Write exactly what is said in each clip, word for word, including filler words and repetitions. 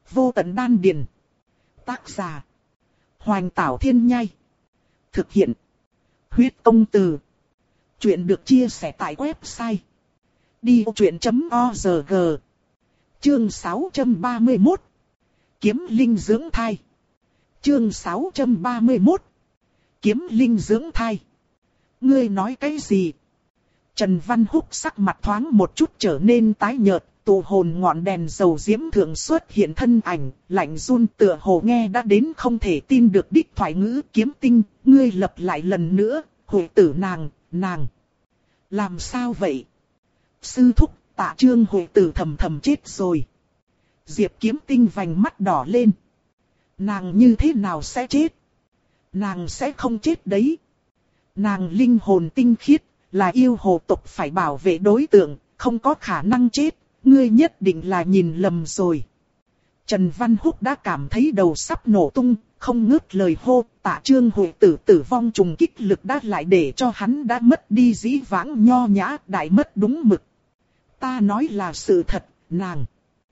Vô tận đan điền. Tác giả. Hoành Tảo Thiên Nhai. Thực hiện. Huyết Công Từ. Chuyện được chia sẻ tại website đi vô chuyện chấm org. Chương sáu trăm ba mươi mốt. Kiếm linh dưỡng thai. Chương sáu trăm ba mươi mốt. Kiếm linh dưỡng thai. Ngươi nói cái gì? Trần Văn Húc sắc mặt thoáng một chút trở nên tái nhợt, tụ hồn ngọn đèn dầu diễm thượng xuất hiện thân ảnh, lạnh run tựa hồ nghe đã đến không thể tin được đích thoại ngữ. Kiếm tinh, ngươi lập lại lần nữa, Huệ tử nàng, nàng. Làm sao vậy? Sư thúc, Tạ Trương Huệ tử thầm thầm chết rồi. Diệp Kiếm Tinh vành mắt đỏ lên. Nàng như thế nào sẽ chết? Nàng sẽ không chết đấy. Nàng linh hồn tinh khiết, là yêu hồ tộc phải bảo vệ đối tượng, không có khả năng chết. Ngươi nhất định là nhìn lầm rồi. Trần Văn Húc đã cảm thấy đầu sắp nổ tung, không ngớt lời hô. Tạ Trương Huệ tử tử vong trùng kích lực đã lại để cho hắn đã mất đi dĩ vãng nho nhã, đại mất đúng mực. Ta nói là sự thật, nàng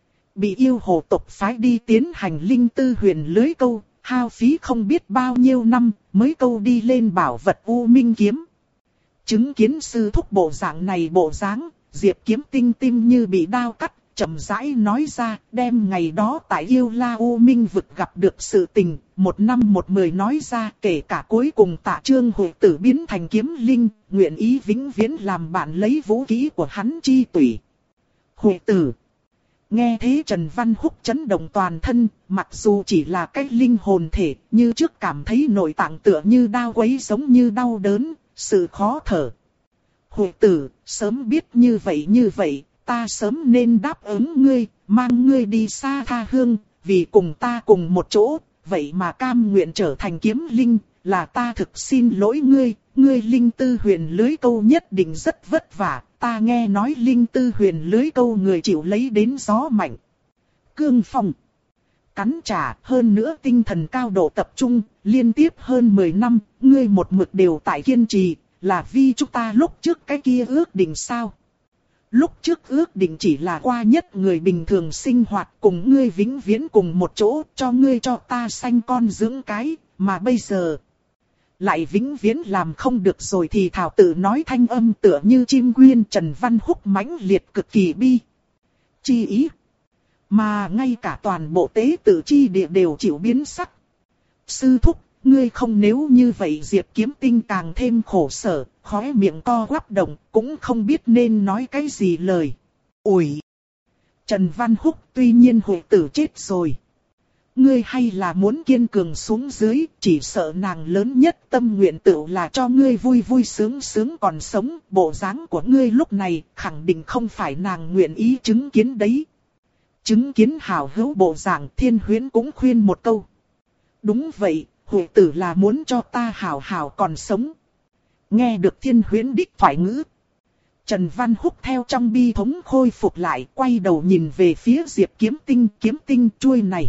bị yêu hồ tộc phái đi tiến hành linh tư huyền lưới câu, hao phí không biết bao nhiêu năm mới câu đi lên bảo vật U Minh kiếm. Chứng kiến sư thúc bộ dạng này bộ dáng, Diệp Kiếm Tinh tim như bị đao cắt, chậm rãi nói ra, đem ngày đó tại Yêu La U Minh vực gặp được sự tình, một năm một mười nói ra, kể cả cuối cùng Tạ Trương Huệ tử biến thành kiếm linh, nguyện ý vĩnh viễn làm bạn lấy vũ khí của hắn chi tủy. Huệ tử. Nghe thế Trần Văn Húc chấn động toàn thân, mặc dù chỉ là cái linh hồn thể, như trước cảm thấy nội tạng tựa như đau quấy giống như đau đớn, sự khó thở. Huệ tử, sớm biết như vậy như vậy, ta sớm nên đáp ứng ngươi, mang ngươi đi xa tha hương, vì cùng ta cùng một chỗ, vậy mà cam nguyện trở thành kiếm linh, là ta thực xin lỗi ngươi, ngươi linh tư huyền lưới câu nhất định rất vất vả, ta nghe nói linh tư huyền lưới câu người chịu lấy đến gió mạnh. Cương phong. Cắn trả, hơn nữa tinh thần cao độ tập trung, liên tiếp hơn mười năm, ngươi một mực đều tại kiên trì, là vì chúng ta lúc trước cái kia ước định sao? Lúc trước ước định chỉ là qua nhất người bình thường sinh hoạt cùng ngươi vĩnh viễn cùng một chỗ, cho ngươi cho ta sanh con dưỡng cái, mà bây giờ lại vĩnh viễn làm không được rồi thì thảo tự nói thanh âm tựa như chim quyên. Trần Văn Húc mãnh liệt cực kỳ bi chi ý. Mà ngay cả toàn bộ tế tự chi địa đều chịu biến sắc. Sư thúc, ngươi không nếu như vậy. Diệp Kiếm Tinh càng thêm khổ sở, khóe miệng co quắp động, cũng không biết nên nói cái gì lời. Ủi! Trần Văn Húc tuy nhiên Huệ tử chết rồi. Ngươi hay là muốn kiên cường xuống dưới, chỉ sợ nàng lớn nhất tâm nguyện tự là cho ngươi vui vui sướng sướng còn sống. Bộ dáng của ngươi lúc này khẳng định không phải nàng nguyện ý chứng kiến đấy. Chứng kiến hảo hữu bộ dạng Thiên Huyễn cũng khuyên một câu. Đúng vậy, Huệ tử là muốn cho ta hảo hảo còn sống. Nghe được Thiên Huyễn đích thoại ngữ, Trần Văn Húc theo trong bi thống khôi phục lại, quay đầu nhìn về phía Diệp Kiếm Tinh. Kiếm tinh chuôi này,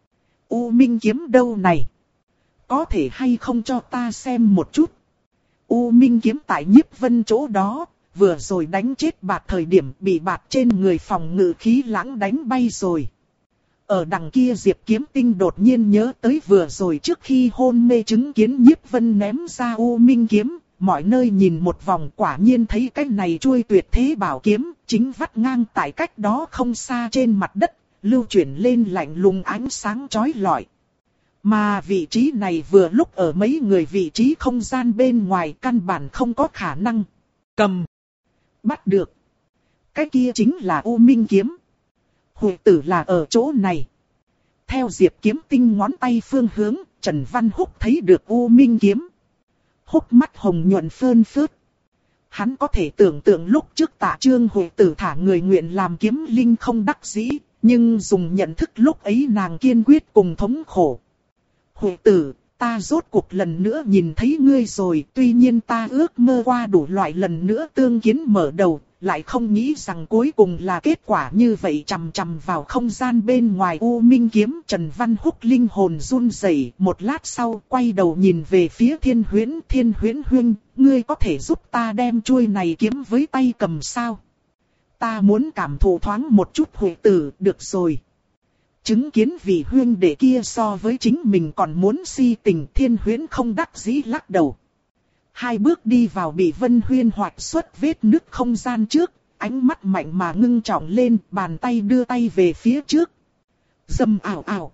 U Minh kiếm đâu này? Có thể hay không cho ta xem một chút? U Minh kiếm tại Nhiếp Vân chỗ đó, vừa rồi đánh chết bạt thời điểm bị bạt trên người phòng ngự khí lãng đánh bay rồi. Ở đằng kia Diệp Kiếm Tinh đột nhiên nhớ tới vừa rồi trước khi hôn mê chứng kiến Nhiếp Vân ném ra U Minh kiếm, mọi nơi nhìn một vòng quả nhiên thấy cái này chuôi tuyệt thế bảo kiếm, chính vắt ngang tại cách đó không xa trên mặt đất, lưu chuyển lên lạnh lùng ánh sáng chói lọi. Mà vị trí này vừa lúc ở mấy người vị trí không gian bên ngoài, căn bản không có khả năng cầm bắt được. Cái kia chính là U Minh kiếm. Huệ tử là ở chỗ này. Theo Diệp Kiếm Tinh ngón tay phương hướng, Trần Văn Húc thấy được U Minh kiếm. Hốc mắt hồng nhuận phơn phớt. Hắn có thể tưởng tượng lúc trước Tạ Trương Huệ tử thả người nguyện làm kiếm linh không đắc dĩ, nhưng dùng nhận thức lúc ấy nàng kiên quyết cùng thống khổ. Huệ tử, ta rốt cuộc lần nữa nhìn thấy ngươi rồi, tuy nhiên ta ước mơ qua đủ loại lần nữa tương kiến mở đầu, lại không nghĩ rằng cuối cùng là kết quả như vậy. Chằm chằm vào không gian bên ngoài U Minh kiếm, Trần Văn Húc linh hồn run rẩy, một lát sau quay đầu nhìn về phía Thiên Huyễn. Thiên Huyễn huynh, ngươi có thể giúp ta đem chuôi này kiếm với tay cầm sao? Ta muốn cảm thụ thoáng một chút Huệ tử. Được rồi. Chứng kiến vị huynh đệ kia so với chính mình còn muốn si tình, Thiên Huyễn không đắc dĩ lắc đầu. Hai bước đi vào bị Vân Huyên hoạch xuất vết nứt không gian trước, ánh mắt mạnh mà ngưng trọng lên, bàn tay đưa tay về phía trước. Dầm ảo ảo.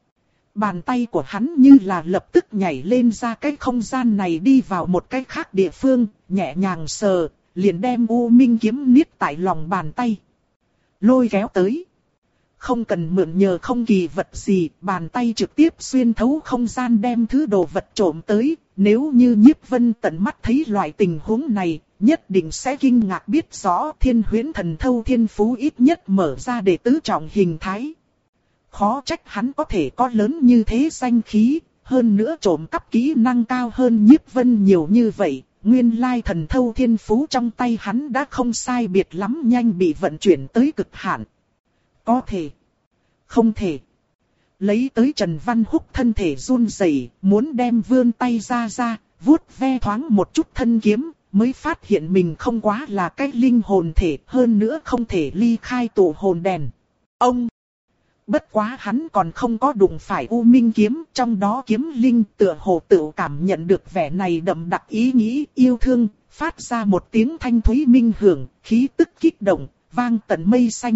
Bàn tay của hắn như là lập tức nhảy lên ra cái không gian này đi vào một cái khác địa phương, nhẹ nhàng sờ, liền đem U Minh kiếm niết tại lòng bàn tay. Lôi kéo tới. Không cần mượn nhờ không kỳ vật gì, bàn tay trực tiếp xuyên thấu không gian đem thứ đồ vật trộm tới. Nếu như Nhiếp Vân tận mắt thấy loại tình huống này, nhất định sẽ kinh ngạc biết rõ Thiên Huyễn thần thâu thiên phú ít nhất mở ra để tứ trọng hình thái. Khó trách hắn có thể có lớn như thế danh khí, hơn nữa trộm cắp kỹ năng cao hơn Nhiếp Vân nhiều như vậy. Nguyên lai thần thâu thiên phú trong tay hắn đã không sai biệt lắm, nhanh bị vận chuyển tới cực hạn. Có thể. Không thể. Lấy tới Trần Văn Húc thân thể run rẩy, muốn đem vươn tay ra ra, vuốt ve thoáng một chút thân kiếm, mới phát hiện mình không quá là cái linh hồn thể, hơn nữa không thể ly khai tụ hồn đèn. Ông! Bất quá hắn còn không có đụng phải U Minh kiếm, trong đó kiếm linh tựa hồ tự cảm nhận được vẻ này đậm đặc ý nghĩ yêu thương, phát ra một tiếng thanh thúy minh hưởng, khí tức kích động, vang tận mây xanh.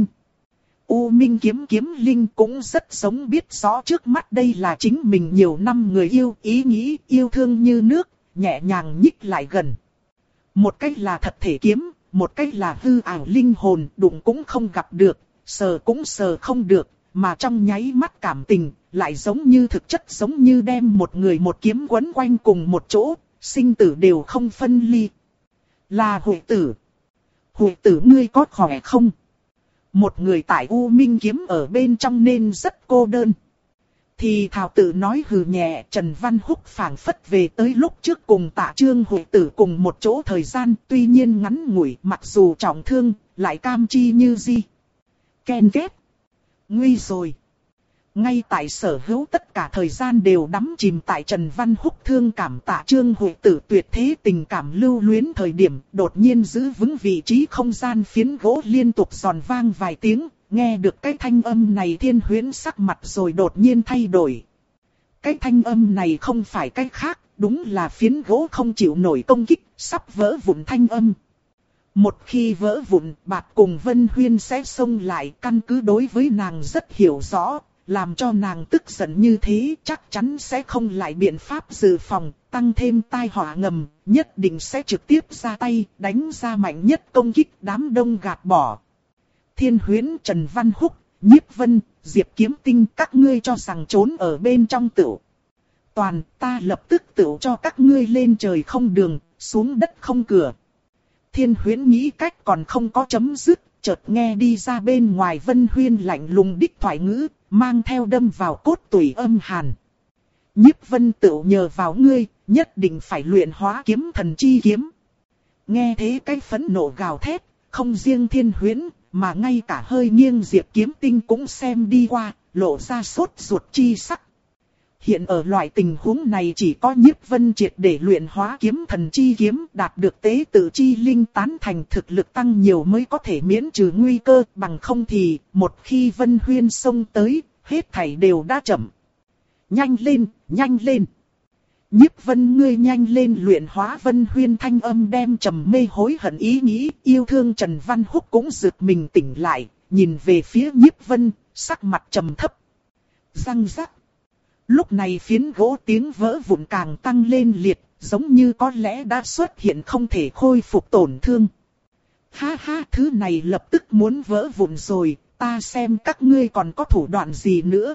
U Minh kiếm kiếm linh cũng rất giống biết rõ trước mắt đây là chính mình nhiều năm người yêu, ý nghĩ yêu thương như nước, nhẹ nhàng nhích lại gần. Một cách là thật thể kiếm, một cách là hư ảo linh hồn, đụng cũng không gặp được, sờ cũng sờ không được, mà trong nháy mắt cảm tình, lại giống như thực chất, giống như đem một người một kiếm quấn quanh cùng một chỗ, sinh tử đều không phân ly. Là Huệ tử. Huệ tử ngươi có khỏe không? Một người tại U Minh kiếm ở bên trong nên rất cô đơn. Thì thảo tự nói hừ nhẹ, Trần Văn Húc phảng phất về tới lúc trước cùng Tạ Trương Huệ tử cùng một chỗ thời gian, tuy nhiên ngắn ngủi, mặc dù trọng thương, lại cam chi như di. Ken kết. Nguy rồi. Ngay tại sở hữu tất cả thời gian đều đắm chìm tại Trần Văn Húc thương cảm Tạ Trương Huệ tử tuyệt thế tình cảm lưu luyến thời điểm, đột nhiên giữ vững vị trí không gian, phiến gỗ liên tục giòn vang vài tiếng, nghe được cái thanh âm này Thiên Huyễn sắc mặt rồi đột nhiên thay đổi. Cái thanh âm này không phải cái khác, đúng là phiến gỗ không chịu nổi công kích, sắp vỡ vụn thanh âm. Một khi vỡ vụn, Bạt cùng Vân Huyên sẽ xông lại, căn cứ đối với nàng rất hiểu rõ. Làm cho nàng tức giận như thế, chắc chắn sẽ không lại biện pháp dự phòng, tăng thêm tai họa ngầm, nhất định sẽ trực tiếp ra tay, đánh ra mạnh nhất công kích, đám đông gạt bỏ. Thiên Huyễn, Trần Văn Húc, Nhiếp Vân, Diệp Kiếm Tinh, các ngươi cho rằng trốn ở bên trong tửu. Toàn, ta lập tức tửu cho các ngươi lên trời không đường, xuống đất không cửa. Thiên Huyễn nghĩ cách còn không có chấm dứt, chợt nghe đi ra bên ngoài Vân Huyên lạnh lùng đích thoại ngữ, mang theo đâm vào cốt tủy âm hàn. Nhiếp Vân tự nhờ vào ngươi, nhất định phải luyện hóa kiếm thần chi kiếm. Nghe thế cái phẫn nộ gào thét, không riêng Thiên Huyễn, mà ngay cả hơi nghiêng Diệp Kiếm Tinh cũng xem đi qua, lộ ra sốt ruột chi sắc. Hiện ở loại tình huống này chỉ có Nhiếp Vân triệt để luyện hóa kiếm thần chi kiếm, đạt được tế tự chi linh tán thành, thực lực tăng nhiều mới có thể miễn trừ nguy cơ, bằng không thì một khi Vân Huyên xông tới, hết thảy đều đã chậm. Nhanh lên, nhanh lên. Nhiếp Vân ngươi nhanh lên luyện hóa. Vân Huyên thanh âm đem trầm mê hối hận ý nghĩ, yêu thương Trần Văn Húc cũng giật mình tỉnh lại, nhìn về phía Nhiếp Vân, sắc mặt trầm thấp. Răng rắc. Lúc này phiến gỗ tiếng vỡ vụn càng tăng lên liệt, giống như có lẽ đã xuất hiện không thể khôi phục tổn thương. Ha ha, thứ này lập tức muốn vỡ vụn rồi, ta xem các ngươi còn có thủ đoạn gì nữa.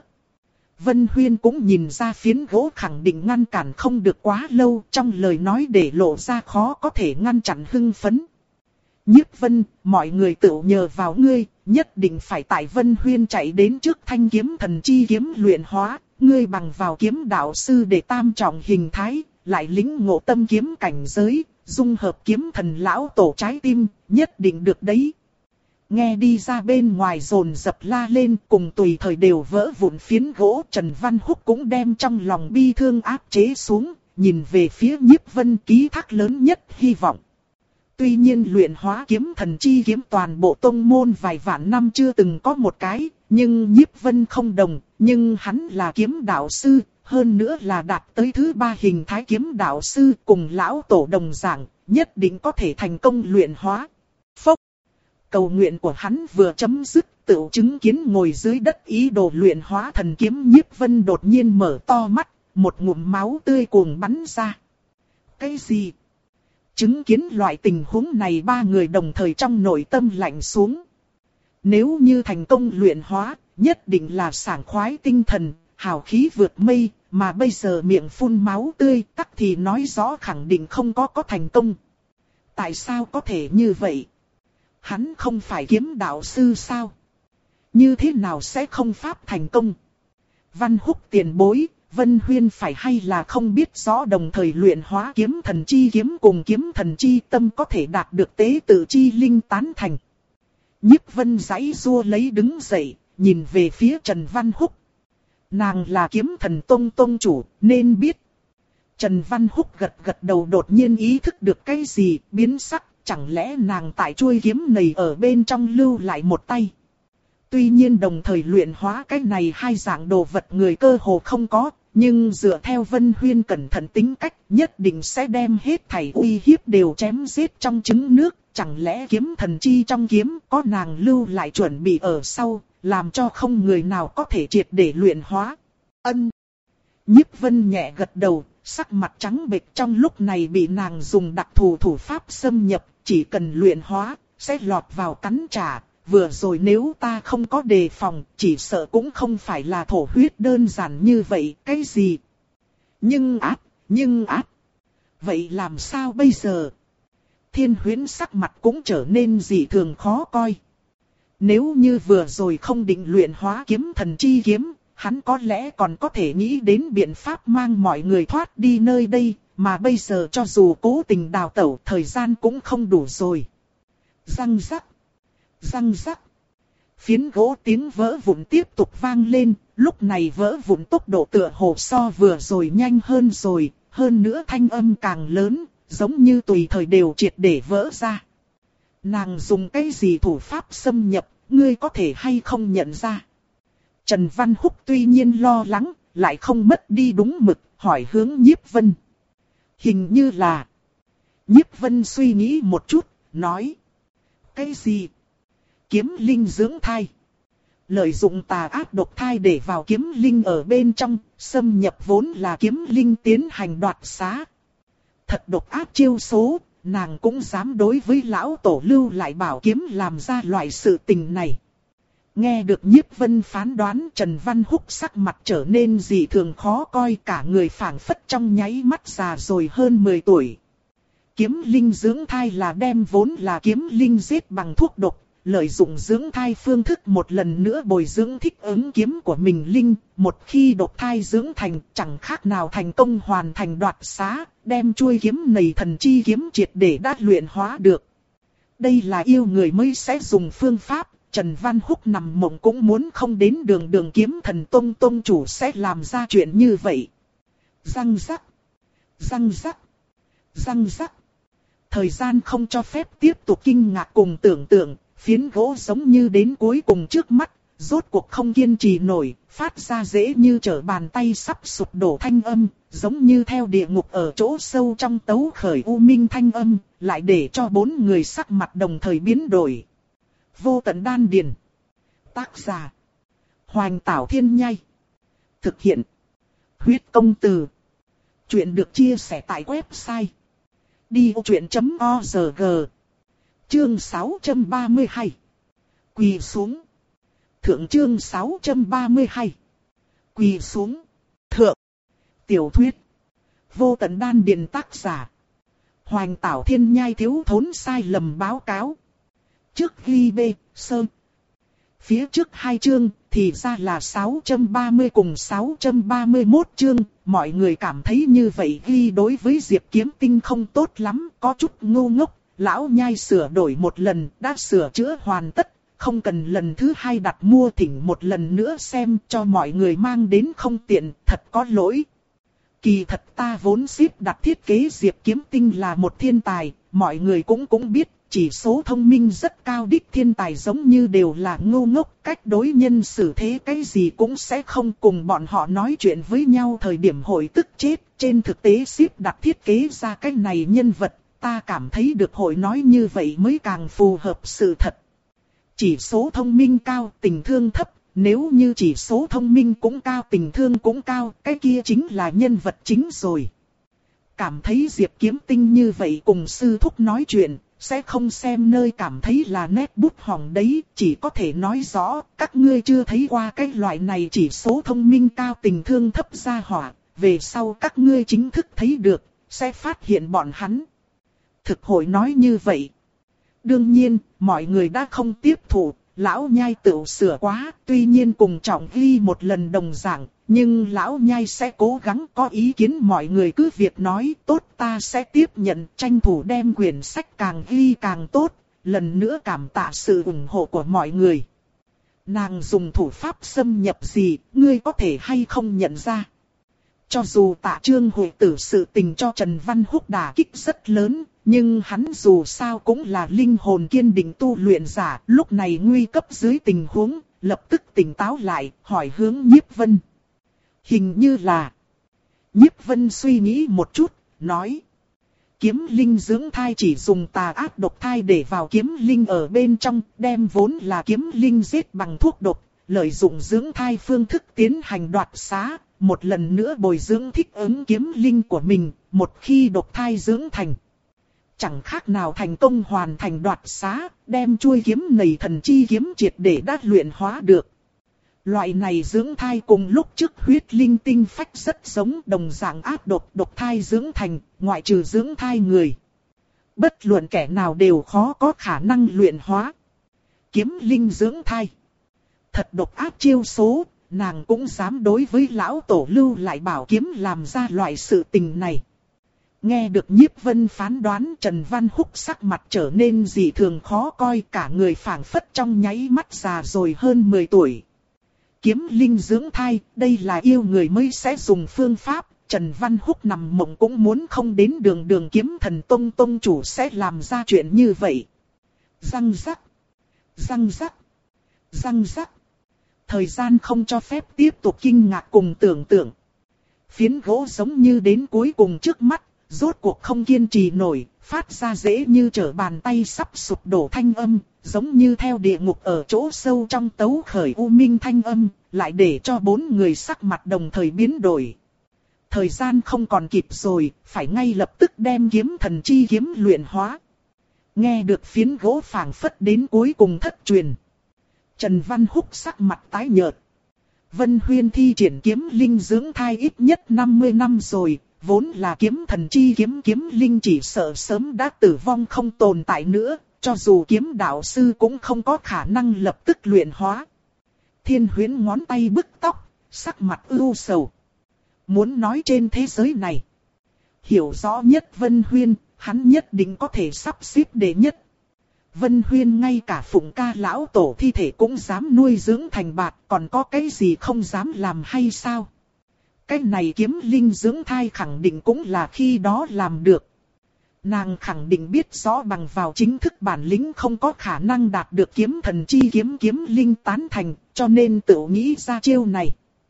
Vân Huyên cũng nhìn ra phiến gỗ khẳng định ngăn cản không được quá lâu, trong lời nói để lộ ra khó có thể ngăn chặn hưng phấn. Nhiếp Vân, mọi người tự nhờ vào ngươi, nhất định phải tại Vân Huyên chạy đến trước thanh kiếm thần chi kiếm luyện hóa. Ngươi bằng vào kiếm đạo sư để tam trọng hình thái, lại lĩnh ngộ tâm kiếm cảnh giới, dung hợp kiếm thần lão tổ trái tim, nhất định được đấy. Nghe đi ra bên ngoài rồn dập la lên, cùng tùy thời đều vỡ vụn phiến gỗ, Trần Văn Húc cũng đem trong lòng bi thương áp chế xuống, nhìn về phía Nhiếp Vân ký thác lớn nhất hy vọng. Tuy nhiên luyện hóa kiếm thần chi kiếm toàn bộ tông môn vài vạn năm chưa từng có một cái, Nhưng Nhiếp Vân không đồng, nhưng hắn là kiếm đạo sư, hơn nữa là đạt tới thứ ba hình thái kiếm đạo sư cùng lão tổ đồng dạng, nhất định có thể thành công luyện hóa. Phốc! Cầu nguyện của hắn vừa chấm dứt, tự chứng kiến ngồi dưới đất ý đồ luyện hóa thần kiếm Nhiếp Vân đột nhiên mở to mắt, một ngụm máu tươi cuồng bắn ra. Cái gì? Chứng kiến loại tình huống này ba người đồng thời trong nội tâm lạnh xuống. Nếu như thành công luyện hóa, nhất định là sảng khoái tinh thần, hào khí vượt mây, mà bây giờ miệng phun máu tươi tắc thì nói rõ khẳng định không có có thành công. Tại sao có thể như vậy? Hắn không phải kiếm đạo sư sao? Như thế nào sẽ không pháp thành công? Văn Húc tiền bối, Vân Huyên phải hay là không biết rõ đồng thời luyện hóa kiếm thần chi kiếm cùng kiếm thần chi tâm có thể đạt được tế tự chi linh tán thành. Nhiếp Vân giãy giụa lấy đứng dậy, nhìn về phía Trần Văn Húc. Nàng là kiếm thần tông tông chủ, nên biết. Trần Văn Húc gật gật đầu đột nhiên ý thức được cái gì, biến sắc, chẳng lẽ nàng tại chuôi kiếm này ở bên trong lưu lại một tay. Tuy nhiên đồng thời luyện hóa cái này hai dạng đồ vật người cơ hồ không có, nhưng dựa theo Vân Huyên cẩn thận tính cách nhất định sẽ đem hết thảy uy hiếp đều chém giết trong trứng nước. Chẳng lẽ kiếm thần chi trong kiếm có nàng lưu lại chuẩn bị ở sau, làm cho không người nào có thể triệt để luyện hóa. Ân. Nhiếp Vân nhẹ gật đầu, sắc mặt trắng bệch trong lúc này bị nàng dùng đặc thù thủ pháp xâm nhập, chỉ cần luyện hóa, sẽ lọt vào cắn trả. Vừa rồi nếu ta không có đề phòng, chỉ sợ cũng không phải là thổ huyết đơn giản như vậy, cái gì? Nhưng áp, nhưng áp. Vậy làm sao bây giờ? Thiên Huyễn sắc mặt cũng trở nên dị thường khó coi. Nếu như vừa rồi không định luyện hóa kiếm thần chi kiếm, hắn có lẽ còn có thể nghĩ đến biện pháp mang mọi người thoát đi nơi đây, mà bây giờ cho dù cố tình đào tẩu thời gian cũng không đủ rồi. Răng rắc, răng rắc. Phiến gỗ tiếng vỡ vụn tiếp tục vang lên, lúc này vỡ vụn tốc độ tựa hồ so vừa rồi nhanh hơn rồi, hơn nữa thanh âm càng lớn, giống như tùy thời đều triệt để vỡ ra. Nàng dùng cái gì thủ pháp xâm nhập, ngươi có thể hay không nhận ra? Trần Văn Húc tuy nhiên lo lắng, lại không mất đi đúng mực, hỏi hướng Nhiếp Vân. Hình như là... Nhiếp Vân suy nghĩ một chút, nói. Cái gì? Kiếm linh dưỡng thai. Lợi dụng tà ác độc thai để vào kiếm linh ở bên trong, xâm nhập vốn là kiếm linh tiến hành đoạt xá. Thật độc ác chiêu số, nàng cũng dám đối với lão tổ lưu lại bảo kiếm làm ra loại sự tình này. Nghe được Nhiếp Vân phán đoán, Trần Văn Húc sắc mặt trở nên dị thường khó coi, cả người phảng phất trong nháy mắt già rồi hơn mười tuổi. Kiếm linh dưỡng thai là đem vốn là kiếm linh giết bằng thuốc độc, lợi dụng dưỡng thai phương thức một lần nữa bồi dưỡng thích ứng kiếm của mình linh, một khi độc thai dưỡng thành chẳng khác nào thành công hoàn thành đoạt xá, đem chuôi kiếm này thần chi kiếm triệt để đã luyện hóa được. Đây là yêu người mới sẽ dùng phương pháp, Trần Văn Húc nằm mộng cũng muốn không đến đường đường kiếm thần tông tông chủ sẽ làm ra chuyện như vậy. Răng rắc, răng rắc, răng rắc. Thời gian không cho phép tiếp tục kinh ngạc cùng tưởng tượng, phiến gỗ giống như đến cuối cùng trước mắt, rốt cuộc không kiên trì nổi, phát ra dễ như trở bàn tay sắp sụp đổ thanh âm, giống như theo địa ngục ở chỗ sâu trong tấu khởi u minh thanh âm, lại để cho bốn người sắc mặt đồng thời biến đổi. Vô tận đan điền. Tác giả: Hoành Tảo Thiên Nhai. Thực hiện: Huyết Công Từ. Chuyện được chia sẻ tại website đi ô chuyện chấm org. Chương sáu trăm ba mươi hai. Quỳ xuống. Thượng chương sáu trăm ba mươi hai. Quỳ xuống. Thượng. Tiểu thuyết. Vô tận đan điền. Tác giả: Hoành Tảo Thiên Nhai. Thiếu thốn sai lầm báo cáo. Trước ghi B, sơ. Phía trước hai chương thì ra là sáu trăm ba mươi cùng sáu trăm ba mươi mốt chương. Mọi người cảm thấy như vậy ghi đối với Diệp Kiếm Tinh không tốt lắm, có chút ngu ngốc. Lão Nhai sửa đổi một lần, đã sửa chữa hoàn tất, không cần lần thứ hai đặt mua thỉnh một lần nữa xem, cho mọi người mang đến không tiện, thật có lỗi. Kỳ thật ta vốn xếp đặt thiết kế Diệp Kiếm Tinh là một thiên tài, mọi người cũng cũng biết, chỉ số thông minh rất cao đích thiên tài giống như đều là ngu ngốc, cách đối nhân xử thế cái gì cũng sẽ không, cùng bọn họ nói chuyện với nhau thời điểm hội tức chết. Trên thực tế ship đặt thiết kế ra cái này nhân vật, ta cảm thấy được hội nói như vậy mới càng phù hợp sự thật. Chỉ số thông minh cao, tình thương thấp, nếu như chỉ số thông minh cũng cao, tình thương cũng cao, cái kia chính là nhân vật chính rồi. Cảm thấy Diệp Kiếm Tinh như vậy cùng sư thúc nói chuyện, sẽ không xem nơi cảm thấy là nét bút hỏng đấy, chỉ có thể nói rõ, các ngươi chưa thấy qua cái loại này chỉ số thông minh cao tình thương thấp ra hỏa, về sau các ngươi chính thức thấy được, sẽ phát hiện bọn hắn. Thực hội nói như vậy. Đương nhiên, mọi người đã không tiếp thụ, lão nhai tự sửa quá, tuy nhiên cùng Trọng ghi một lần đồng dạng. Nhưng lão nhai sẽ cố gắng, có ý kiến mọi người cứ việc nói tốt, ta sẽ tiếp nhận, tranh thủ đem quyển sách càng ghi càng tốt, lần nữa cảm tạ sự ủng hộ của mọi người. Nàng dùng thủ pháp xâm nhập gì, ngươi có thể hay không nhận ra. Cho dù Tạ Trương hội tử sự tình cho Trần Văn Húc đả kích rất lớn, nhưng hắn dù sao cũng là linh hồn kiên định tu luyện giả, lúc này nguy cấp dưới tình huống, lập tức tỉnh táo lại, hỏi hướng Nhiếp Vân. Hình như là... Nhiếp Vân suy nghĩ một chút, nói. Kiếm linh dưỡng thai chỉ dùng tà ác độc thai để vào kiếm linh ở bên trong, đem vốn là kiếm linh giết bằng thuốc độc, lợi dụng dưỡng thai phương thức tiến hành đoạt xá, một lần nữa bồi dưỡng thích ứng kiếm linh của mình, một khi độc thai dưỡng thành. Chẳng khác nào thành công hoàn thành đoạt xá, đem chuôi kiếm này thần chi kiếm triệt để đát luyện hóa được. Loại này dưỡng thai cùng lúc trước huyết linh tinh phách rất giống, đồng dạng ác độc, độc thai dưỡng thành, ngoại trừ dưỡng thai người. Bất luận kẻ nào đều khó có khả năng luyện hóa. Kiếm linh dưỡng thai. Thật độc ác chiêu số, nàng cũng dám đối với lão tổ lưu lại bảo kiếm làm ra loại sự tình này. Nghe được Nhiếp Vân phán đoán, Trần Văn Húc sắc mặt trở nên dị thường khó coi, cả người phảng phất trong nháy mắt già rồi hơn mười tuổi. Kiếm linh dưỡng thai, đây là yêu người mới sẽ dùng phương pháp, Trần Văn Húc nằm mộng cũng muốn không đến đường đường kiếm thần tông tông chủ sẽ làm ra chuyện như vậy. Răng rắc, răng rắc, răng rắc. Thời gian không cho phép tiếp tục kinh ngạc cùng tưởng tượng. Phiến gỗ giống như đến cuối cùng trước mắt, rốt cuộc không kiên trì nổi, phát ra dễ như trở bàn tay sắp sụp đổ thanh âm, giống như theo địa ngục ở chỗ sâu trong tấu khởi u minh thanh âm, lại để cho bốn người sắc mặt đồng thời biến đổi. Thời gian không còn kịp rồi, phải ngay lập tức đem kiếm thần chi kiếm luyện hóa. Nghe được phiến gỗ phảng phất đến cuối cùng thất truyền. Trần Văn Húc sắc mặt tái nhợt. Vân Huyên thi triển kiếm linh dưỡng thai ít nhất năm mươi năm rồi, vốn là kiếm thần chi kiếm kiếm linh chỉ sợ sớm đã tử vong không tồn tại nữa, cho dù kiếm đạo sư cũng không có khả năng lập tức luyện hóa. Thiên Huyễn ngón tay bứt tóc, sắc mặt ưu sầu. Muốn nói trên thế giới này, hiểu rõ nhất Vân Huyên, hắn nhất định có thể sắp xếp đệ nhất. Vân Huyên ngay cả Phụng Ca lão tổ thi thể cũng dám nuôi dưỡng thành bạt, còn có cái gì không dám làm hay sao? Cái này kiếm linh dưỡng thai khẳng định cũng là khi đó làm được. Nàng khẳng định biết rõ bằng vào chính thức bản lĩnh không có khả năng đạt được kiếm thần chi kiếm kiếm linh tán thành, cho nên tự nghĩ ra chiêu này.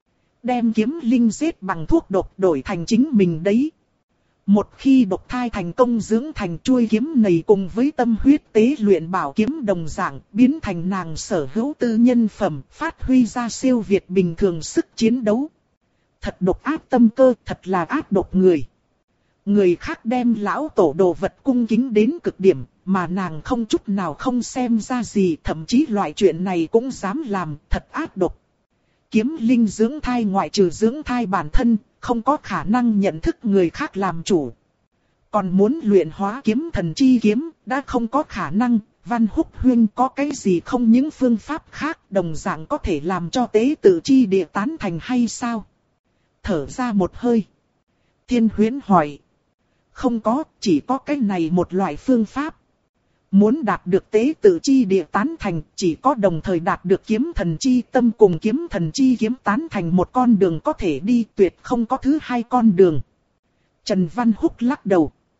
Đem kiếm linh giết bằng thuốc độc đổi thành chính mình đấy. Một khi độc thai thành công dưỡng thành chuôi kiếm này cùng với tâm huyết tế luyện bảo kiếm đồng dạng, biến thành nàng sở hữu tư nhân phẩm, phát huy ra siêu việt bình thường sức chiến đấu. Thật độc ác tâm cơ, thật là ác độc người. Người khác đem lão tổ đồ vật cung kính đến cực điểm, mà nàng không chút nào không xem ra gì, thậm chí loại chuyện này cũng dám làm, thật ác độc. Kiếm linh dưỡng thai ngoại trừ dưỡng thai bản thân, không có khả năng nhận thức người khác làm chủ. Còn muốn luyện hóa kiếm thần chi kiếm, đã không có khả năng. Văn Húc Huyên có cái gì không những phương pháp khác đồng dạng có thể làm cho tế tự chi địa tán thành hay sao? Thở ra một hơi. Thiên Huyễn hỏi. Không có, chỉ có cái này một loại phương pháp. Muốn đạt được tế tự chi địa tán thành, chỉ có đồng thời đạt được kiếm thần chi tâm cùng kiếm thần chi kiếm tán thành một con đường có thể đi, tuyệt không có thứ hai con đường. Trần Văn Húc lắc đầu.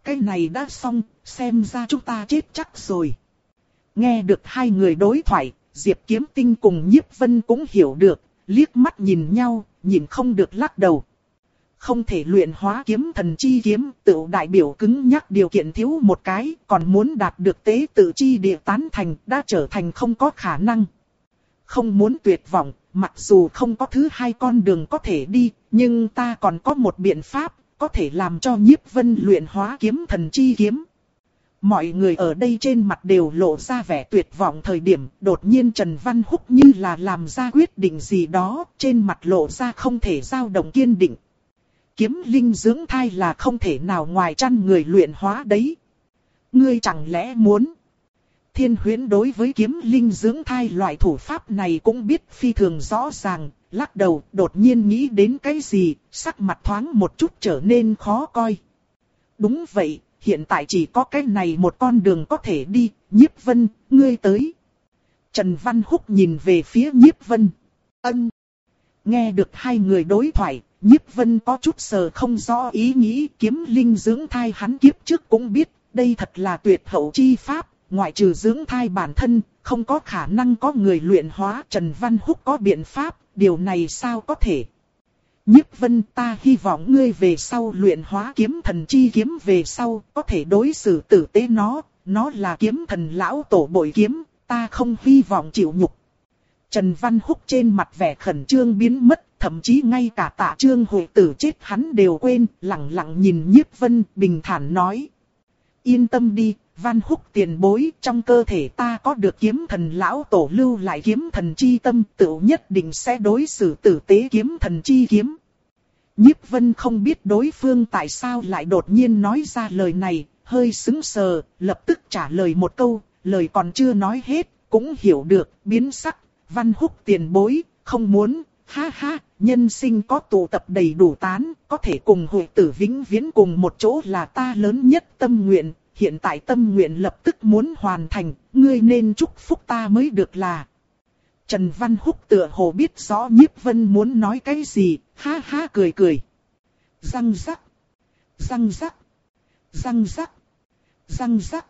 Cái này đã xong, xem ra chúng ta chết chắc rồi. Nghe được hai người đối thoại, Diệp Kiếm Tinh cùng Nhiếp Vân cũng hiểu được, liếc mắt nhìn nhau, nhìn không được lắc đầu. Không thể luyện hóa kiếm thần chi kiếm, tự đại biểu cứng nhắc điều kiện thiếu một cái, còn muốn đạt được tế tự chi địa tán thành, đã trở thành không có khả năng. Không muốn tuyệt vọng, mặc dù không có thứ hai con đường có thể đi, nhưng ta còn có một biện pháp, có thể làm cho Nhiếp Vân luyện hóa kiếm thần chi kiếm. Mọi người ở đây trên mặt đều lộ ra vẻ tuyệt vọng thời điểm, đột nhiên Trần Văn Húc như là làm ra quyết định gì đó, trên mặt lộ ra không thể dao động kiên định. Kiếm linh dưỡng thai là không thể nào ngoài chăn người luyện hóa đấy. Ngươi chẳng lẽ muốn... Thiên Huyễn đối với kiếm linh dưỡng thai loại thủ pháp này cũng biết phi thường rõ ràng, lắc đầu đột nhiên nghĩ đến cái gì, sắc mặt thoáng một chút trở nên khó coi. Đúng vậy, hiện tại chỉ có cái này một con đường có thể đi, Nhiếp Vân, ngươi tới. Trần Văn Húc nhìn về phía Nhiếp Vân. Ân. Nghe được hai người đối thoại, Nhiếp Vân có chút sờ không rõ ý nghĩ, kiếm linh dưỡng thai hắn kiếp trước cũng biết, đây thật là tuyệt hậu chi pháp, ngoại trừ dưỡng thai bản thân, không có khả năng có người luyện hóa. Trần Văn Húc có biện pháp, điều này sao có thể? Nhiếp Vân, ta hy vọng ngươi về sau luyện hóa kiếm thần chi kiếm về sau, có thể đối xử tử tế nó, nó là kiếm thần lão tổ bội kiếm, ta không hy vọng chịu nhục. Trần Văn Húc trên mặt vẻ khẩn trương biến mất, thậm chí ngay cả Tạ Trương Hội tử chết hắn đều quên, lặng lặng nhìn Nhiếp Vân, bình thản nói. Yên tâm đi, Văn Húc tiền bối, trong cơ thể ta có được kiếm thần lão tổ lưu lại kiếm thần chi tâm, tự nhất định sẽ đối xử tử tế kiếm thần chi kiếm. Nhiếp Vân không biết đối phương tại sao lại đột nhiên nói ra lời này, hơi sững sờ, lập tức trả lời một câu, lời còn chưa nói hết, cũng hiểu được, biến sắc. Văn Húc tiền bối, không muốn, ha ha, nhân sinh có tụ tập đầy đủ tán, có thể cùng hội tử vĩnh viễn cùng một chỗ là ta lớn nhất tâm nguyện, hiện tại tâm nguyện lập tức muốn hoàn thành, ngươi nên chúc phúc ta mới được là. Trần Văn Húc tựa hồ biết rõ Nhiếp Vân muốn nói cái gì, ha ha cười cười. Răng rắc, răng rắc, răng rắc, răng rắc.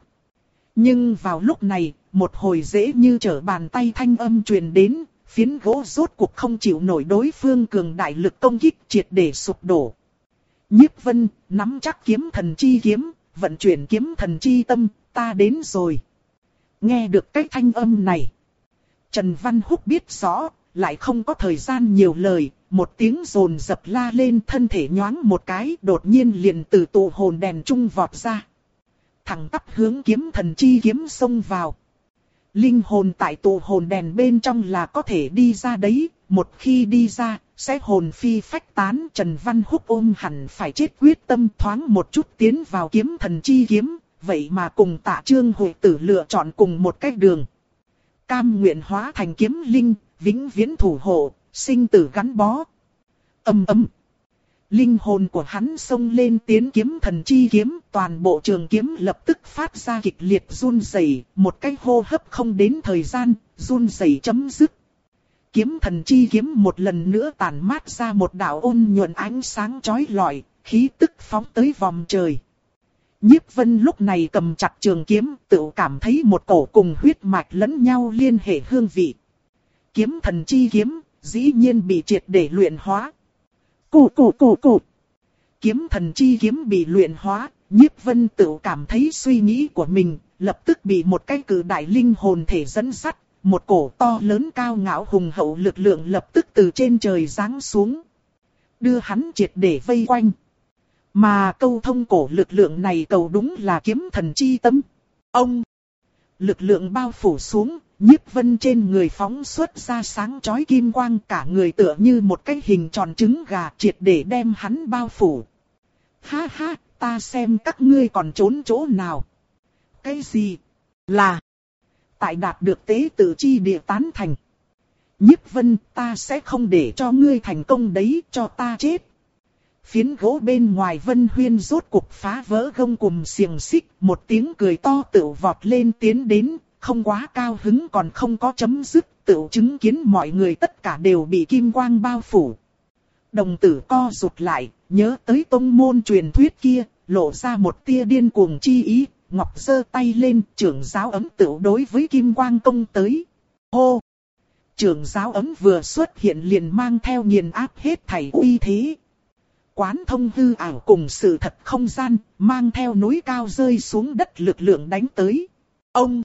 Nhưng vào lúc này, một hồi dễ như trở bàn tay thanh âm truyền đến, phiến gỗ rốt cuộc không chịu nổi đối phương cường đại lực công kích triệt để sụp đổ. Nhiếp Vân nắm chắc kiếm thần chi kiếm, vận chuyển kiếm thần chi tâm, ta đến rồi. Nghe được cái thanh âm này, Trần Văn Húc biết rõ, lại không có thời gian nhiều lời, một tiếng rồn dập la lên, thân thể nhoáng một cái, đột nhiên liền từ tụ hồn đèn trung vọt ra. Thẳng tắp hướng kiếm thần chi kiếm xông vào. Linh hồn tại tụ hồn đèn bên trong là có thể đi ra đấy, một khi đi ra, sẽ hồn phi phách tán. Trần Văn Húc ôm hẳn phải chết quyết tâm, thoáng một chút tiến vào kiếm thần chi kiếm, vậy mà cùng Tạ Trương Hội tử lựa chọn cùng một cách đường. Cam nguyện hóa thành kiếm linh, vĩnh viễn thủ hộ, sinh tử gắn bó. Âm ầm. Linh hồn của hắn xông lên tiến kiếm thần chi kiếm, toàn bộ trường kiếm lập tức phát ra kịch liệt run rẩy, một cái hô hấp không đến thời gian, run rẩy chấm dứt. Kiếm thần chi kiếm một lần nữa tản mát ra một đạo ôn nhuận ánh sáng chói lọi, khí tức phóng tới vòng trời. Nhiếp Vân lúc này cầm chặt trường kiếm, tự cảm thấy một cổ cùng huyết mạch lẫn nhau liên hệ hương vị. Kiếm thần chi kiếm, dĩ nhiên bị triệt để luyện hóa. Cụ cụ cụ cụ. Kiếm thần chi kiếm bị luyện hóa, Nhiếp Vân tự cảm thấy suy nghĩ của mình, lập tức bị một cái cử đại linh hồn thể dẫn dắt, một cổ to lớn cao ngạo hùng hậu lực lượng lập tức từ trên trời giáng xuống, đưa hắn triệt để vây quanh. Mà câu thông cổ lực lượng này cầu đúng là kiếm thần chi tâm. Ông! Lực lượng bao phủ xuống, Nhiếp Vân trên người phóng xuất ra sáng chói kim quang, cả người tựa như một cái hình tròn trứng gà triệt để đem hắn bao phủ. Ha ha, ta xem các ngươi còn trốn chỗ nào. Cái gì? Là tại đạt được tế tự chi địa tán thành. Nhiếp Vân, ta sẽ không để cho ngươi thành công đấy, cho ta chết. Phiến gỗ bên ngoài Vân Huyên rốt cục phá vỡ gông cùm xiềng xích, một tiếng cười to tự vọt lên tiến đến, không quá cao hứng còn không có chấm dứt, tự chứng kiến mọi người tất cả đều bị kim quang bao phủ. Đồng tử co rụt lại, nhớ tới tông môn truyền thuyết kia, lộ ra một tia điên cuồng chi ý, Ngọc giơ tay lên, trưởng giáo ấm tựu đối với Kim Quang công tới. Hô! Trưởng giáo ấm vừa xuất hiện liền mang theo nghiền áp hết thảy uy thế. Quán thông hư ảo cùng sự thật không gian, mang theo núi cao rơi xuống đất lực lượng đánh tới. Ông!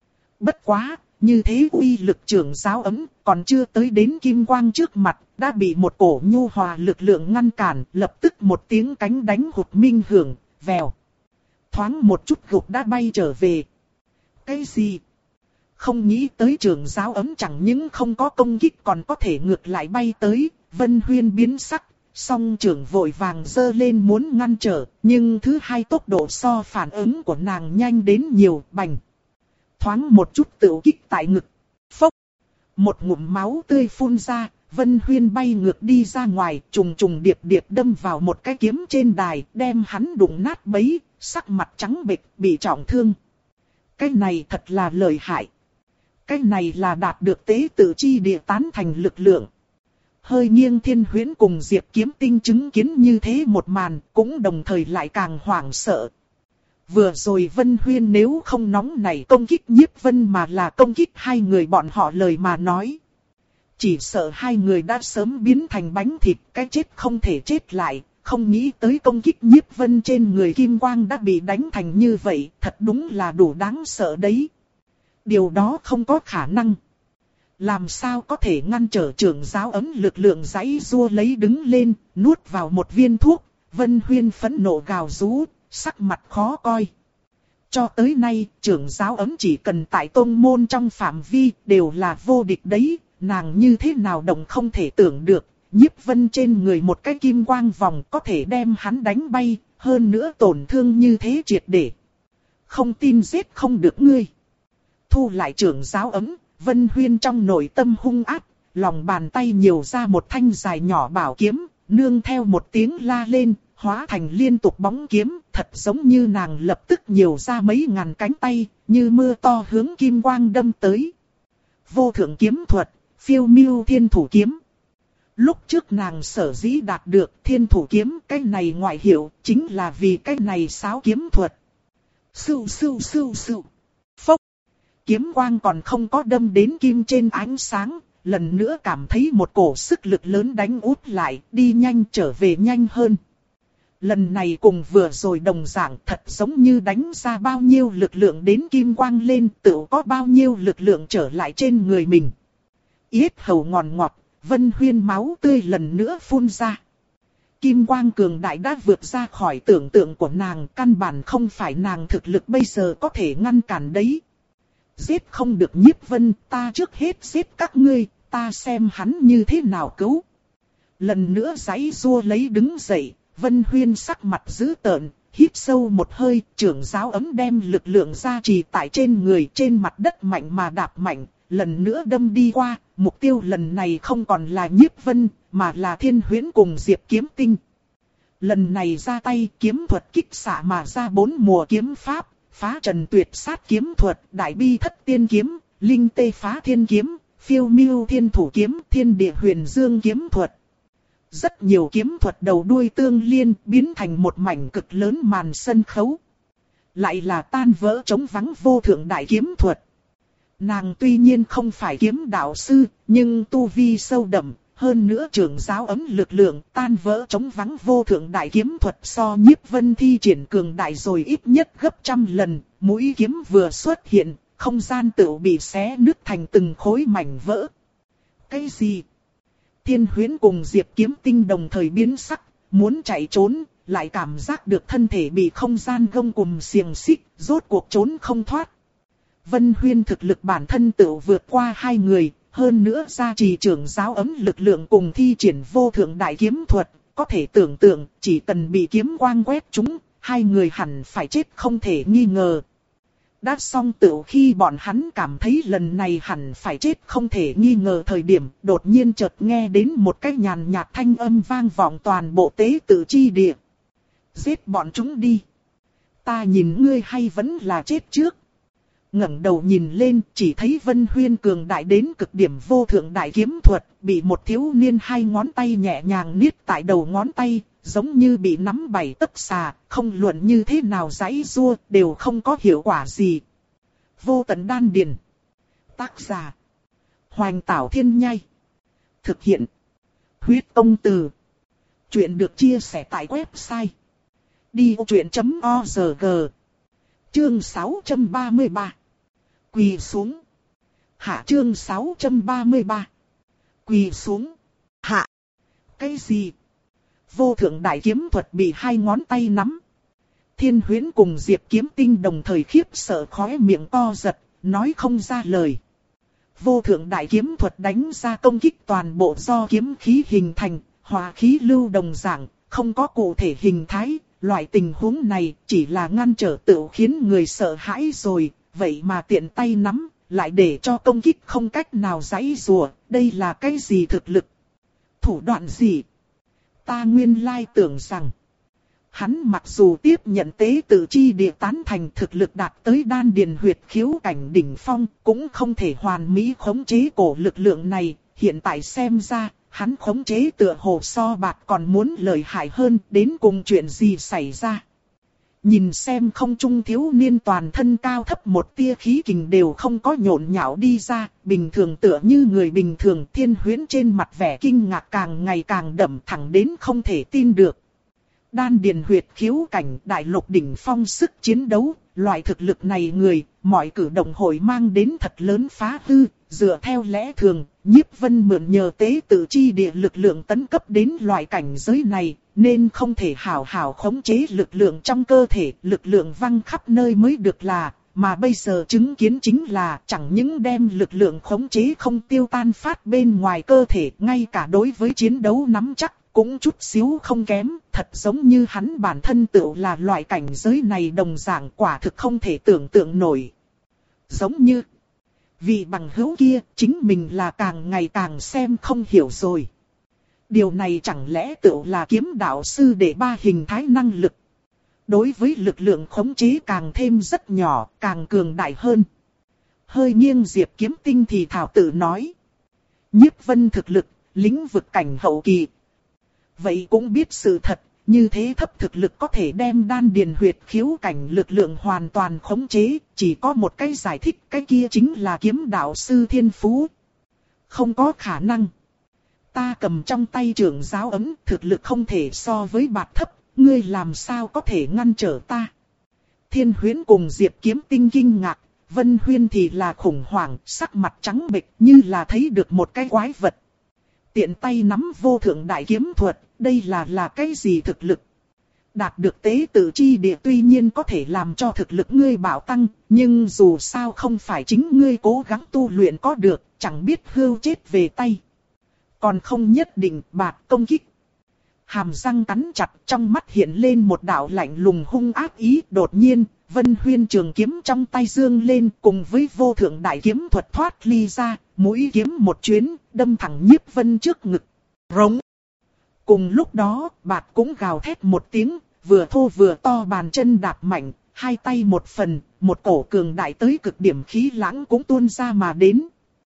Bất quá, như thế uy lực trưởng giáo ấm, còn chưa tới đến Kim Quang trước mặt, đã bị một cổ nhu hòa lực lượng ngăn cản, lập tức một tiếng cánh đánh hụt minh hưởng, vèo. Thoáng một chút gục đã bay trở về. Cái gì? Không nghĩ tới trưởng giáo ấm chẳng những không có công kích còn có thể ngược lại bay tới, Vân Huyên biến sắc, song trưởng vội vàng giơ lên muốn ngăn trở, nhưng thứ hai tốc độ so phản ứng của nàng nhanh đến nhiều, bành. Thoáng một chút tự kích tại ngực, phốc. Một ngụm máu tươi phun ra, Vân Huyên bay ngược đi ra ngoài, trùng trùng điệp điệp đâm vào một cái kiếm trên đài, đem hắn đụng nát bấy, sắc mặt trắng bệch, bị trọng thương. Cái này thật là lợi hại. Cái này là đạt được tế tự chi địa tán thành lực lượng. Hơi nghiêng Thiên Huyễn cùng Diệp Kiếm Tinh chứng kiến như thế một màn, cũng đồng thời lại càng hoảng sợ. Vừa rồi Vân Huyên nếu không nóng nảy công kích Nhiếp Vân mà là công kích hai người bọn họ lời mà nói. Chỉ sợ hai người đã sớm biến thành bánh thịt, cái chết không thể chết lại, không nghĩ tới công kích Nhiếp Vân trên người Kim Quang đã bị đánh thành như vậy, thật đúng là đủ đáng sợ đấy. Điều đó không có khả năng. Làm sao có thể ngăn trở trưởng giáo ấm lực lượng giãy giụa lấy đứng lên, nuốt vào một viên thuốc, Vân Huyên phẫn nộ gào rú, sắc mặt khó coi. Cho tới nay, trưởng giáo ấm chỉ cần tại tôn môn trong phạm vi đều là vô địch đấy, nàng như thế nào động không thể tưởng được, Nhiếp Vân trên người một cái kim quang vòng có thể đem hắn đánh bay, hơn nữa tổn thương như thế triệt để. Không tin giết không được ngươi. Thu lại trưởng giáo ấm, Vân Huyên trong nội tâm hung ác, lòng bàn tay nhiều ra một thanh dài nhỏ bảo kiếm, nương theo một tiếng la lên, hóa thành liên tục bóng kiếm, thật giống như nàng lập tức nhiều ra mấy ngàn cánh tay, như mưa to hướng Kim Quang đâm tới. Vô thượng kiếm thuật, phiêu miêu thiên thủ kiếm. Lúc trước nàng sở dĩ đạt được thiên thủ kiếm, cái này ngoại hiệu, chính là vì cái này sáo kiếm thuật. Sưu sưu sưu sưu. Phốc. Kiếm quang còn không có đâm đến kim trên ánh sáng, lần nữa cảm thấy một cổ sức lực lớn đánh út lại, đi nhanh trở về nhanh hơn. Lần này cùng vừa rồi đồng dạng, thật giống như đánh ra bao nhiêu lực lượng đến kim quang lên, tự có bao nhiêu lực lượng trở lại trên người mình. Yết hầu ngọt ngọt, Vân Huyên máu tươi lần nữa phun ra. Kim quang cường đại đã vượt ra khỏi tưởng tượng của nàng, căn bản không phải nàng thực lực bây giờ có thể ngăn cản đấy. Giết không được Nhiếp Vân, ta trước hết giết các ngươi, ta xem hắn như thế nào cứu. Lần nữa giãy giụa lấy đứng dậy, Vân Huyên sắc mặt dữ tợn, hít sâu một hơi, trưởng giáo ấm đem lực lượng gia trì tại trên người, trên mặt đất mạnh mà đạp mạnh, lần nữa đâm đi qua, mục tiêu lần này không còn là Nhiếp Vân, mà là Thiên Huyễn cùng Diệp Kiếm Tinh. Lần này ra tay kiếm thuật kích xạ mà ra bốn mùa kiếm pháp, phá trần tuyệt sát kiếm thuật, đại bi thất tiên kiếm, linh tê phá thiên kiếm, phiêu miêu thiên thủ kiếm, thiên địa huyền dương kiếm thuật. Rất nhiều kiếm thuật đầu đuôi tương liên biến thành một mảnh cực lớn màn sân khấu. Lại là tan vỡ trống vắng vô thượng đại kiếm thuật. Nàng tuy nhiên không phải kiếm đạo sư, nhưng tu vi sâu đậm, hơn nữa trưởng giáo ấm lực lượng tan vỡ trống vắng vô thượng đại kiếm thuật so Nhiếp Vân thi triển cường đại rồi ít nhất gấp trăm lần, mũi kiếm vừa xuất hiện, không gian tự bị xé nứt thành từng khối mảnh vỡ. Cái gì? Thiên Huyễn cùng Diệp Kiếm Tinh đồng thời biến sắc, muốn chạy trốn, lại cảm giác được thân thể bị không gian gông cùm xiềng xích, rốt cuộc trốn không thoát. Vân Huyên thực lực bản thân tự vượt qua hai người, hơn nữa gia trì trưởng giáo ấm lực lượng cùng thi triển vô thượng đại kiếm thuật, có thể tưởng tượng chỉ cần bị kiếm quang quét chúng, hai người hẳn phải chết không thể nghi ngờ. Đã xong tự khi bọn hắn cảm thấy lần này hẳn phải chết không thể nghi ngờ thời điểm, đột nhiên chợt nghe đến một cái nhàn nhạt thanh âm vang vọng toàn bộ tế tự chi địa. Giết bọn chúng đi. Ta nhìn ngươi hay vẫn là chết trước. ngẩng đầu nhìn lên, chỉ thấy Vân Huyên cường đại đến cực điểm vô thượng đại kiếm thuật, bị một thiếu niên hai ngón tay nhẹ nhàng niết tại đầu ngón tay, giống như bị nắm bảy tấc xà, không luận như thế nào giãy giụa, đều không có hiệu quả gì. Vô tận đan điền. Tác giả: Hoành Tảo Thiên Nhai. Thực hiện: Huyết Công Từ. Chuyện được chia sẻ tại website đi ô chuyện chấm org. Chương sáu trăm ba mươi ba. Quỳ xuống. Hạ. Chương sáu trăm ba mươi ba. Quỳ xuống. Hạ. Cái gì? Vô thượng đại kiếm thuật bị hai ngón tay nắm. Thiên Huyễn cùng Diệp Kiếm Tinh đồng thời khiếp sợ khóe miệng co giật, nói không ra lời. Vô thượng đại kiếm thuật đánh ra công kích toàn bộ do kiếm khí hình thành, hòa khí lưu đồng dạng, không có cụ thể hình thái. Loại tình huống này chỉ là ngăn trở tự khiến người sợ hãi rồi, vậy mà tiện tay nắm, lại để cho công kích không cách nào giãy giụa, đây là cái gì thực lực? Thủ đoạn gì? Ta nguyên lai tưởng rằng, hắn mặc dù tiếp nhận tế tự chi địa tán thành thực lực đạt tới đan điền huyệt khiếu cảnh đỉnh phong, cũng không thể hoàn mỹ khống chế cổ lực lượng này, hiện tại xem ra, hắn khống chế tựa hồ so bạt còn muốn lợi hại hơn, đến cùng chuyện gì xảy ra. Nhìn xem không trung thiếu niên toàn thân cao thấp một tia khí kình đều không có nhộn nhạo đi ra, bình thường tựa như người bình thường. Thiên Huyễn trên mặt vẻ kinh ngạc càng ngày càng đậm, thẳng đến không thể tin được. Đan điền huyệt khiếu cảnh đại lục đỉnh phong sức chiến đấu, loại thực lực này người, mọi cử động hội mang đến thật lớn phá hư, dựa theo lẽ thường, Nhiếp Vân mượn nhờ tế tự chi địa lực lượng tấn cấp đến loại cảnh giới này, nên không thể hảo hảo khống chế lực lượng trong cơ thể, lực lượng văng khắp nơi mới được là, mà bây giờ chứng kiến chính là chẳng những đem lực lượng khống chế không tiêu tan phát bên ngoài cơ thể, ngay cả đối với chiến đấu nắm chắc, cũng chút xíu không kém, thật giống như hắn bản thân tựu là loại cảnh giới này đồng dạng, quả thực không thể tưởng tượng nổi. Giống như vị bằng hữu kia, chính mình là càng ngày càng xem không hiểu rồi. Điều này chẳng lẽ tựu là kiếm đạo sư đệ ba hình thái năng lực. Đối với lực lượng khống chế càng thêm rất nhỏ, càng cường đại hơn. Hơi nghiêng Diệp Kiếm Tinh thì thảo tự nói. Nhiếp Vân thực lực, lĩnh vực cảnh hậu kỳ. Vậy cũng biết sự thật, như thế thấp thực lực có thể đem đan điền huyệt khiếu cảnh lực lượng hoàn toàn khống chế, chỉ có một cái giải thích, cái kia chính là kiếm đạo sư thiên phú. Không có khả năng. Ta cầm trong tay trưởng giáo ấm, thực lực không thể so với bạt thấp, ngươi làm sao có thể ngăn trở ta? Thiên Huyễn cùng Diệp Kiếm Tinh kinh ngạc, Vân Huyên thì là khủng hoảng, sắc mặt trắng bệch như là thấy được một cái quái vật. Tiện tay nắm vô thượng đại kiếm thuật, đây là là cái gì thực lực? Đạt được tế tự chi địa tuy nhiên có thể làm cho thực lực ngươi bạo tăng, nhưng dù sao không phải chính ngươi cố gắng tu luyện có được, chẳng biết hưu chết về tay. Còn không nhất định bạt công kích. Hàm răng cắn chặt, trong mắt hiện lên một đạo lạnh lùng hung ác ý. Đột nhiên, Vân Huyên trường kiếm trong tay dương lên, cùng với vô thượng đại kiếm thuật thoát ly ra, mũi kiếm một chuyến, đâm thẳng Nhiếp Vân trước ngực. Rống. Cùng lúc đó, bạt cũng gào thét một tiếng, vừa thô vừa to bàn chân đạp mạnh, hai tay một phần, một cổ cường đại tới cực điểm khí lãng cũng tuôn ra mà đến.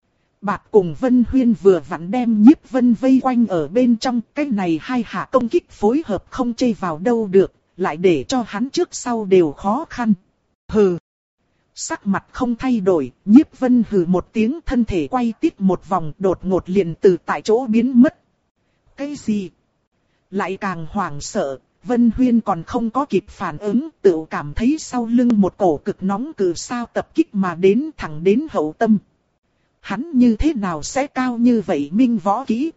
Bạt cùng Vân Huyên vừa vặn đem Nhiếp Vân vây quanh ở bên trong, cái này hai hạ công kích phối hợp không chê vào đâu được, lại để cho hắn trước sau đều khó khăn. Hừ. Sắc mặt không thay đổi, Nhiếp Vân hừ một tiếng, thân thể quay tít một vòng, đột ngột liền từ tại chỗ biến mất. Cái gì? Lại càng hoảng sợ, Vân Huyên còn không có kịp phản ứng, tự cảm thấy sau lưng một cổ cực nóng từ sao tập kích mà đến, thẳng đến hậu tâm. Hắn như thế nào sẽ cao như vậy minh võ kỹ?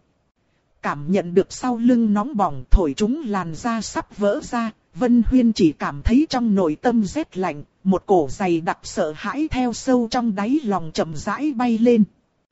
Cảm nhận được sau lưng nóng bỏng thổi chúng làn da sắp vỡ ra, Vân Huyên chỉ cảm thấy trong nội tâm rét lạnh, một cổ dày đặc sợ hãi theo sâu trong đáy lòng chậm rãi bay lên.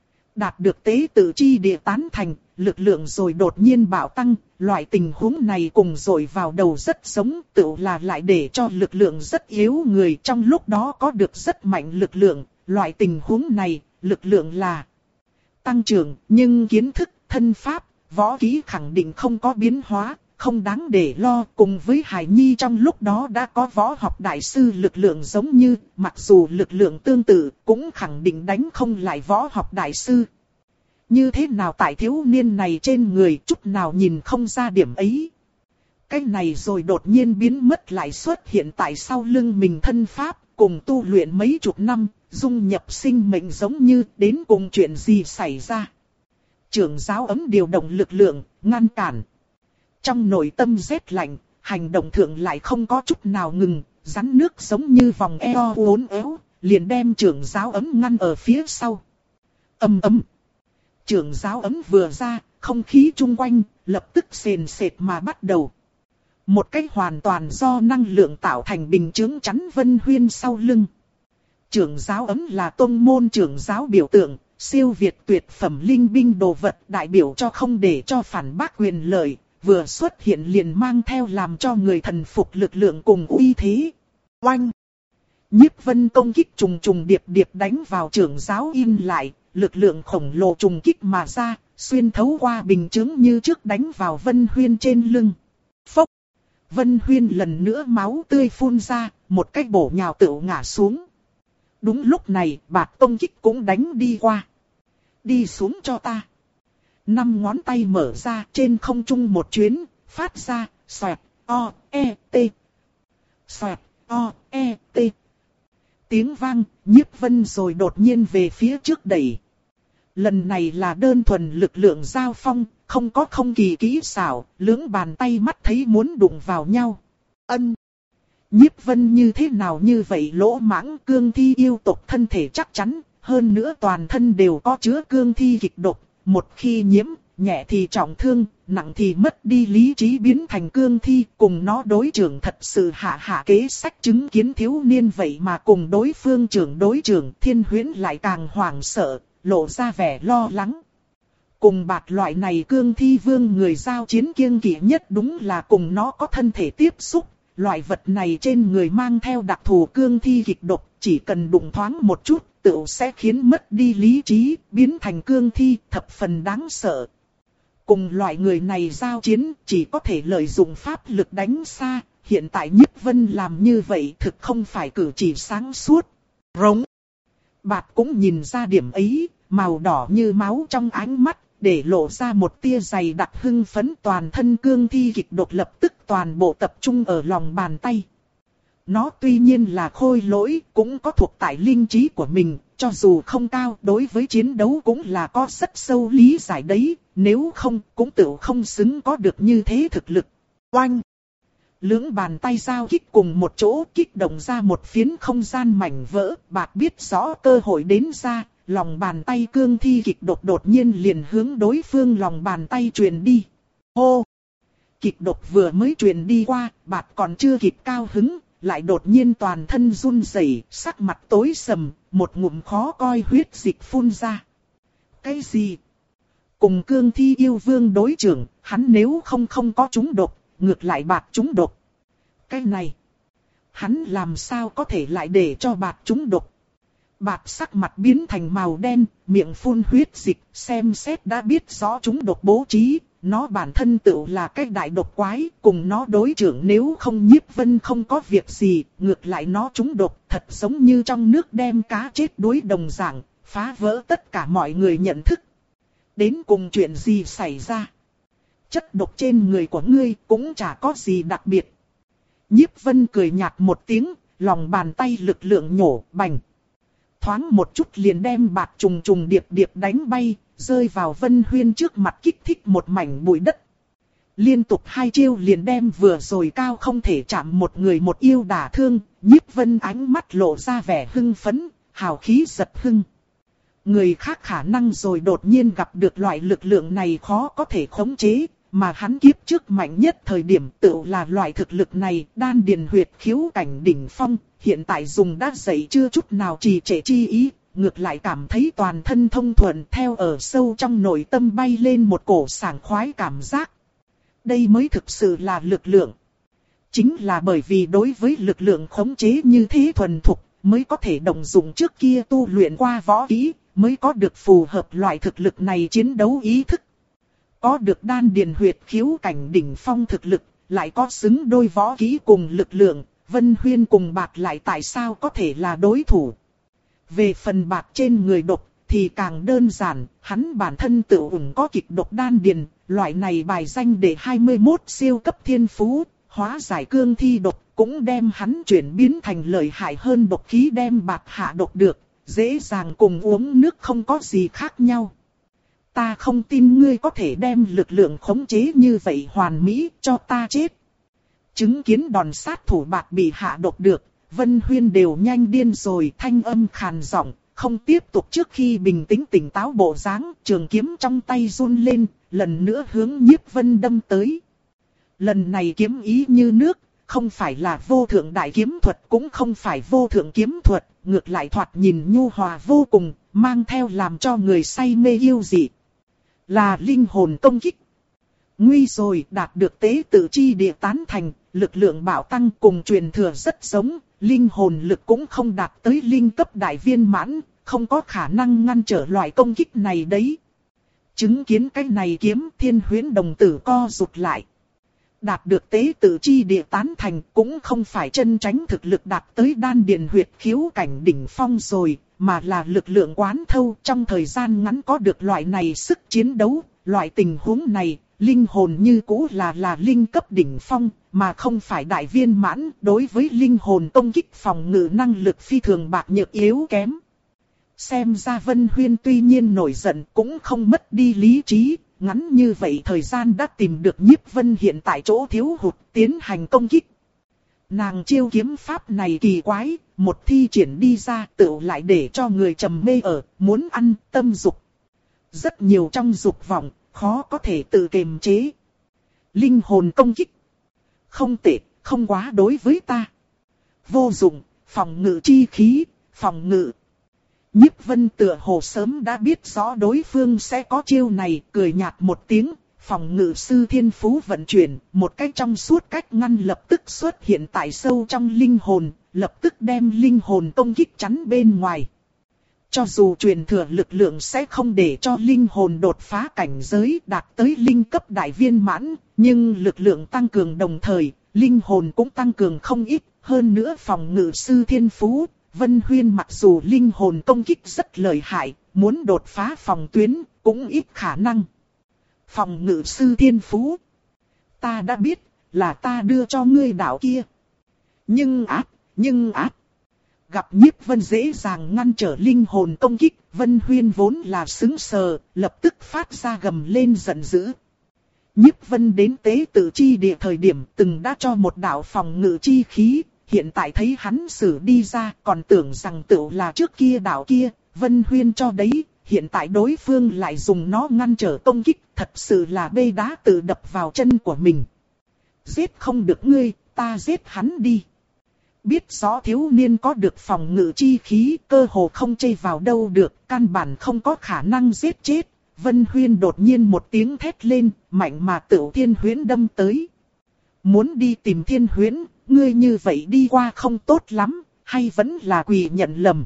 Đạt được tế tự chi địa tán thành, lực lượng rồi đột nhiên bạo tăng, loại tình huống này cùng rồi vào đầu rất giống, tự là lại để cho lực lượng rất yếu người trong lúc đó có được rất mạnh lực lượng, loại tình huống này, lực lượng là tăng trưởng, nhưng kiến thức, thân pháp, võ kỹ khẳng định không có biến hóa, không đáng để lo. Cùng với Hải Nhi trong lúc đó đã có võ học đại sư lực lượng giống như, mặc dù lực lượng tương tự, cũng khẳng định đánh không lại võ học đại sư. Như thế nào tại thiếu niên này trên người chút nào nhìn không ra điểm ấy. Cái này rồi đột nhiên biến mất lại xuất hiện tại sau lưng mình thân pháp, cùng tu luyện mấy chục năm, dung nhập sinh mệnh giống như đến cùng chuyện gì xảy ra. Trưởng giáo ấm điều động lực lượng, ngăn cản. Trong nội tâm rét lạnh, hành động thượng lại không có chút nào ngừng, rắn nước giống như vòng eo uốn éo, liền đem trưởng giáo ấm ngăn ở phía sau. Ầm ầm. Trưởng giáo ấm vừa ra, không khí chung quanh, lập tức sền sệt mà bắt đầu. Một cái hoàn toàn do năng lượng tạo thành bình chướng chắn Vân Huyên sau lưng. Trưởng giáo ấm là tôn môn trưởng giáo biểu tượng, siêu việt tuyệt phẩm linh binh đồ vật đại biểu cho không để cho phản bác quyền lợi, vừa xuất hiện liền mang theo làm cho người thần phục lực lượng cùng uy thế. Oanh! Nhiếp Vân công kích trùng trùng điệp điệp đánh vào trưởng giáo in lại, lực lượng khổng lồ trùng kích mà ra, xuyên thấu qua bình chướng như trước đánh vào Vân Huyên trên lưng. Phốc! Vân Huyên lần nữa máu tươi phun ra, một cái bổ nhào tựu ngã xuống. Đúng lúc này, bạt công kích cũng đánh đi qua. Đi xuống cho ta. Năm ngón tay mở ra trên không trung một chuyến, phát ra, xoẹt, o, e, t. Xoẹt, o, e, t. Tiếng vang, Nhiếp Vân rồi đột nhiên về phía trước đẩy. Lần này là đơn thuần lực lượng giao phong, không có không kỳ kỹ xảo, lưỡng bàn tay mắt thấy muốn đụng vào nhau. Ân. Nhiếp Vân như thế nào như vậy lỗ mãng cương thi yêu tộc thân thể chắc chắn, hơn nữa toàn thân đều có chứa cương thi kịch độc, một khi nhiễm, nhẹ thì trọng thương, nặng thì mất đi lý trí biến thành cương thi, cùng nó đối trưởng thật sự hạ hạ kế sách chứng kiến thiếu niên vậy mà cùng đối phương trưởng đối trưởng Thiên Huyễn lại càng hoảng sợ, lộ ra vẻ lo lắng. Cùng bạt loại này cương thi vương người giao chiến kiêng kỵ nhất đúng là cùng nó có thân thể tiếp xúc. Loại vật này trên người mang theo đặc thù cương thi kịch độc, chỉ cần đụng thoáng một chút, tựu sẽ khiến mất đi lý trí, biến thành cương thi, thập phần đáng sợ. Cùng loại người này giao chiến, chỉ có thể lợi dụng pháp lực đánh xa, hiện tại Nhiếp Vân làm như vậy thực không phải cử chỉ sáng suốt. Rống. Bạt cũng nhìn ra điểm ấy, màu đỏ như máu trong ánh mắt, để lộ ra một tia dày đặc hưng phấn toàn thân cương thi kịch độc lập tức toàn bộ tập trung ở lòng bàn tay. Nó tuy nhiên là khôi lỗi, cũng có thuộc tại linh trí của mình, cho dù không cao đối với chiến đấu cũng là có rất sâu lý giải đấy, nếu không cũng tự không xứng có được như thế thực lực. Oanh! Lưỡng bàn tay giao kích cùng một chỗ kích động ra một phiến không gian mảnh vỡ, bạt biết rõ cơ hội đến ra. Lòng bàn tay cương thi kịch độc đột nhiên liền hướng đối phương lòng bàn tay truyền đi. Hô! Kịch độc vừa mới truyền đi qua, bạt còn chưa kịp cao hứng, lại đột nhiên toàn thân run rẩy, sắc mặt tối sầm, một ngụm khó coi huyết dịch phun ra. Cái gì? Cùng cương thi yêu vương đối trưởng, hắn nếu không không có trúng độc, ngược lại bạt trúng độc. Cái này, hắn làm sao có thể lại để cho bạt trúng độc? Bạt sắc mặt biến thành màu đen, miệng phun huyết dịch, xem xét đã biết rõ chúng độc bố trí, nó bản thân tự là cái đại độc quái, cùng nó đối trưởng nếu không Nhiếp Vân không có việc gì, ngược lại nó trúng độc, thật giống như trong nước đem cá chết đuối đồng dạng, phá vỡ tất cả mọi người nhận thức. Đến cùng chuyện gì xảy ra? Chất độc trên người của ngươi cũng chả có gì đặc biệt. Nhiếp Vân cười nhạt một tiếng, lòng bàn tay lực lượng nhổ, bành. Thoáng một chút liền đem bạt trùng trùng điệp điệp đánh bay, rơi vào Vân Huyên trước mặt kích thích một mảnh bụi đất. Liên tục hai chiêu liền đem vừa rồi cao không thể chạm một người một yêu đả thương, Nhiếp Vân ánh mắt lộ ra vẻ hưng phấn, hào khí giật hưng. Người khác khả năng rồi đột nhiên gặp được loại lực lượng này khó có thể khống chế, mà hắn kiếp trước mạnh nhất thời điểm tự là loại thực lực này, đan điền huyệt khiếu cảnh đỉnh phong, hiện tại dùng đã dậy chưa chút nào trì trệ chi ý, ngược lại cảm thấy toàn thân thông thuận theo ở sâu trong nội tâm bay lên một cổ sảng khoái cảm giác. Đây mới thực sự là lực lượng. Chính là bởi vì đối với lực lượng khống chế như thế thuần thục, mới có thể động dụng trước kia tu luyện qua võ kỹ, mới có được phù hợp loại thực lực này chiến đấu ý thức. Có được đan điền huyệt khiếu cảnh đỉnh phong thực lực, lại có xứng đôi võ kỹ cùng lực lượng, Vân Huyên cùng Bạc lại tại sao có thể là đối thủ. Về phần Bạc trên người độc thì càng đơn giản, hắn bản thân tự ủng có kịch độc đan điền, loại này bài danh để hai mươi mốt siêu cấp thiên phú, hóa giải cương thi độc, cũng đem hắn chuyển biến thành lợi hại hơn độc khí đem Bạc hạ độc được, dễ dàng cùng uống nước không có gì khác nhau. Ta không tin ngươi có thể đem lực lượng khống chế như vậy hoàn mỹ, cho ta chết. Chứng kiến đòn sát thủ Bạc bị hạ độc được, Vân Huyên đều nhanh điên rồi, thanh âm khàn giọng, không tiếp tục trước khi bình tĩnh tỉnh táo bộ dáng, trường kiếm trong tay run lên, lần nữa hướng Nhiếp Vân đâm tới. Lần này kiếm ý như nước, không phải là vô thượng đại kiếm thuật, cũng không phải vô thượng kiếm thuật, ngược lại thoạt nhìn nhu hòa vô cùng, mang theo làm cho người say mê yêu dị. Là linh hồn công kích. Nguy rồi, đạt được tế tự chi địa tán thành, lực lượng bạo tăng cùng truyền thừa rất giống, linh hồn lực cũng không đạt tới linh cấp đại viên mãn, không có khả năng ngăn trở loại công kích này đấy. Chứng kiến cái này kiếm, Thiên Huyễn đồng tử co rụt lại. Đạt được tế tự chi địa tán thành cũng không phải chân tránh thực lực đạt tới đan điền huyệt khiếu cảnh đỉnh phong rồi, mà là lực lượng quán thâu trong thời gian ngắn có được loại này sức chiến đấu. Loại tình huống này, linh hồn như cũ là là linh cấp đỉnh phong, mà không phải đại viên mãn. Đối với linh hồn công kích phòng ngự năng lực phi thường bạc nhược yếu kém. Xem ra Vân Huyên tuy nhiên nổi giận cũng không mất đi lý trí. Ngắn như vậy thời gian đã tìm được Nhiếp Vân hiện tại chỗ thiếu hụt, tiến hành công kích. Nàng chiêu kiếm pháp này kỳ quái, một thi triển đi ra tựu lại để cho người trầm mê ở, muốn ăn, tâm dục. Rất nhiều trong dục vọng, khó có thể tự kiềm chế. Linh hồn công kích. Không tệ, không quá đối với ta. Vô dụng, phòng ngự chi khí, phòng ngự. Nhiếp Vân tựa hồ sớm đã biết rõ đối phương sẽ có chiêu này, cười nhạt một tiếng, phòng ngự sư thiên phú vận chuyển, một cách trong suốt cách ngăn lập tức xuất hiện tại sâu trong linh hồn, lập tức đem linh hồn công kích chắn bên ngoài. Cho dù truyền thừa lực lượng sẽ không để cho linh hồn đột phá cảnh giới đạt tới linh cấp đại viên mãn, nhưng lực lượng tăng cường đồng thời, linh hồn cũng tăng cường không ít, hơn nữa phòng ngự sư thiên phú. Vân Huyên mặc dù linh hồn công kích rất lợi hại, muốn đột phá phòng tuyến, cũng ít khả năng. Phòng ngự sư thiên phú. Ta đã biết, là ta đưa cho ngươi đạo kia. Nhưng áp, nhưng áp. Gặp Nhiếp Vân dễ dàng ngăn trở linh hồn công kích, Vân Huyên vốn là sững sờ, lập tức phát ra gầm lên giận dữ. Nhiếp Vân đến tế tự chi địa thời điểm từng đã cho một đạo phòng ngự chi khí. Hiện tại thấy hắn sử đi ra còn tưởng rằng tựu là trước kia đạo kia, Vân Huyên cho đấy, hiện tại đối phương lại dùng nó ngăn trở công kích, thật sự là bê đá tự đập vào chân của mình. Giết không được ngươi, ta giết hắn đi. Biết rõ thiếu niên có được phòng ngự chi khí, cơ hồ không chây vào đâu được, căn bản không có khả năng giết chết. Vân Huyên đột nhiên một tiếng thét lên, mạnh mà tựu Thiên Huyễn đâm tới. Muốn đi tìm Thiên Huyễn, ngươi như vậy đi qua không tốt lắm, hay vẫn là quỳ nhận lầm.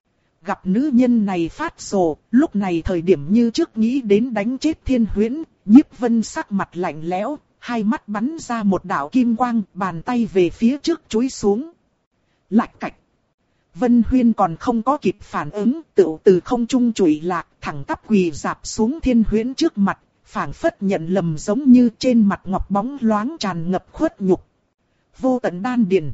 Gặp nữ nhân này phát rồ, lúc này thời điểm như trước nghĩ đến đánh chết Thiên Huyễn, Nhiếp Vân sắc mặt lạnh lẽo, hai mắt bắn ra một đạo kim quang, bàn tay về phía trước chúi xuống. Lạch cạch. Vân Huyên còn không có kịp phản ứng, tựu từ không trung chùi lạc, thẳng tắp quỳ dạp xuống Thiên Huyễn trước mặt, phảng phất nhận lầm giống như trên mặt ngọc bóng loáng tràn ngập khuất nhục. Vô tận đan điền.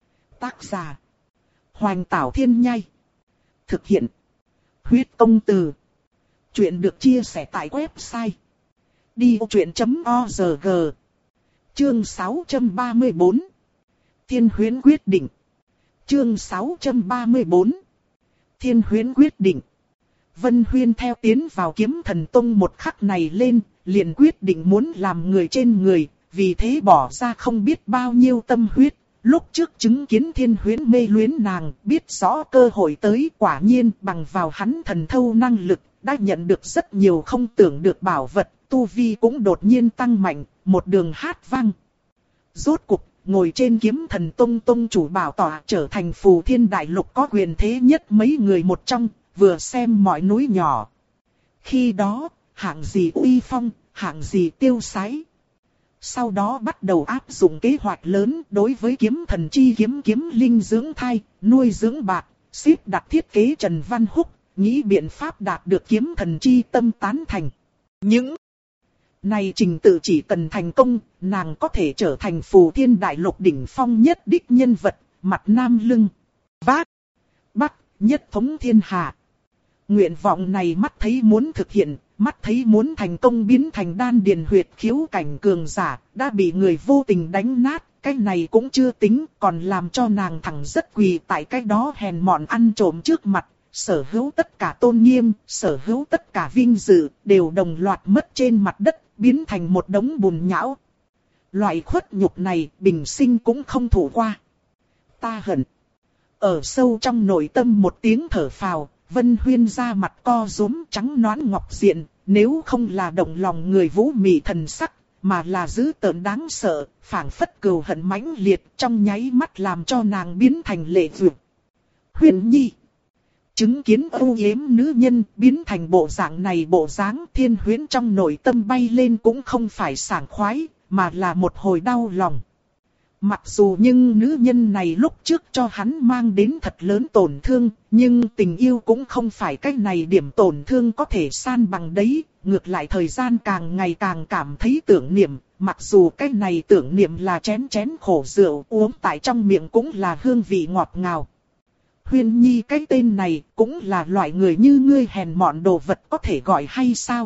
Tác giả. Hoành Tảo Thiên Nhai. Thực hiện. Huyết Công Từ. Chuyện được chia sẻ tại website. đi ô chuyện chấm org. Chương sáu trăm ba mươi tư. Thiên Huyễn quyết định. Chương sáu trăm ba mươi tư. Thiên Huyễn quyết định. Vân Huyên theo tiến vào Kiếm Thần Tông một khắc này lên, liền quyết định muốn làm người trên người, vì thế bỏ ra không biết bao nhiêu tâm huyết. Lúc trước chứng kiến Thiên Huyễn mê luyến nàng, biết rõ cơ hội tới, quả nhiên bằng vào hắn thần thâu năng lực, đã nhận được rất nhiều không tưởng được bảo vật, tu vi cũng đột nhiên tăng mạnh, một đường hát vang. Rốt cục, ngồi trên Kiếm Thần Tông tông chủ bảo tọa trở thành Phù Thiên Đại Lục có quyền thế nhất mấy người một trong, vừa xem mọi núi nhỏ. Khi đó, hạng gì uy phong, hạng gì tiêu sái. Sau đó bắt đầu áp dụng kế hoạch lớn đối với kiếm thần chi kiếm kiếm linh dưỡng thai, nuôi dưỡng bạc, xếp đặt thiết kế Trần Văn Húc, nghĩ biện pháp đạt được kiếm thần chi tâm tán thành. Những này trình tự chỉ cần thành công, nàng có thể trở thành phù thiên đại lục đỉnh phong nhất đích nhân vật, mặt nam lưng, vác, bắc, nhất thống thiên hạ. Nguyện vọng này mắt thấy muốn thực hiện, mắt thấy muốn thành công biến thành đan điền huyệt khiếu cảnh cường giả, đã bị người vô tình đánh nát, cái này cũng chưa tính, còn làm cho nàng thẳng rất quỳ tại cái đó hèn mọn ăn trộm trước mặt, sở hữu tất cả tôn nghiêm, sở hữu tất cả vinh dự, đều đồng loạt mất trên mặt đất, biến thành một đống bùn nhão. Loại khuất nhục này, bình sinh cũng không thủ qua. Ta hận. Ở sâu trong nội tâm một tiếng thở phào, Vân Huyên ra mặt co rúm trắng nõn ngọc diện, nếu không là động lòng người vũ mị thần sắc, mà là dữ tợn đáng sợ, phảng phất cừu hận mãnh liệt trong nháy mắt làm cho nàng biến thành lệ dược. Huyên Nhi. Chứng kiến âu yếm nữ nhân biến thành bộ dạng này bộ dáng, Thiên Huyễn trong nội tâm bay lên cũng không phải sảng khoái, mà là một hồi đau lòng. Mặc dù nhưng nữ nhân này lúc trước cho hắn mang đến thật lớn tổn thương, nhưng tình yêu cũng không phải cái này điểm tổn thương có thể san bằng đấy, ngược lại thời gian càng ngày càng cảm thấy tưởng niệm, mặc dù cái này tưởng niệm là chén chén khổ rượu uống tại trong miệng cũng là hương vị ngọt ngào. Huyên Nhi cái tên này cũng là loại người như ngươi hèn mọn đồ vật có thể gọi hay sao?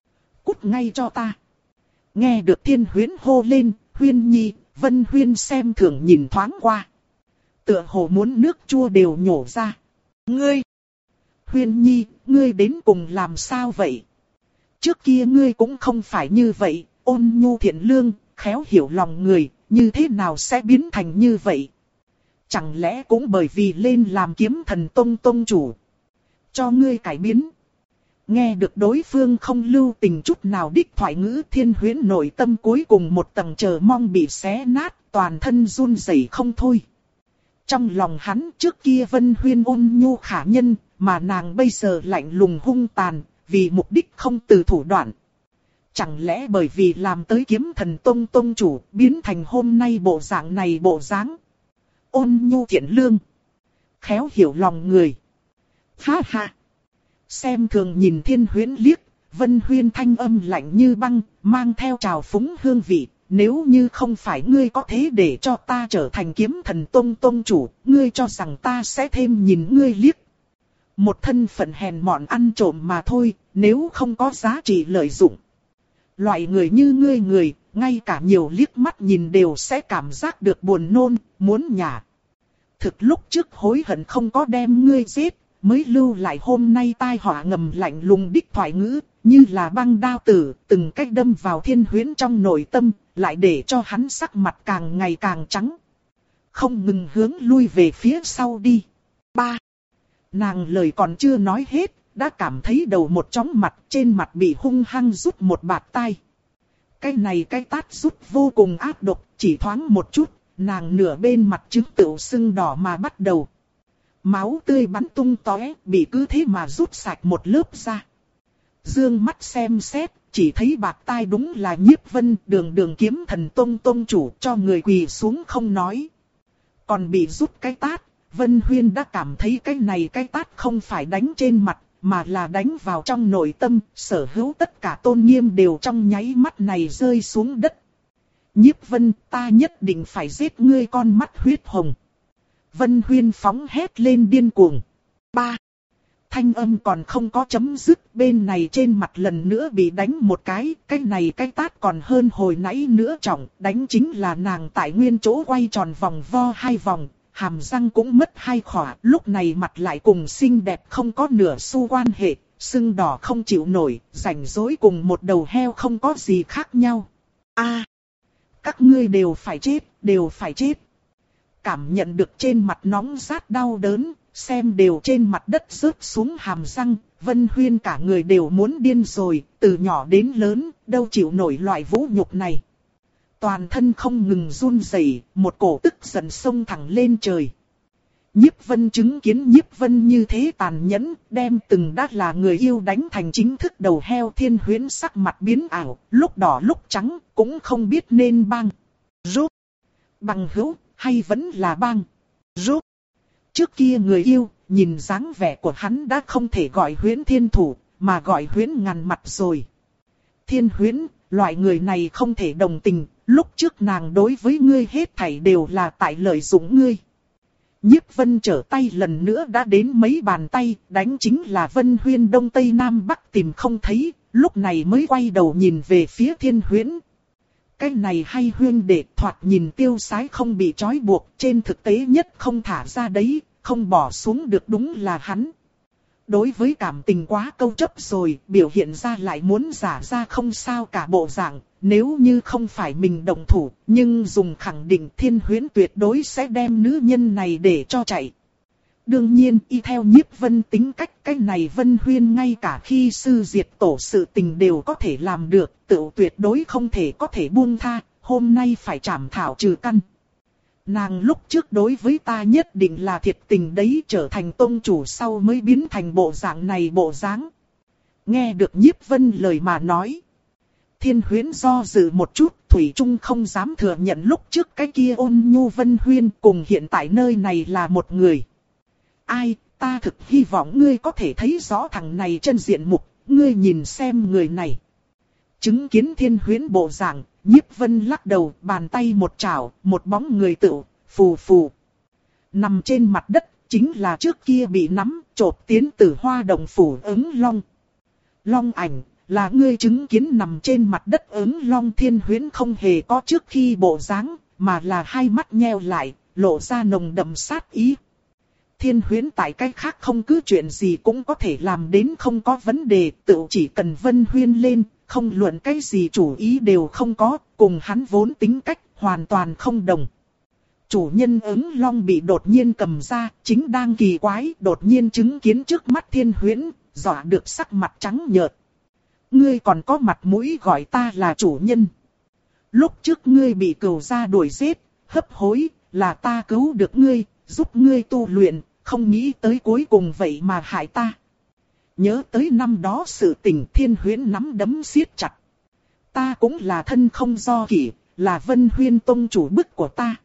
Cút ngay cho ta. Nghe được Thiên Huyễn hô lên, Huyên Nhi, Vân Huyên xem thường nhìn thoáng qua. Tựa hồ muốn nước chua đều nhổ ra. Ngươi! Huyên Nhi, ngươi đến cùng làm sao vậy? Trước kia ngươi cũng không phải như vậy, ôn nhu thiện lương, khéo hiểu lòng người, như thế nào sẽ biến thành như vậy? Chẳng lẽ cũng bởi vì lên làm kiếm thần tông tông chủ, cho ngươi cải biến? Nghe được đối phương không lưu tình chút nào đích thoại ngữ, Thiên Huyễn nội tâm cuối cùng một tầng chờ mong bị xé nát, toàn thân run rẩy không thôi. Trong lòng hắn trước kia Vân Huyên ôn nhu khả nhân, mà nàng bây giờ lạnh lùng hung tàn, vì mục đích không từ thủ đoạn. Chẳng lẽ bởi vì làm tới kiếm thần tông tông chủ, biến thành hôm nay bộ dạng này bộ dáng? Ôn nhu thiện lương, khéo hiểu lòng người. Ha ha! Xem thường nhìn Thiên Huyễn liếc, Vân Huyên thanh âm lạnh như băng, mang theo trào phúng hương vị. Nếu như không phải ngươi có thế để cho ta trở thành kiếm thần tông tông chủ, ngươi cho rằng ta sẽ thêm nhìn ngươi liếc. Một thân phận hèn mọn ăn trộm mà thôi, nếu không có giá trị lợi dụng. Loại người như ngươi người, ngay cả nhiều liếc mắt nhìn đều sẽ cảm giác được buồn nôn, muốn nhả. Thực lúc trước hối hận không có đem ngươi giết, mới lưu lại hôm nay tai họa ngầm lạnh lùng đích thoại ngữ, như là băng đao tử, từng cách đâm vào Thiên Huyễn trong nội tâm, lại để cho hắn sắc mặt càng ngày càng trắng. Không ngừng hướng lui về phía sau đi. Ba. Nàng lời còn chưa nói hết, đã cảm thấy đầu một chóng mặt, trên mặt bị hung hăng rút một bạt tai. Cái này cái tát rút vô cùng ác độc, chỉ thoáng một chút, nàng nửa bên mặt chứng tựu sưng đỏ mà bắt đầu. Máu tươi bắn tung tóe, bị cứ thế mà rút sạch một lớp ra. Dương mắt xem xét, chỉ thấy bạt tai đúng là Nhiếp Vân, đường đường kiếm thần tông tông chủ, cho người quỳ xuống không nói. Còn bị rút cái tát, Vân Huyên đã cảm thấy cái này cái tát không phải đánh trên mặt, mà là đánh vào trong nội tâm, sở hữu tất cả tôn nghiêm đều trong nháy mắt này rơi xuống đất. Nhiếp Vân, ta nhất định phải giết ngươi con mắt huyết hồng. Vân Huyên phóng hét lên điên cuồng. Ba. Thanh âm còn không có chấm dứt, bên này trên mặt lần nữa bị đánh một cái, cái này cái tát còn hơn hồi nãy nữa trọng, đánh chính là nàng tại nguyên chỗ quay tròn vòng vo hai vòng, hàm răng cũng mất hai khỏa, lúc này mặt lại cùng xinh đẹp không có nửa xu quan hệ, sưng đỏ không chịu nổi, rảnh rỗi cùng một đầu heo không có gì khác nhau. A, các ngươi đều phải chết, đều phải chết. Cảm nhận được trên mặt nóng rát đau đớn, xem đều trên mặt đất rớt xuống hàm răng, Vân Huyên cả người đều muốn điên rồi, từ nhỏ đến lớn, đâu chịu nổi loại vũ nhục này. Toàn thân không ngừng run rẩy, một cổ tức giận xông thẳng lên trời. Nhiếp Vân chứng kiến Nhiếp Vân như thế tàn nhẫn, đem từng đã là người yêu đánh thành chính thức đầu heo. Thiên Huyễn sắc mặt biến ảo, lúc đỏ lúc trắng, cũng không biết nên bang giúp bằng hữu, hay vẫn là bang giúp. Trước kia người yêu, nhìn dáng vẻ của hắn đã không thể gọi Huyễn Thiên Thủ, mà gọi Huyễn Ngàn Mặt rồi. Thiên Huyễn, loại người này không thể đồng tình, lúc trước nàng đối với ngươi hết thảy đều là tại lợi dụng ngươi. Nhiếp Vân trở tay lần nữa đã đến mấy bàn tay, đánh chính là Vân Huyên đông tây nam bắc tìm không thấy, lúc này mới quay đầu nhìn về phía Thiên Huyễn. Cái này hay huyên đệ thoạt nhìn tiêu sái không bị trói buộc, trên thực tế nhất không thả ra đấy, không bỏ xuống được đúng là hắn. Đối với cảm tình quá câu chấp rồi, biểu hiện ra lại muốn giả ra không sao cả bộ dạng, nếu như không phải mình động thủ, nhưng dùng khẳng định Thiên Huyễn tuyệt đối sẽ đem nữ nhân này để cho chạy. Đương nhiên, y theo Nhiếp Vân tính cách, cái này Vân Huyên ngay cả khi sư diệt tổ sự tình đều có thể làm được, tự tuyệt đối không thể có thể buông tha, hôm nay phải trảm thảo trừ căn. Nàng lúc trước đối với ta nhất định là thiệt tình đấy, trở thành tông chủ sau mới biến thành bộ dạng này bộ dáng. Nghe được Nhiếp Vân lời mà nói, Thiên Huyễn do dự một chút, thủy chung không dám thừa nhận lúc trước cái kia ôn nhu Vân Huyên cùng hiện tại nơi này là một người. Ai, ta thực hy vọng ngươi có thể thấy rõ thằng này chân diện mục, ngươi nhìn xem người này. Chứng kiến Thiên Huyễn bộ dạng, Nhiếp Vân lắc đầu, bàn tay một chảo, một bóng người tựu, phù phù. Nằm trên mặt đất, chính là trước kia bị nắm, chộp tiến từ Hoa Đồng phủ Ứng Long. Long ảnh, là ngươi chứng kiến nằm trên mặt đất Ứng Long. Thiên Huyễn không hề có trước khi bộ dáng, mà là hai mắt nheo lại, lộ ra nồng đậm sát ý. Thiên Huyễn tại cách khác không cứ chuyện gì cũng có thể làm đến không có vấn đề, tự chỉ cần Vân Huyên lên, không luận cái gì chủ ý đều không có, cùng hắn vốn tính cách hoàn toàn không đồng. Chủ nhân Ứng Long bị đột nhiên cầm ra, chính đang kỳ quái, đột nhiên chứng kiến trước mắt Thiên Huyễn, dọa được sắc mặt trắng nhợt. Ngươi còn có mặt mũi gọi ta là chủ nhân. Lúc trước ngươi bị cừu gia đuổi giết, hấp hối, là ta cứu được ngươi, giúp ngươi tu luyện, không nghĩ tới cuối cùng vậy mà hại ta. Nhớ tới năm đó sự tình, Thiên Huyễn nắm đấm siết chặt. Ta cũng là thân không do kỷ, là Vân Huyên tông chủ bức của ta.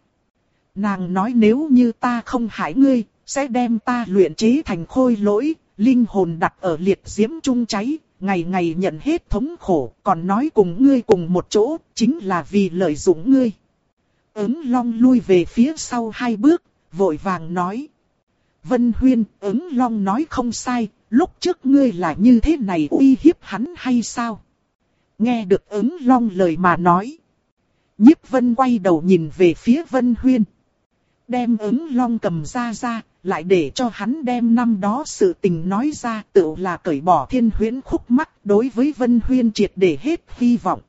Nàng nói nếu như ta không hại ngươi, sẽ đem ta luyện chế thành khôi lỗi, linh hồn đặt ở liệt diễm trung cháy, ngày ngày nhận hết thống khổ, còn nói cùng ngươi cùng một chỗ, chính là vì lợi dụng ngươi. Ứng Long lui về phía sau hai bước, vội vàng nói. Vân Huyên, Ứng Long nói không sai, lúc trước ngươi là như thế này uy hiếp hắn hay sao? Nghe được Ứng Long lời mà nói. Nhiếp Vân quay đầu nhìn về phía Vân Huyên. Đem Ứng Long cầm ra ra, lại để cho hắn đem năm đó sự tình nói ra, tự là cởi bỏ Thiên Huyễn khúc mắc, đối với Vân Huyên triệt để hết hy vọng.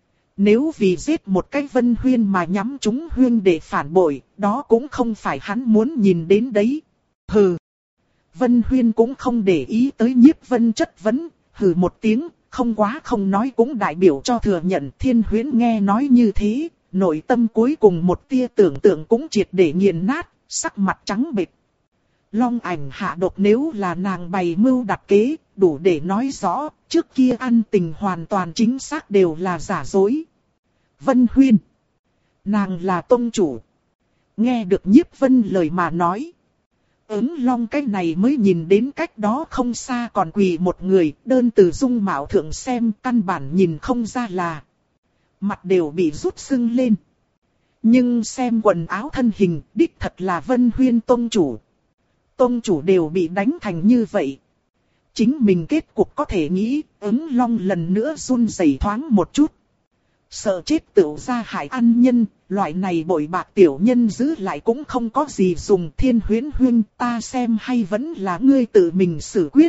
Nếu vì giết một cái Vân Huyên mà nhắm chúng Huyên để phản bội, đó cũng không phải hắn muốn nhìn đến đấy. Hừ. Vân Huyên cũng không để ý tới Nhiếp Vân chất vấn, hừ một tiếng, không quá không nói cũng đại biểu cho thừa nhận. Thiên Huyễn nghe nói như thế, nội tâm cuối cùng một tia tưởng tượng cũng triệt để nghiền nát, sắc mặt trắng bệch. Long ảnh hạ độc nếu là nàng bày mưu đặt kế, đủ để nói rõ, trước kia ăn tình hoàn toàn chính xác đều là giả dối. Vân Huyên, nàng là tông chủ. Nghe được Nhiếp Vân lời mà nói. Ứng Long cái này mới nhìn đến cách đó không xa còn quỳ một người, đơn từ dung mạo thượng xem căn bản nhìn không ra là. Mặt đều bị rút sưng lên. Nhưng xem quần áo thân hình, đích thật là Vân Huyên tông chủ. Tông chủ đều bị đánh thành như vậy. Chính mình kết cục có thể nghĩ, Ứng Long lần nữa run rẩy thoáng một chút. Sợ chết tựu ra hại ăn nhân, loại này bội bạc tiểu nhân giữ lại cũng không có gì dùng. Thiên Huyễn Huyên, ta xem hay vẫn là ngươi tự mình xử quyết.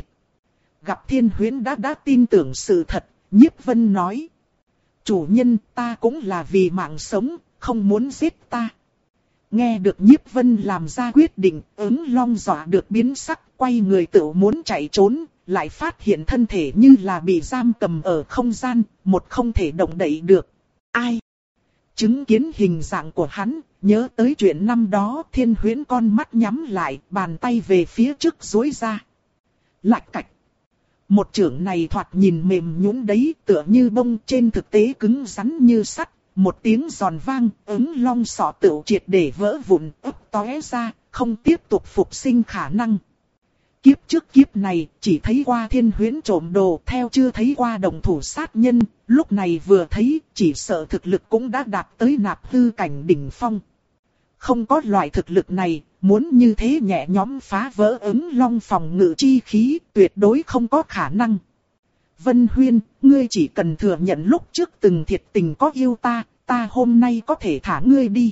Gặp Thiên Huyễn đã đã tin tưởng sự thật, Nhiếp Vân nói. Chủ nhân, ta cũng là vì mạng sống, không muốn giết ta. Nghe được Nhiếp Vân làm ra quyết định, Ứng Long dọa được biến sắc, quay người tự muốn chạy trốn, lại phát hiện thân thể như là bị giam cầm ở không gian, một không thể động đậy được. Ai? Chứng kiến hình dạng của hắn, nhớ tới chuyện năm đó, Thiên Huyễn con mắt nhắm lại, bàn tay về phía trước duỗi ra. Lạch cạch. Một chưởng này thoạt nhìn mềm nhũn đấy, tựa như bông, trên thực tế cứng rắn như sắt. Một tiếng giòn vang, ứng long sọ tựu triệt để vỡ vụn, ấp tóe ra, không tiếp tục phục sinh khả năng. Kiếp trước kiếp này, chỉ thấy qua Thiên Huyễn trộm đồ, theo chưa thấy qua đồng thủ sát nhân, lúc này vừa thấy, chỉ sợ thực lực cũng đã đạt tới nạp hư cảnh đỉnh phong. Không có loại thực lực này, muốn như thế nhẹ nhõm phá vỡ ứng long phòng ngự chi khí, tuyệt đối không có khả năng. Vân Huyên, ngươi chỉ cần thừa nhận lúc trước từng thiệt tình có yêu ta, ta hôm nay có thể thả ngươi đi.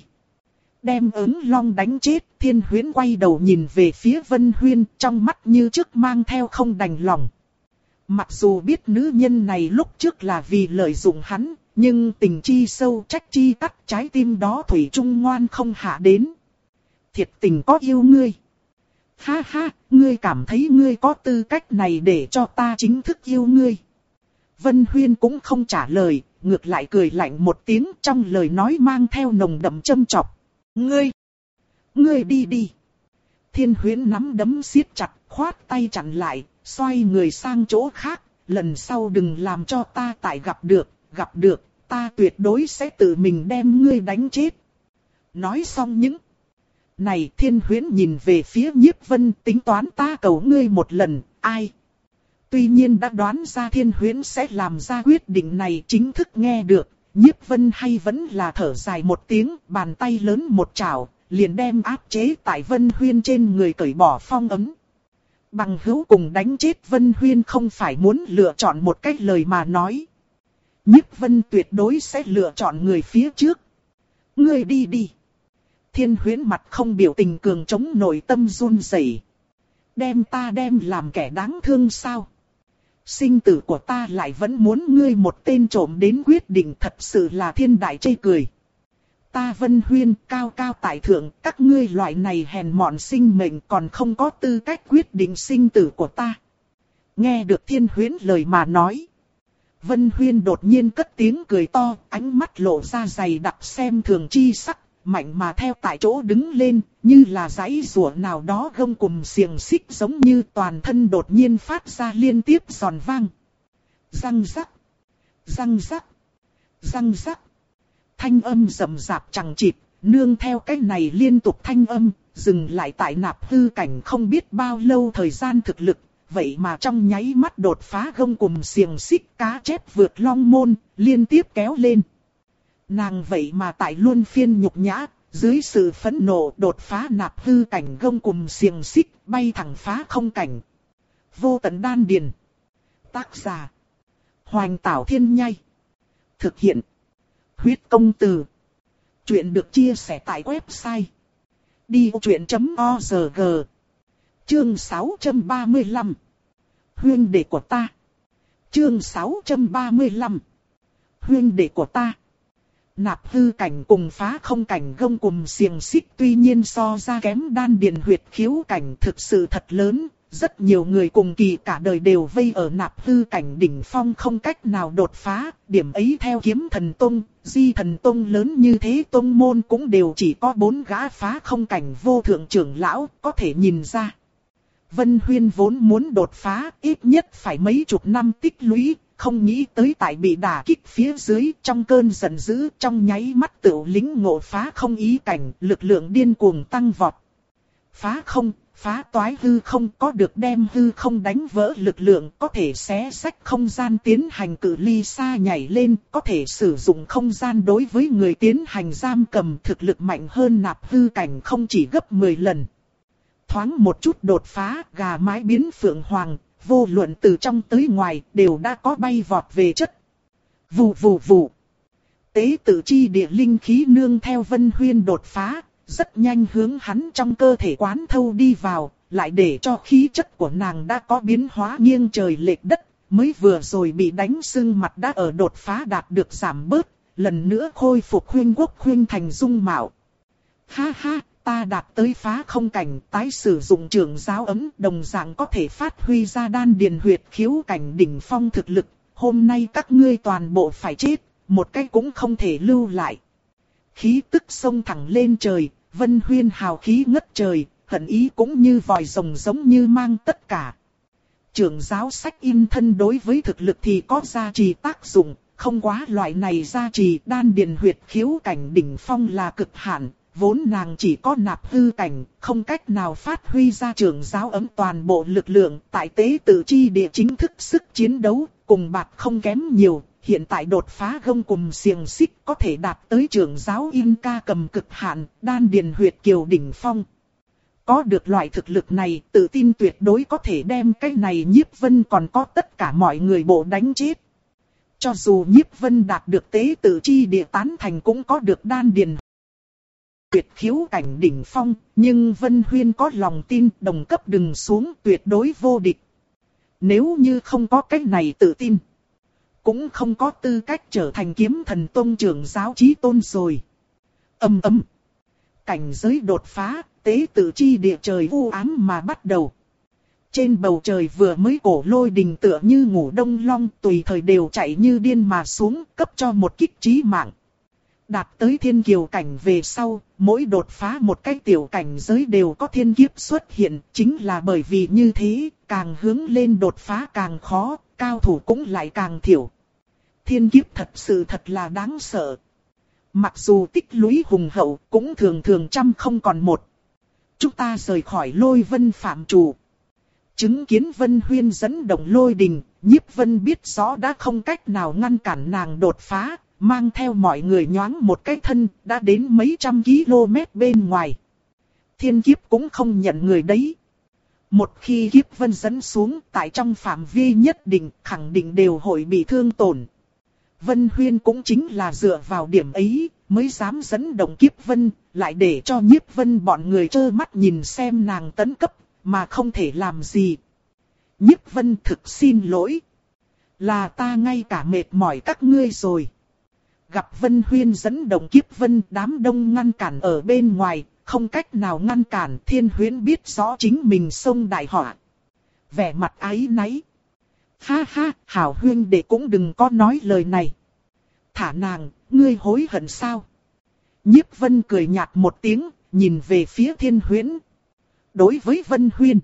Đem ứng long đánh chết, Thiên Huyễn quay đầu nhìn về phía Vân Huyên, trong mắt như trước mang theo không đành lòng. Mặc dù biết nữ nhân này lúc trước là vì lợi dụng hắn, nhưng tình chi sâu trách chi cắt, trái tim đó thủy chung ngoan không hạ đến. Thiệt tình có yêu ngươi. Ha ha, ngươi cảm thấy ngươi có tư cách này để cho ta chính thức yêu ngươi. Vân Huyên cũng không trả lời, ngược lại cười lạnh một tiếng, trong lời nói mang theo nồng đậm châm chọc. Ngươi, ngươi đi đi. Thiên Huyễn nắm đấm siết chặt, khoát tay chặn lại, xoay người sang chỗ khác. Lần sau đừng làm cho ta tại gặp được, gặp được, ta tuyệt đối sẽ tự mình đem ngươi đánh chết. Nói xong những này, Thiên Huyễn nhìn về phía Nhiếp Vân, tính toán ta cầu ngươi một lần, ai? Tuy nhiên đã đoán ra Thiên Huyễn sẽ làm ra quyết định này, chính thức nghe được, Nhiếp Vân hay vẫn là thở dài một tiếng, bàn tay lớn một chảo, liền đem áp chế tại Vân Huyên trên người cởi bỏ phong ấn. Bằng hữu cùng đánh chết Vân Huyên không phải muốn lựa chọn một cách lời mà nói. Nhiếp Vân tuyệt đối sẽ lựa chọn người phía trước. Ngươi đi đi. Thiên Huyễn mặt không biểu tình cường chống nội tâm run rẩy. Đem ta đem làm kẻ đáng thương sao? Sinh tử của ta lại vẫn muốn ngươi một tên trộm đến quyết định, thật sự là thiên đại chê cười. Ta Vân Huyên cao cao tại thượng, các ngươi loại này hèn mọn sinh mệnh còn không có tư cách quyết định sinh tử của ta. Nghe được Thiên Huyễn lời mà nói. Vân Huyên đột nhiên cất tiếng cười to, ánh mắt lộ ra dày đặc xem thường chi sắc, mạnh mà theo tại chỗ đứng lên, như là dãy rùa nào đó gông cùm xiềng xích, giống như toàn thân đột nhiên phát ra liên tiếp giòn vang. Răng rắc, răng rắc, răng rắc. Thanh âm rầm rạp chằng chịt, nương theo cái này liên tục thanh âm, dừng lại tại nạp hư cảnh không biết bao lâu thời gian thực lực, vậy mà trong nháy mắt đột phá gông cùm xiềng xích, cá chép vượt long môn, liên tiếp kéo lên. Nàng vậy mà tại luân phiên nhục nhã, dưới sự phẫn nộ đột phá nạp hư cảnh gông cùm xiềng xích, bay thẳng phá không cảnh. Vô tận đan điền. Tác giả: Hoành Tảo Thiên Nhai. Thực hiện: Huyết Công Từ. Chuyện được chia sẻ tại website đi vô chuyện chấm org. Chương sáu trăm ba mươi lăm. Huyên đệ của ta. Chương sáu trăm ba mươi lăm. Huyên đệ của ta. Nạp hư cảnh cùng phá không cảnh gông cùm xiềng xích tuy nhiên so ra kém đan điền huyệt khiếu cảnh thực sự thật lớn. Rất nhiều người cùng kỳ cả đời đều vây ở nạp hư cảnh đỉnh phong không cách nào đột phá. Điểm ấy theo Kiếm Thần Tông, Di Thần Tông lớn như thế tông môn cũng đều chỉ có bốn gã phá không cảnh vô thượng trưởng lão có thể nhìn ra. Vân Huyên vốn muốn đột phá, ít nhất phải mấy chục năm tích lũy, không nghĩ tới tại bị đả kích phía dưới, trong cơn giận dữ, trong nháy mắt tựu lính ngộ phá không ý cảnh, lực lượng điên cuồng tăng vọt. Phá không, phá toái hư không, có được đem hư không đánh vỡ lực lượng, có thể xé rách không gian tiến hành cự ly xa nhảy lên, có thể sử dụng không gian đối với người tiến hành giam cầm, thực lực mạnh hơn nạp hư cảnh không chỉ gấp mười lần. Thoáng một chút đột phá, gà mái biến phượng hoàng, vô luận từ trong tới ngoài, đều đã có bay vọt về chất. Vù vù vù. Tế tự chi địa linh khí nương theo Vân Huyên đột phá, rất nhanh hướng hắn trong cơ thể quán thâu đi vào, lại để cho khí chất của nàng đã có biến hóa nghiêng trời lệch đất, mới vừa rồi bị đánh sưng mặt đã ở đột phá đạt được giảm bớt, lần nữa khôi phục huyên quốc huyên thành dung mạo. Ha ha, ta đạt tới phá không cảnh, tái sử dụng trường giáo ấm, đồng dạng có thể phát huy ra đan điền huyệt khiếu cảnh đỉnh phong thực lực, hôm nay các ngươi toàn bộ phải chết, một cái cũng không thể lưu lại. khí tức xông thẳng lên trời, Vân Huyên hào khí ngất trời, hận ý cũng như vòi rồng giống như mang tất cả. Trưởng giáo sách in thân đối với thực lực thì có gia trì tác dụng, không quá loại này gia trì đan điền huyệt khiếu cảnh đỉnh phong là cực hạn, vốn nàng chỉ có nạp hư cảnh, không cách nào phát huy ra trưởng giáo ấm toàn bộ lực lượng, tại tế tự chi địa chính thức sức chiến đấu, cùng bạc không kém nhiều, hiện tại đột phá gông cùm xiềng xích có thể đạt tới trưởng giáo in ca cầm cực hạn, đan điền huyệt kiều đỉnh phong. Có được loại thực lực này, tự tin tuyệt đối có thể đem cái này Nhiếp Vân còn có tất cả mọi người bộ đánh chết. Cho dù Nhiếp Vân đạt được tế tự chi địa tán thành cũng có được đan điền tuyệt khiếu cảnh đỉnh phong, nhưng Vân Huyên có lòng tin đồng cấp đừng xuống tuyệt đối vô địch. Nếu như không có cái này tự tin, cũng không có tư cách trở thành kiếm thần tôn trưởng giáo chí tôn rồi. Ầm ầm, cảnh giới đột phá, tế tự chi địa trời u ám mà bắt đầu. Trên bầu trời vừa mới cổ lôi đình tựa như ngủ đông long, tùy thời đều chạy như điên mà xuống, cấp cho một kích chí mạng. Đạt tới thiên kiều cảnh về sau, mỗi đột phá một cái tiểu cảnh giới đều có thiên kiếp xuất hiện, chính là bởi vì như thế, càng hướng lên đột phá càng khó, cao thủ cũng lại càng thiểu. Thiên kiếp thật sự thật là đáng sợ. Mặc dù tích lũy hùng hậu, cũng thường thường trăm không còn một. Chúng ta rời khỏi lôi vân phạm chủ. Chứng kiến Vân Huyên dẫn động lôi đình, Nhiếp Vân biết rõ đã không cách nào ngăn cản nàng đột phá, mang theo mọi người nhoáng một cái thân, đã đến mấy trăm km bên ngoài. Thiên kiếp cũng không nhận người đấy. Một khi kiếp vân dẫn xuống, tại trong phạm vi nhất định, khẳng định đều hội bị thương tổn. Vân Huyên cũng chính là dựa vào điểm ấy, mới dám dẫn động kiếp vân, lại để cho Nhiếp Vân bọn người trơ mắt nhìn xem nàng tấn cấp, mà không thể làm gì. Nhiếp Vân thực xin lỗi. Là ta ngay cả mệt mỏi các ngươi rồi. Gặp Vân Huyên dẫn động kiếp vân, đám đông ngăn cản ở bên ngoài, không cách nào ngăn cản. Thiên Huyễn biết rõ chính mình xông đại họa. Vẻ mặt áy náy. Ha ha, Hảo Huyên đệ cũng đừng có nói lời này. Thả nàng, ngươi hối hận sao? Nhiếp Vân cười nhạt một tiếng, nhìn về phía Thiên Huyễn. Đối với Vân Huyên,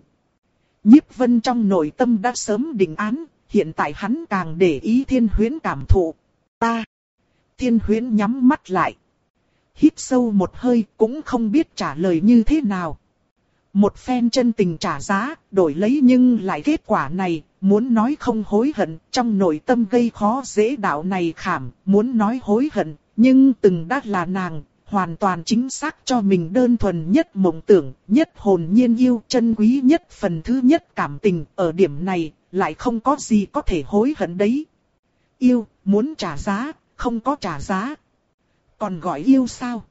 Nhiếp Vân trong nội tâm đã sớm định án, hiện tại hắn càng để ý Thiên Huyễn cảm thụ. Ta. Thiên Huyễn nhắm mắt lại. Hít sâu một hơi cũng không biết trả lời như thế nào. Một phen chân tình trả giá, đổi lấy nhưng lại kết quả này, muốn nói không hối hận, trong nội tâm gây khó dễ đạo này khảm, muốn nói hối hận, nhưng từng đã là nàng, hoàn toàn chính xác cho mình đơn thuần nhất mộng tưởng, nhất hồn nhiên yêu, chân quý nhất phần thứ nhất cảm tình, ở điểm này, lại không có gì có thể hối hận đấy. Yêu, muốn trả giá, không có trả giá. Còn gọi yêu sao?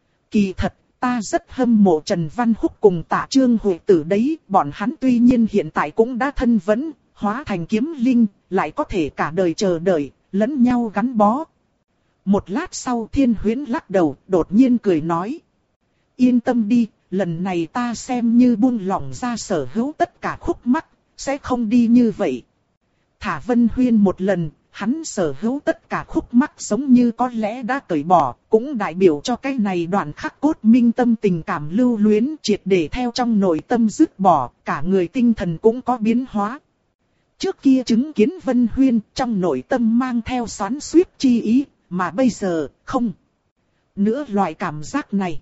Kỳ thật, ta rất hâm mộ Trần Văn Húc cùng Tạ Trương Huệ Tử đấy, bọn hắn tuy nhiên hiện tại cũng đã thân vấn, hóa thành kiếm linh, lại có thể cả đời chờ đợi, lẫn nhau gắn bó. Một lát sau Thiên Huyễn lắc đầu, đột nhiên cười nói. Yên tâm đi, lần này ta xem như buông lỏng ra sở hữu tất cả khúc mắc, sẽ không đi như vậy. Thả Vân Huyên một lần, hắn sở hữu tất cả khúc mắc giống như có lẽ đã cởi bỏ, cũng đại biểu cho cái này đoạn khắc cốt minh tâm tình cảm lưu luyến triệt để theo trong nội tâm dứt bỏ, cả người tinh thần cũng có biến hóa. Trước kia chứng kiến Vân Huyên trong nội tâm mang theo xoắn xuýt chi ý, mà bây giờ không. Nữa loại cảm giác này,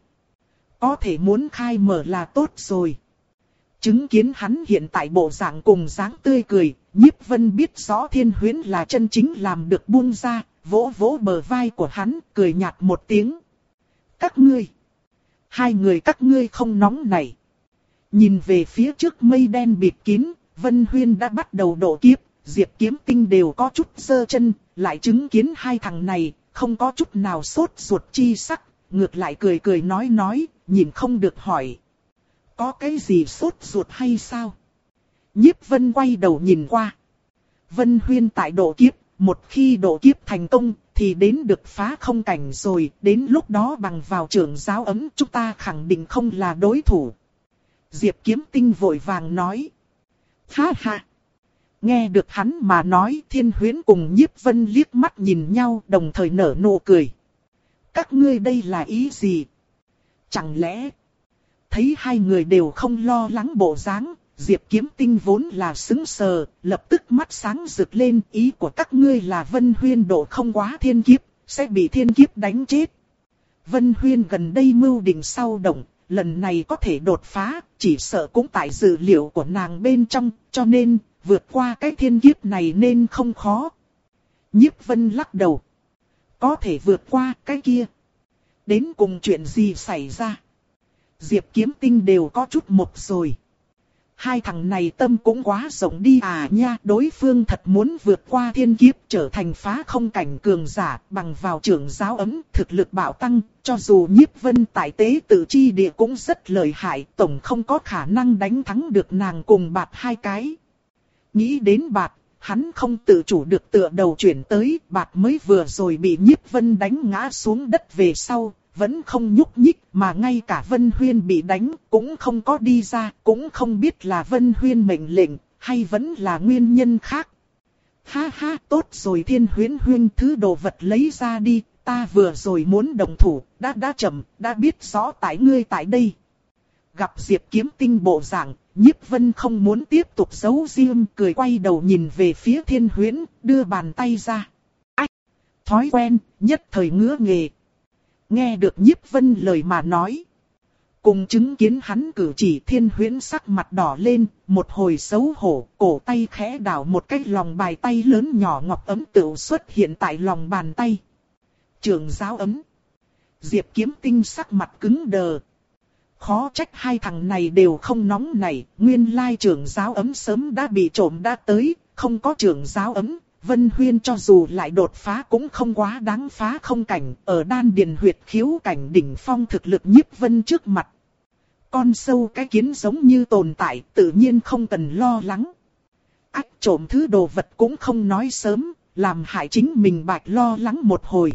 có thể muốn khai mở là tốt rồi. Chứng kiến hắn hiện tại bộ dạng cùng dáng tươi cười, Nhiếp Vân biết rõ Thiên Huyễn là chân chính làm được buông ra, vỗ vỗ bờ vai của hắn, cười nhạt một tiếng. Các ngươi, hai người các ngươi không nóng này. Nhìn về phía trước mây đen bịt kín, Vân Huyên đã bắt đầu độ kiếp, Diệp Kiếm Tinh đều có chút giơ chân, lại chứng kiến hai thằng này, không có chút nào sốt ruột chi sắc, ngược lại cười cười nói nói, nhìn không được hỏi. Có cái gì sốt ruột hay sao? Nhiếp Vân quay đầu nhìn qua. Vân Huyên tại độ kiếp, một khi độ kiếp thành công, thì đến được phá không cảnh rồi, đến lúc đó bằng vào trưởng giáo ấm chúng ta khẳng định không là đối thủ. Diệp Kiếm Tinh vội vàng nói. Ha ha! Nghe được hắn mà nói, Thiên Huyễn cùng Nhiếp Vân liếc mắt nhìn nhau đồng thời nở nụ cười. Các ngươi đây là ý gì? Chẳng lẽ... Thấy hai người đều không lo lắng bộ dáng, Diệp Kiếm Tinh vốn là sững sờ, lập tức mắt sáng rực lên. Ý của các ngươi là Vân Huyên độ không quá thiên kiếp, sẽ bị thiên kiếp đánh chết. Vân Huyên gần đây mưu định sau động, lần này có thể đột phá, chỉ sợ cũng tại dự liệu của nàng bên trong, cho nên vượt qua cái thiên kiếp này nên không khó. Nhiếp Vân lắc đầu. Có thể vượt qua cái kia. Đến cùng chuyện gì xảy ra? Diệp Kiếm Tinh đều có chút một rồi. Hai thằng này tâm cũng quá rộng đi à nha. Đối phương thật muốn vượt qua thiên kiếp trở thành phá không cảnh cường giả bằng vào trưởng giáo ấm thực lực bạo tăng. Cho dù Nhiếp Vân tại tế tự chi địa cũng rất lợi hại. Tổng không có khả năng đánh thắng được nàng cùng Bạt hai cái. Nghĩ đến Bạt, hắn không tự chủ được tựa đầu chuyển tới. Bạt mới vừa rồi bị Nhiếp Vân đánh ngã xuống đất về sau. Vẫn không nhúc nhích mà ngay cả Vân Huyên bị đánh cũng không có đi ra, cũng không biết là Vân Huyên mệnh lệnh hay vẫn là nguyên nhân khác. Ha ha, tốt rồi Thiên Huyễn Huyên, thứ đồ vật lấy ra đi, ta vừa rồi muốn đồng thủ, đã đã chậm, đã biết rõ tại ngươi tại đây. Gặp Diệp Kiếm Tinh bộ dạng, Nhiếp Vân không muốn tiếp tục giấu riêng, cười quay đầu nhìn về phía Thiên Huyễn, đưa bàn tay ra. Ách! Thói quen, nhất thời ngứa nghề. Nghe được Nhiếp Vân lời mà nói. Cùng chứng kiến hắn cử chỉ, Thiên Huyễn sắc mặt đỏ lên, một hồi xấu hổ, cổ tay khẽ đảo một cái lòng bài tay lớn nhỏ ngọc ấm tựu xuất hiện tại lòng bàn tay. Trưởng giáo ấm. Diệp Kiếm Tinh sắc mặt cứng đờ. Khó trách hai thằng này đều không nóng nảy, nguyên lai trưởng giáo ấm sớm đã bị trộm đã tới, không có trưởng giáo ấm. Vân Huyên cho dù lại đột phá cũng không quá đáng phá không cảnh, ở đan điền huyệt khiếu cảnh đỉnh phong thực lực Nhiếp Vân trước mặt. Con sâu cái kiến giống như tồn tại, tự nhiên không cần lo lắng. Ách, trộm thứ đồ vật cũng không nói sớm, làm hại chính mình bạch lo lắng một hồi.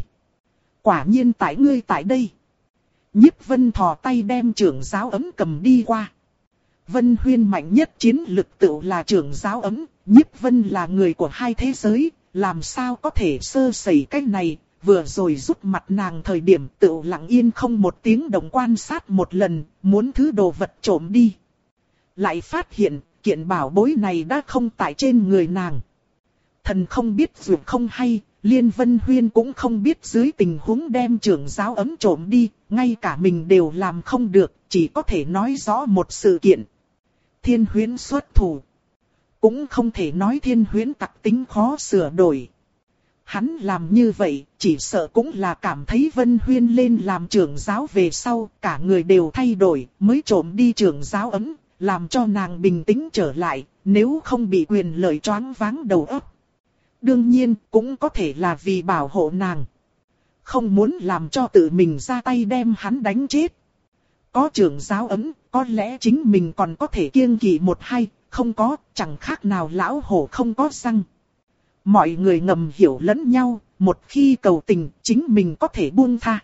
Quả nhiên tại ngươi tại đây. Nhiếp Vân thò tay đem trưởng giáo ấm cầm đi qua. Vân Huyên mạnh nhất chiến lực tựu là trưởng giáo ấm, Nhiếp Vân là người của hai thế giới, làm sao có thể sơ sẩy cái này, vừa rồi rút mặt nàng thời điểm tựu lặng yên không một tiếng động quan sát một lần, muốn thứ đồ vật trộm đi. Lại phát hiện, kiện bảo bối này đã không tại trên người nàng. Thần không biết dù không hay, Liên Vân Huyên cũng không biết dưới tình huống đem trưởng giáo ấm trộm đi, ngay cả mình đều làm không được, chỉ có thể nói rõ một sự kiện. Thiên Huyễn xuất thủ. Cũng không thể nói Thiên Huyễn tặc tính khó sửa đổi. Hắn làm như vậy, chỉ sợ cũng là cảm thấy Vân Huyên lên làm trưởng giáo về sau, cả người đều thay đổi, mới trộm đi trưởng giáo ấm, làm cho nàng bình tĩnh trở lại, nếu không bị quyền lợi choáng váng đầu óc. Đương nhiên, cũng có thể là vì bảo hộ nàng. Không muốn làm cho tự mình ra tay đem hắn đánh chết. Có trưởng giáo ấm, có lẽ chính mình còn có thể kiêng kỵ một hai, không có, chẳng khác nào lão hổ không có răng. Mọi người ngầm hiểu lẫn nhau, một khi cầu tình, chính mình có thể buông tha.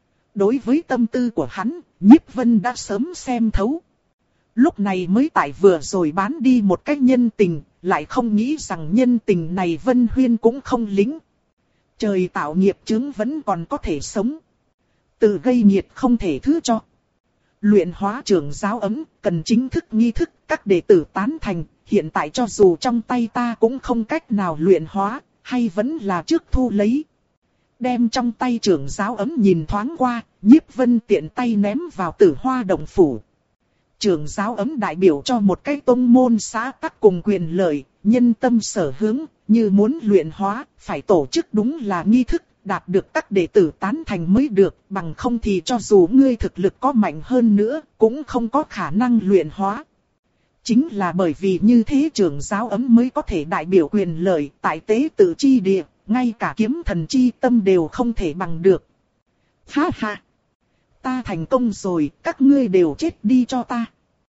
Đối với tâm tư của hắn, Nhiếp Vân đã sớm xem thấu. Lúc này mới tại vừa rồi bán đi một cách nhân tình, lại không nghĩ rằng nhân tình này Vân Huyên cũng không lính. Trời tạo nghiệp chướng vẫn còn có thể sống. Tự gây nghiệt không thể thứ cho. Luyện hóa trưởng giáo ấm, cần chính thức nghi thức, các đệ tử tán thành, hiện tại cho dù trong tay ta cũng không cách nào luyện hóa, hay vẫn là trước thu lấy. Đem trong tay trưởng giáo ấm nhìn thoáng qua, Nhiếp Vân tiện tay ném vào Tử Hoa Động Phủ. Trưởng giáo ấm đại biểu cho một cái tông môn xã tắc cùng quyền lợi, nhân tâm sở hướng, như muốn luyện hóa, phải tổ chức đúng là nghi thức, đạt được các đệ tử tán thành mới được, bằng không thì cho dù ngươi thực lực có mạnh hơn nữa, cũng không có khả năng luyện hóa. Chính là bởi vì như thế trưởng giáo ấm mới có thể đại biểu quyền lợi tại tế tự chi địa, ngay cả kiếm thần chi tâm đều không thể bằng được. Ha ha! Ta thành công rồi, các ngươi đều chết đi cho ta.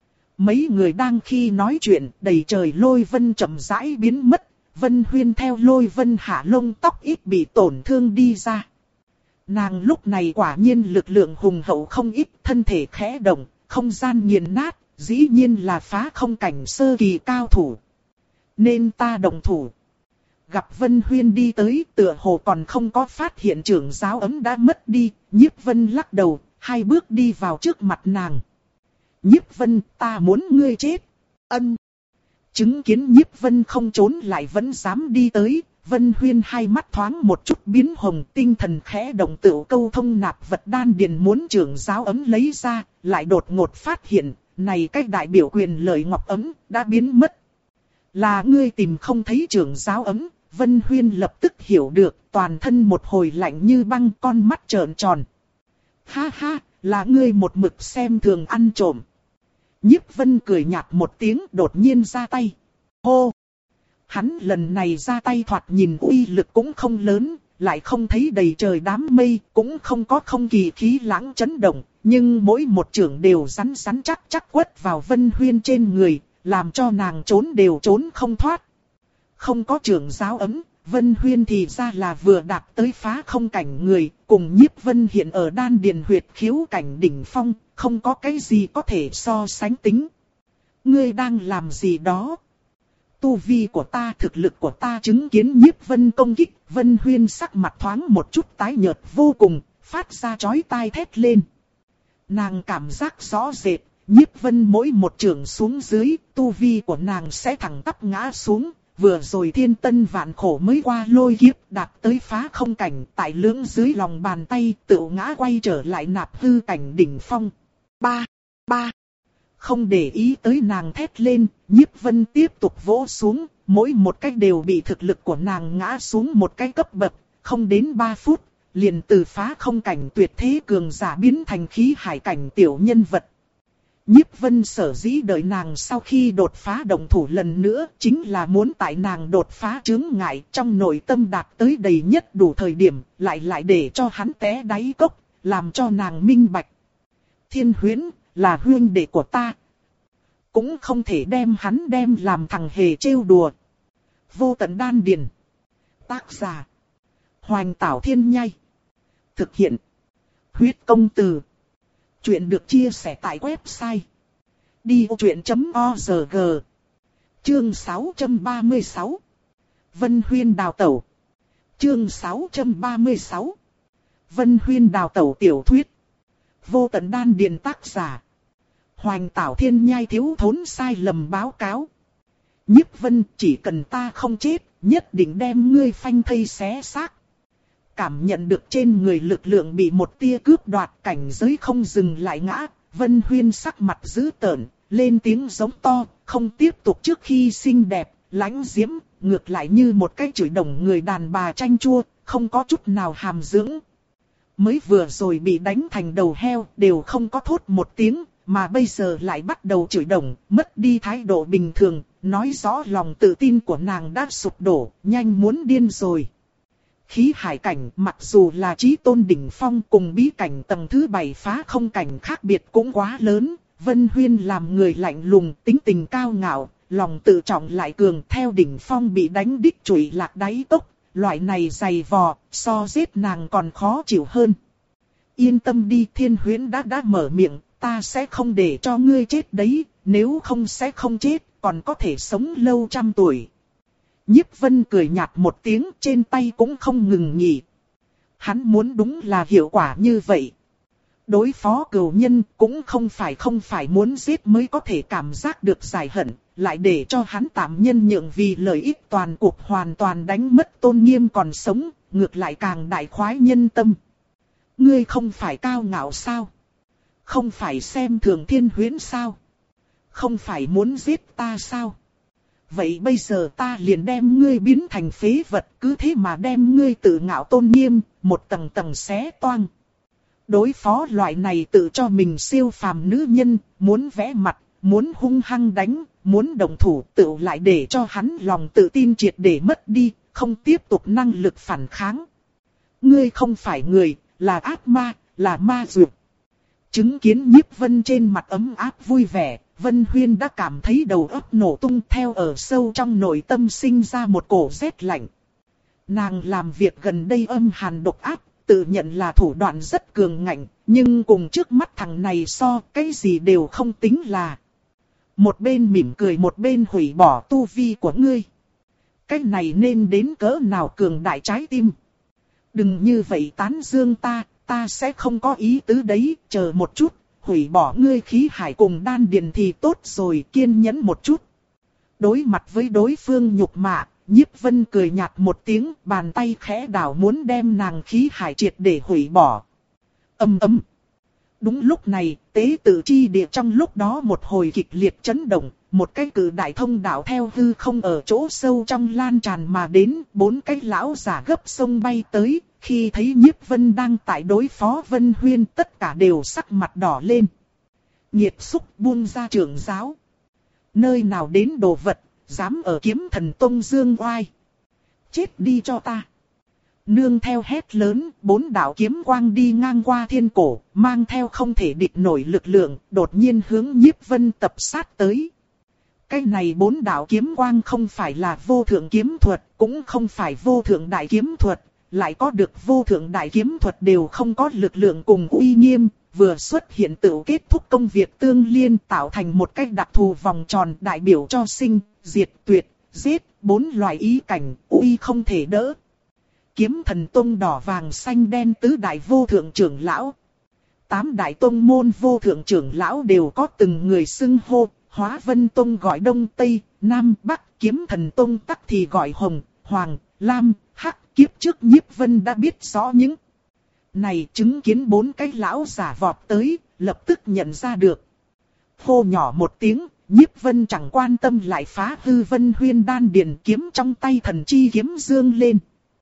Mấy người đang khi nói chuyện, đầy trời lôi vân chậm rãi biến mất, Vân Huyên theo lôi vân hạ lông tóc ít bị tổn thương đi ra. Nàng lúc này quả nhiên lực lượng hùng hậu không ít, thân thể khẽ động, không gian nghiền nát, dĩ nhiên là phá không cảnh sơ kỳ cao thủ. Nên ta đồng thủ. gặp Vân Huyên đi tới, tựa hồ còn không có phát hiện trưởng giáo ấm đã mất đi. Nhiếp Vân lắc đầu, hai bước đi vào trước mặt nàng. Nhiếp Vân, ta muốn ngươi chết. Ân. Chứng kiến Nhiếp Vân không trốn lại vẫn dám đi tới, Vân Huyên hai mắt thoáng một chút biến hồng, tinh thần khẽ động tựu câu thông nạp vật đan điền muốn trưởng giáo ấm lấy ra, lại đột ngột phát hiện, này cách đại biểu quyền lợi ngọc ấm, đã biến mất. Là ngươi tìm không thấy trưởng giáo ấm, Vân Huyên lập tức hiểu được, toàn thân một hồi lạnh như băng, con mắt trợn tròn. Ha ha, là ngươi một mực xem thường ăn trộm. Nhiếp Vân cười nhạt một tiếng, đột nhiên ra tay. Hô! Hắn lần này ra tay thoạt nhìn uy lực cũng không lớn, lại không thấy đầy trời đám mây, cũng không có không kỳ khí lãng chấn động, nhưng mỗi một chưởng đều rắn rắn chắc chắc quất vào Vân Huyên trên người, làm cho nàng trốn đều trốn không thoát. Không có trưởng giáo ấm, Vân Huyên thì ra là vừa đạt tới phá không cảnh người, cùng Nhiếp Vân hiện ở đan điền huyệt khiếu cảnh đỉnh phong, không có cái gì có thể so sánh tính. Ngươi đang làm gì đó? Tu vi của ta, thực lực của ta chứng kiến Nhiếp Vân công kích, Vân Huyên sắc mặt thoáng một chút tái nhợt vô cùng, phát ra chói tai thét lên. Nàng cảm giác rõ rệt, Nhiếp Vân mỗi một chưởng xuống dưới, tu vi của nàng sẽ thẳng tắp ngã xuống. Vừa rồi thiên tân vạn khổ mới qua lôi kiếp đạt tới phá không cảnh, tại lưỡng dưới lòng bàn tay tựu ngã quay trở lại nạp hư cảnh đỉnh phong. Ba, ba. Không để ý tới nàng thét lên, Nhiếp Vân tiếp tục vỗ xuống, mỗi một cách đều bị thực lực của nàng ngã xuống một cái cấp bậc, không đến ba phút, liền từ phá không cảnh tuyệt thế cường giả biến thành khí hải cảnh tiểu nhân vật. Nhiếp Vân sở dĩ đợi nàng sau khi đột phá động thủ lần nữa, chính là muốn tại nàng đột phá chướng ngại trong nội tâm đạt tới đầy nhất đủ thời điểm, lại lại để cho hắn té đáy cốc, làm cho nàng minh bạch. Thiên Huyễn là huynh đệ của ta, cũng không thể đem hắn đem làm thằng hề trêu đùa. Vô tận đan điền. Tác giả: Hoành Tảo Thiên Nhai. Thực hiện: Huyết Công Từ. Chuyện được chia sẻ tại website đi ô chuyện chấm org. Chương sáu trăm ba mươi sáu. Vân Huyên đào tẩu. Chương sáu trăm ba mươi sáu. Vân Huyên đào tẩu tiểu thuyết. Vô tận đan điền tác giả: Hoành Tảo Thiên Nhai thiếu thốn sai lầm báo cáo. Nhiếp Vân, chỉ cần ta không chết, nhất định đem ngươi phanh thây xé xác. Cảm nhận được trên người lực lượng bị một tia cướp đoạt, cảnh giới không dừng lại ngã, Vân Huyên sắc mặt dữ tợn, lên tiếng giống to, không tiếp tục trước khi xinh đẹp, lãnh diễm, ngược lại như một cái chửi đồng người đàn bà chanh chua, không có chút nào hàm dưỡng. Mới vừa rồi bị đánh thành đầu heo, đều không có thốt một tiếng, mà bây giờ lại bắt đầu chửi đồng, mất đi thái độ bình thường, nói rõ lòng tự tin của nàng đã sụp đổ, nhanh muốn điên rồi. Khí hải cảnh mặc dù là chí tôn đỉnh phong cùng bí cảnh tầng thứ bảy phá không cảnh khác biệt cũng quá lớn. Vân Huyên làm người lạnh lùng, tính tình cao ngạo, lòng tự trọng lại cường, theo đỉnh phong bị đánh đích chùy lạc đáy cốc. Loại này dày vò, so giết nàng còn khó chịu hơn. Yên tâm đi, Thiên Huyễn đã đã mở miệng, ta sẽ không để cho ngươi chết đấy, nếu không sẽ không chết, còn có thể sống lâu trăm tuổi. Nhiếp Vân cười nhạt một tiếng, trên tay cũng không ngừng nghỉ. Hắn muốn đúng là hiệu quả như vậy. Đối phó cừu nhân cũng không phải không phải muốn giết mới có thể cảm giác được giải hận, lại để cho hắn tạm nhân nhượng vì lợi ích toàn cuộc hoàn toàn đánh mất tôn nghiêm còn sống, ngược lại càng đại khoái nhân tâm. Ngươi không phải cao ngạo sao? Không phải xem thường Thiên Huyễn sao? Không phải muốn giết ta sao? Vậy bây giờ ta liền đem ngươi biến thành phế vật, cứ thế mà đem ngươi tự ngạo tôn nghiêm, một tầng tầng xé toang. Đối phó loại này tự cho mình siêu phàm nữ nhân, muốn vẽ mặt, muốn hung hăng đánh, muốn đồng thủ tự lại để cho hắn lòng tự tin triệt để mất đi, không tiếp tục năng lực phản kháng. Ngươi không phải người, là ác ma, là ma dược. Chứng kiến Nhiếp Vân trên mặt ấm áp vui vẻ, Vân Huyên đã cảm thấy đầu óc nổ tung, theo ở sâu trong nội tâm sinh ra một cổ rét lạnh. Nàng làm việc gần đây âm hàn độc ác, tự nhận là thủ đoạn rất cường ngạnh, nhưng cùng trước mắt thằng này so, cái gì đều không tính là. Một bên mỉm cười một bên hủy bỏ tu vi của ngươi. Cái này nên đến cỡ nào cường đại trái tim. Đừng như vậy tán dương ta, ta sẽ không có ý tứ đấy, chờ một chút, hủy bỏ ngươi khí hải cùng đan điền thì tốt rồi, kiên nhẫn một chút. Đối mặt với đối phương nhục mạ, Nhiếp Vân cười nhạt một tiếng, bàn tay khẽ đảo muốn đem nàng khí hải triệt để hủy bỏ. Ầm ầm. Đúng lúc này, tế tự chi địa trong lúc đó một hồi kịch liệt chấn động, một cái cự đại thông đạo theo hư không ở chỗ sâu trong lan tràn mà đến, bốn cái lão giả gấp sông bay tới, khi thấy Nhiếp Vân đang tại đối phó Vân Huyên tất cả đều sắc mặt đỏ lên. Nhiệt xúc buông ra trưởng giáo. Nơi nào đến đồ vật, dám ở Kiếm Thần Tông dương oai. Chết đi cho ta. Nương theo hét lớn, bốn đạo kiếm quang đi ngang qua thiên cổ, mang theo không thể địch nổi lực lượng, đột nhiên hướng Nhiếp Vân tập sát tới. Cái này bốn đạo kiếm quang không phải là vô thượng kiếm thuật, cũng không phải vô thượng đại kiếm thuật, lại có được vô thượng đại kiếm thuật đều không có lực lượng cùng uy nghiêm, vừa xuất hiện tự kết thúc công việc tương liên tạo thành một cách đặc thù vòng tròn đại biểu cho sinh, diệt, tuyệt, giết, bốn loại ý cảnh, uy không thể đỡ. Kiếm Thần Tông đỏ vàng xanh đen tứ đại vô thượng trưởng lão. Tám đại tông môn vô thượng trưởng lão đều có từng người xưng hô, Hóa Vân Tông gọi Đông Tây, Nam Bắc, Kiếm Thần Tông tắc thì gọi Hồng, Hoàng, Lam, Hắc. Kiếp trước Nhiếp Vân đã biết rõ những này, chứng kiến bốn cái lão giả vọt tới, lập tức nhận ra được. Hô nhỏ một tiếng, Nhiếp Vân chẳng quan tâm lại phá hư Vân Huyên đan điền kiếm trong tay thần chi kiếm dương lên.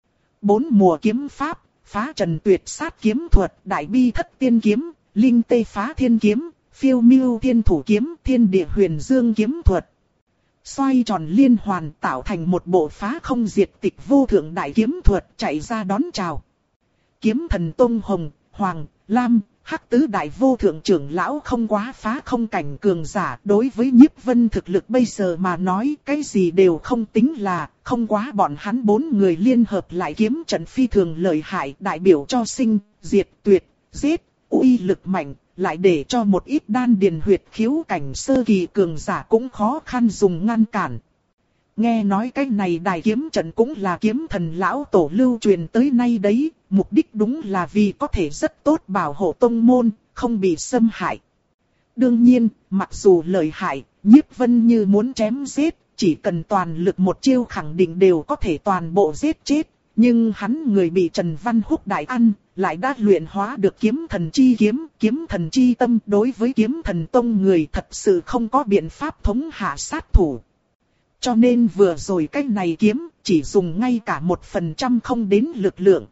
Bốn mùa kiếm pháp, phá trần tuyệt sát kiếm thuật, đại bi thất tiên kiếm, linh tê phá thiên kiếm, phiêu miêu thiên thủ kiếm, thiên địa huyền dương kiếm thuật. Xoay tròn liên hoàn tạo thành một bộ phá không diệt tịch vô thượng đại kiếm thuật chạy ra đón chào. Kiếm Thần Tông Hồng, Hoàng, Lam, Hắc tứ đại vô thượng trưởng lão không quá phá không cảnh cường giả, đối với Nhiếp Vân thực lực bây giờ mà nói cái gì đều không tính là, không quá bọn hắn bốn người liên hợp lại kiếm trận phi thường lợi hại, đại biểu cho sinh, diệt, tuyệt, giết, uy lực mạnh, lại để cho một ít đan điền huyệt khiếu cảnh sơ kỳ cường giả cũng khó khăn dùng ngăn cản. Nghe nói cái này đài kiếm trận cũng là kiếm thần lão tổ lưu truyền tới nay đấy, mục đích đúng là vì có thể rất tốt bảo hộ tông môn, không bị xâm hại. Đương nhiên, mặc dù lợi hại, Nhiếp Vân như muốn chém giết, chỉ cần toàn lực một chiêu khẳng định đều có thể toàn bộ giết chết. Nhưng hắn người bị Trần Văn Húc đại ăn, lại đã luyện hóa được kiếm thần chi kiếm, kiếm thần chi tâm, đối với kiếm thần tông người thật sự không có biện pháp thống hạ sát thủ. Cho nên vừa rồi cái này kiếm, chỉ dùng ngay cả một phần trăm không đến lực lượng.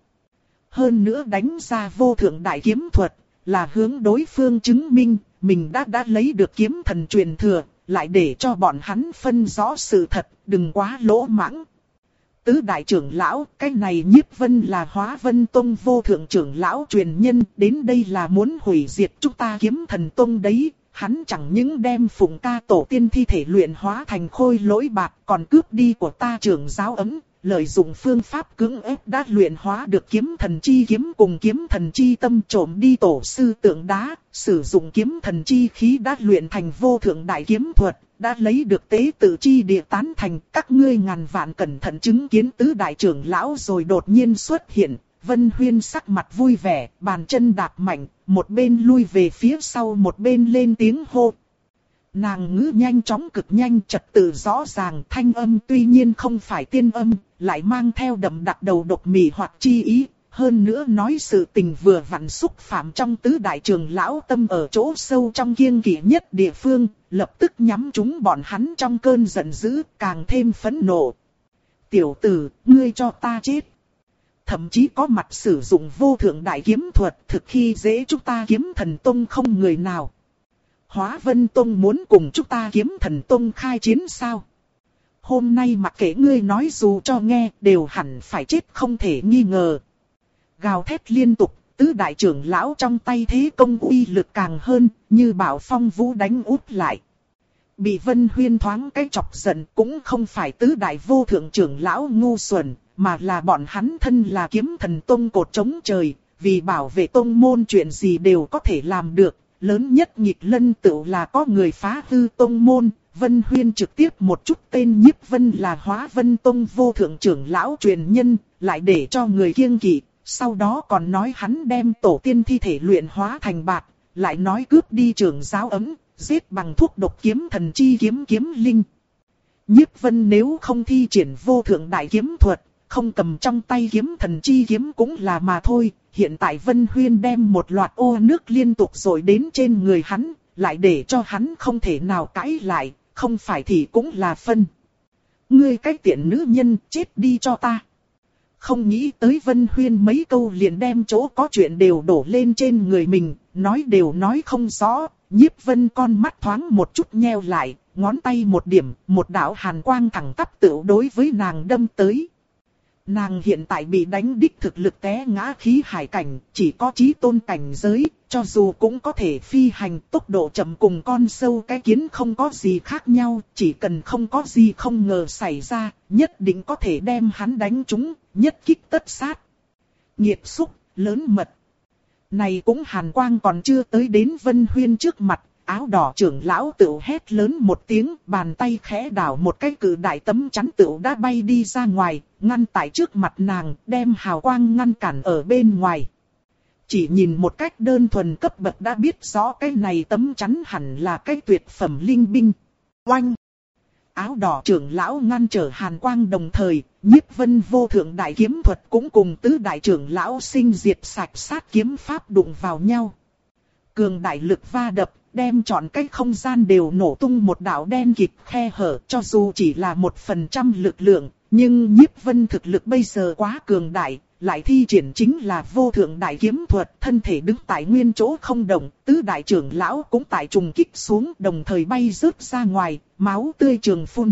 Hơn nữa đánh ra vô thượng đại kiếm thuật, là hướng đối phương chứng minh, mình đã đã lấy được kiếm thần truyền thừa, lại để cho bọn hắn phân rõ sự thật, đừng quá lỗ mãng. Tứ đại trưởng lão, cái này Nhiếp Vân là Hóa Vân Tông vô thượng trưởng lão truyền nhân, đến đây là muốn hủy diệt chúng ta Kiếm Thần Tông đấy. Hắn chẳng những đem Phụng Ca tổ tiên thi thể luyện hóa thành khôi lỗi bạc, còn cướp đi của ta trưởng giáo ấm, lợi dụng phương pháp cưỡng ép đã luyện hóa được kiếm thần chi kiếm cùng kiếm thần chi tâm, trộm đi tổ sư tượng đá, sử dụng kiếm thần chi khí đã luyện thành vô thượng đại kiếm thuật, đã lấy được tế tự chi địa tán thành. Các ngươi ngàn vạn cẩn thận chứng kiến tứ đại trưởng lão rồi đột nhiên xuất hiện. Vân Huyên sắc mặt vui vẻ, bàn chân đạp mạnh, một bên lui về phía sau một bên lên tiếng hô. Nàng ngữ nhanh chóng cực nhanh, trật tự rõ ràng, thanh âm tuy nhiên không phải tiên âm, lại mang theo đậm đặc đầu độc mị hoặc chi ý. Hơn nữa nói sự tình vừa vặn xúc phạm trong tứ đại trưởng lão tâm ở chỗ sâu trong kiêng kỵ nhất địa phương, lập tức nhắm trúng bọn hắn trong cơn giận dữ, càng thêm phẫn nộ. Tiểu tử, ngươi cho ta chết. Thậm chí có mặt sử dụng vô thượng đại kiếm thuật, thực khi dễ chúng ta Kiếm Thần Tông không người nào. Hóa Vân Tông muốn cùng chúng ta Kiếm Thần Tông khai chiến sao? Hôm nay mặc kệ ngươi nói dù cho nghe, đều hẳn phải chết không thể nghi ngờ. Gào thét liên tục, tứ đại trưởng lão trong tay thế công uy lực càng hơn, như bảo phong vũ đánh úp lại. Bị Vân Huyên thoáng cái chọc giận cũng không phải tứ đại vô thượng trưởng lão ngu xuẩn, mà là bọn hắn thân là Kiếm Thần Tông cột chống trời, vì bảo vệ tông môn chuyện gì đều có thể làm được. Lớn nhất nghịch lân tựu là có người phá hư tông môn, Vân Huyên trực tiếp một chút tên Nhiếp Vân là Hóa Vân Tông vô thượng trưởng lão truyền nhân, lại để cho người kiêng kỵ, sau đó còn nói hắn đem tổ tiên thi thể luyện hóa thành bạc, lại nói cướp đi trưởng giáo ấm, giết bằng thuốc độc kiếm thần chi kiếm kiếm linh. Nhiếp Vân nếu không thi triển vô thượng đại kiếm thuật, không cầm trong tay kiếm thần chi kiếm cũng là mà thôi. Hiện tại Vân Huyên đem một loạt ô nước liên tục rồi đến trên người hắn, lại để cho hắn không thể nào cãi lại, không phải thì cũng là phân. Ngươi cái tiện nữ nhân, chết đi cho ta. Không nghĩ tới Vân Huyên mấy câu liền đem chỗ có chuyện đều đổ lên trên người mình, nói đều nói không rõ. Nhiếp Vân con mắt thoáng một chút nheo lại, ngón tay một điểm, một đạo hàn quang thẳng tắp tựu đối với nàng đâm tới. Nàng hiện tại bị đánh đích thực lực té ngã khí hải cảnh, chỉ có chí tôn cảnh giới, cho dù cũng có thể phi hành, tốc độ chậm cùng con sâu cái kiến không có gì khác nhau, chỉ cần không có gì không ngờ xảy ra, nhất định có thể đem hắn đánh trúng, nhất kích tất sát. Nghiệt xúc, lớn mật. Này cũng hàn quang còn chưa tới đến Vân Huyên trước mặt, áo đỏ trưởng lão tựu hét lớn một tiếng, bàn tay khẽ đảo một cái cự đại tấm chắn tựu đã bay đi ra ngoài, ngăn tại trước mặt nàng, đem hào quang ngăn cản ở bên ngoài. Chỉ nhìn một cách đơn thuần cấp bậc đã biết rõ cái này tấm chắn hẳn là cái tuyệt phẩm linh binh. Oanh! Áo đỏ trưởng lão ngăn trở hàn quang đồng thời, Nhiếp Vân vô thượng đại kiếm thuật cũng cùng tứ đại trưởng lão sinh diệt sạch sát kiếm pháp đụng vào nhau. Cường đại lực va đập, đem trọn cái không gian đều nổ tung một đạo đen kịt khe hở, cho dù chỉ là một phần trăm lực lượng, nhưng Nhiếp Vân thực lực bây giờ quá cường đại, lại thi triển chính là vô thượng đại kiếm thuật, thân thể đứng tại nguyên chỗ không động, tứ đại trưởng lão cũng tại trùng kích xuống, đồng thời bay rớt ra ngoài, máu tươi trường phun.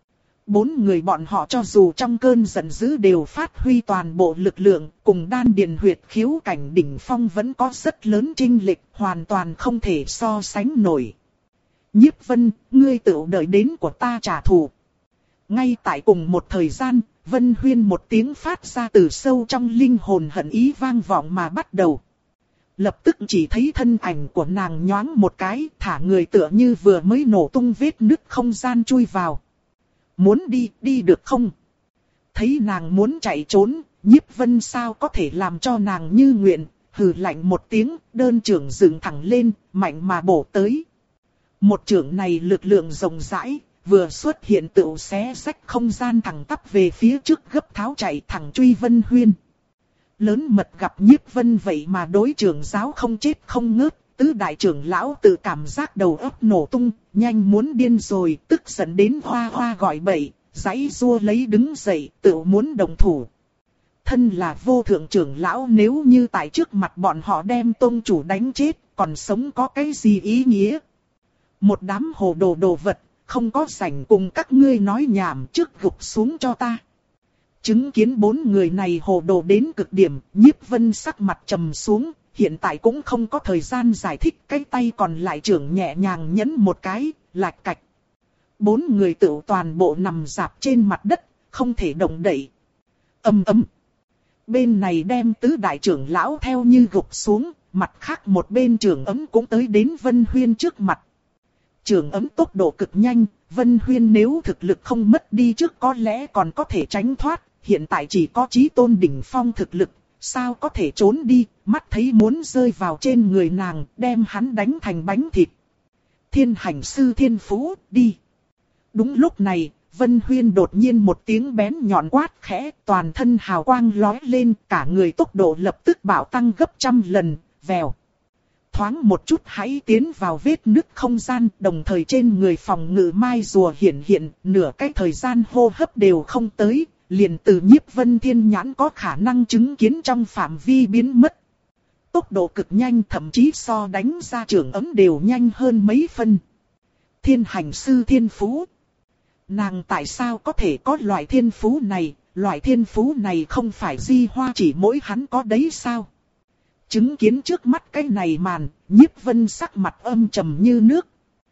Bốn người bọn họ cho dù trong cơn giận dữ đều phát huy toàn bộ lực lượng, cùng đan điền huyệt khiếu cảnh đỉnh phong vẫn có rất lớn chênh lệch, hoàn toàn không thể so sánh nổi. Nhiếp Vân, ngươi tự đợi đến của ta trả thù. Ngay tại cùng một thời gian, Vân Huyên một tiếng phát ra từ sâu trong linh hồn hận ý vang vọng mà bắt đầu. Lập tức chỉ thấy thân ảnh của nàng nhoáng một cái, thả người tựa như vừa mới nổ tung vết nứt không gian chui vào. Muốn đi, đi được không? Thấy nàng muốn chạy trốn, Nhiếp Vân sao có thể làm cho nàng như nguyện, hừ lạnh một tiếng, đơn trưởng dựng thẳng lên, mạnh mà bổ tới. Một trưởng này lực lượng rộng rãi, vừa xuất hiện tựu xé rách không gian thẳng tắp về phía trước gấp tháo chạy thẳng truy Vân Huyên. Lớn mật gặp Nhiếp Vân vậy mà đối trưởng giáo không chết không ngớt. Tứ đại trưởng lão tự cảm giác đầu óc nổ tung, nhanh muốn điên rồi, tức giận đến hoa hoa gọi bậy, giãy giụa lấy đứng dậy, tự muốn đồng thủ. Thân là vô thượng trưởng lão, nếu như tại trước mặt bọn họ đem tông chủ đánh chết, còn sống có cái gì ý nghĩa? Một đám hồ đồ đồ vật, không có rảnh cùng các ngươi nói nhảm, trước gục xuống cho ta. Chứng kiến bốn người này hồ đồ đến cực điểm, Nhiếp Vân sắc mặt trầm xuống. Hiện tại cũng không có thời gian giải thích, cái tay còn lại trưởng nhẹ nhàng nhấn một cái, lạch cạch. Bốn người tự toàn bộ nằm rạp trên mặt đất, không thể động đậy. Ầm ầm. Bên này đem tứ đại trưởng lão theo như gục xuống, mặt khác một bên trưởng ấm cũng tới đến Vân Huyên trước mặt. Trưởng ấm tốc độ cực nhanh, Vân Huyên nếu thực lực không mất đi trước có lẽ còn có thể tránh thoát, hiện tại chỉ có chí tôn đỉnh phong thực lực. Sao có thể trốn đi, mắt thấy muốn rơi vào trên người nàng, đem hắn đánh thành bánh thịt. Thiên hành sư thiên phú, đi. Đúng lúc này, Vân Huyên đột nhiên một tiếng bén nhọn quát khẽ, toàn thân hào quang lóe lên, cả người tốc độ lập tức bạo tăng gấp trăm lần, vèo. Thoáng một chút hãy tiến vào vết nứt không gian, đồng thời trên người phòng ngự mai rùa hiện hiện, nửa cái thời gian hô hấp đều không tới. Liền từ Nhiếp Vân thiên nhãn có khả năng chứng kiến trong phạm vi biến mất. Tốc độ cực nhanh, thậm chí so đánh ra trưởng ấm đều nhanh hơn mấy phân. Thiên hành sư thiên phú. Nàng tại sao có thể có loại thiên phú này, loại thiên phú này không phải Di Hoa chỉ mỗi hắn có đấy sao? Chứng kiến trước mắt cái này màn, Nhiếp Vân sắc mặt âm trầm như nước.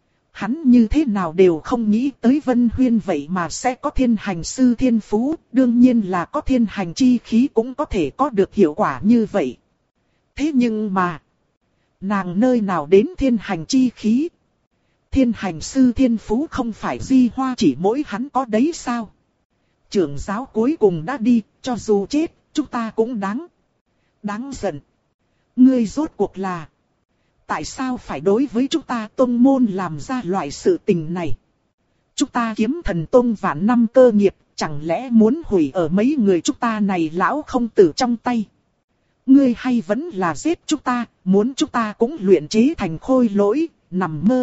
Hắn như thế nào đều không nghĩ tới Vân Huyên vậy mà sẽ có thiên hành sư thiên phú, đương nhiên là có thiên hành chi khí cũng có thể có được hiệu quả như vậy. Thế nhưng mà, nàng nơi nào đến thiên hành chi khí? Thiên hành sư thiên phú không phải Di Hoa chỉ mỗi hắn có đấy sao? Trưởng giáo cuối cùng đã đi, cho dù chết, chúng ta cũng đáng. Đáng giận. Ngươi rốt cuộc là... Tại sao phải đối với chúng ta tông môn làm ra loại sự tình này? Chúng ta kiếm thần tông vạn năm cơ nghiệp, chẳng lẽ muốn hủy ở mấy người chúng ta này lão không tử trong tay? Ngươi hay vẫn là giết chúng ta, muốn chúng ta cũng luyện chế thành khôi lỗi, nằm mơ.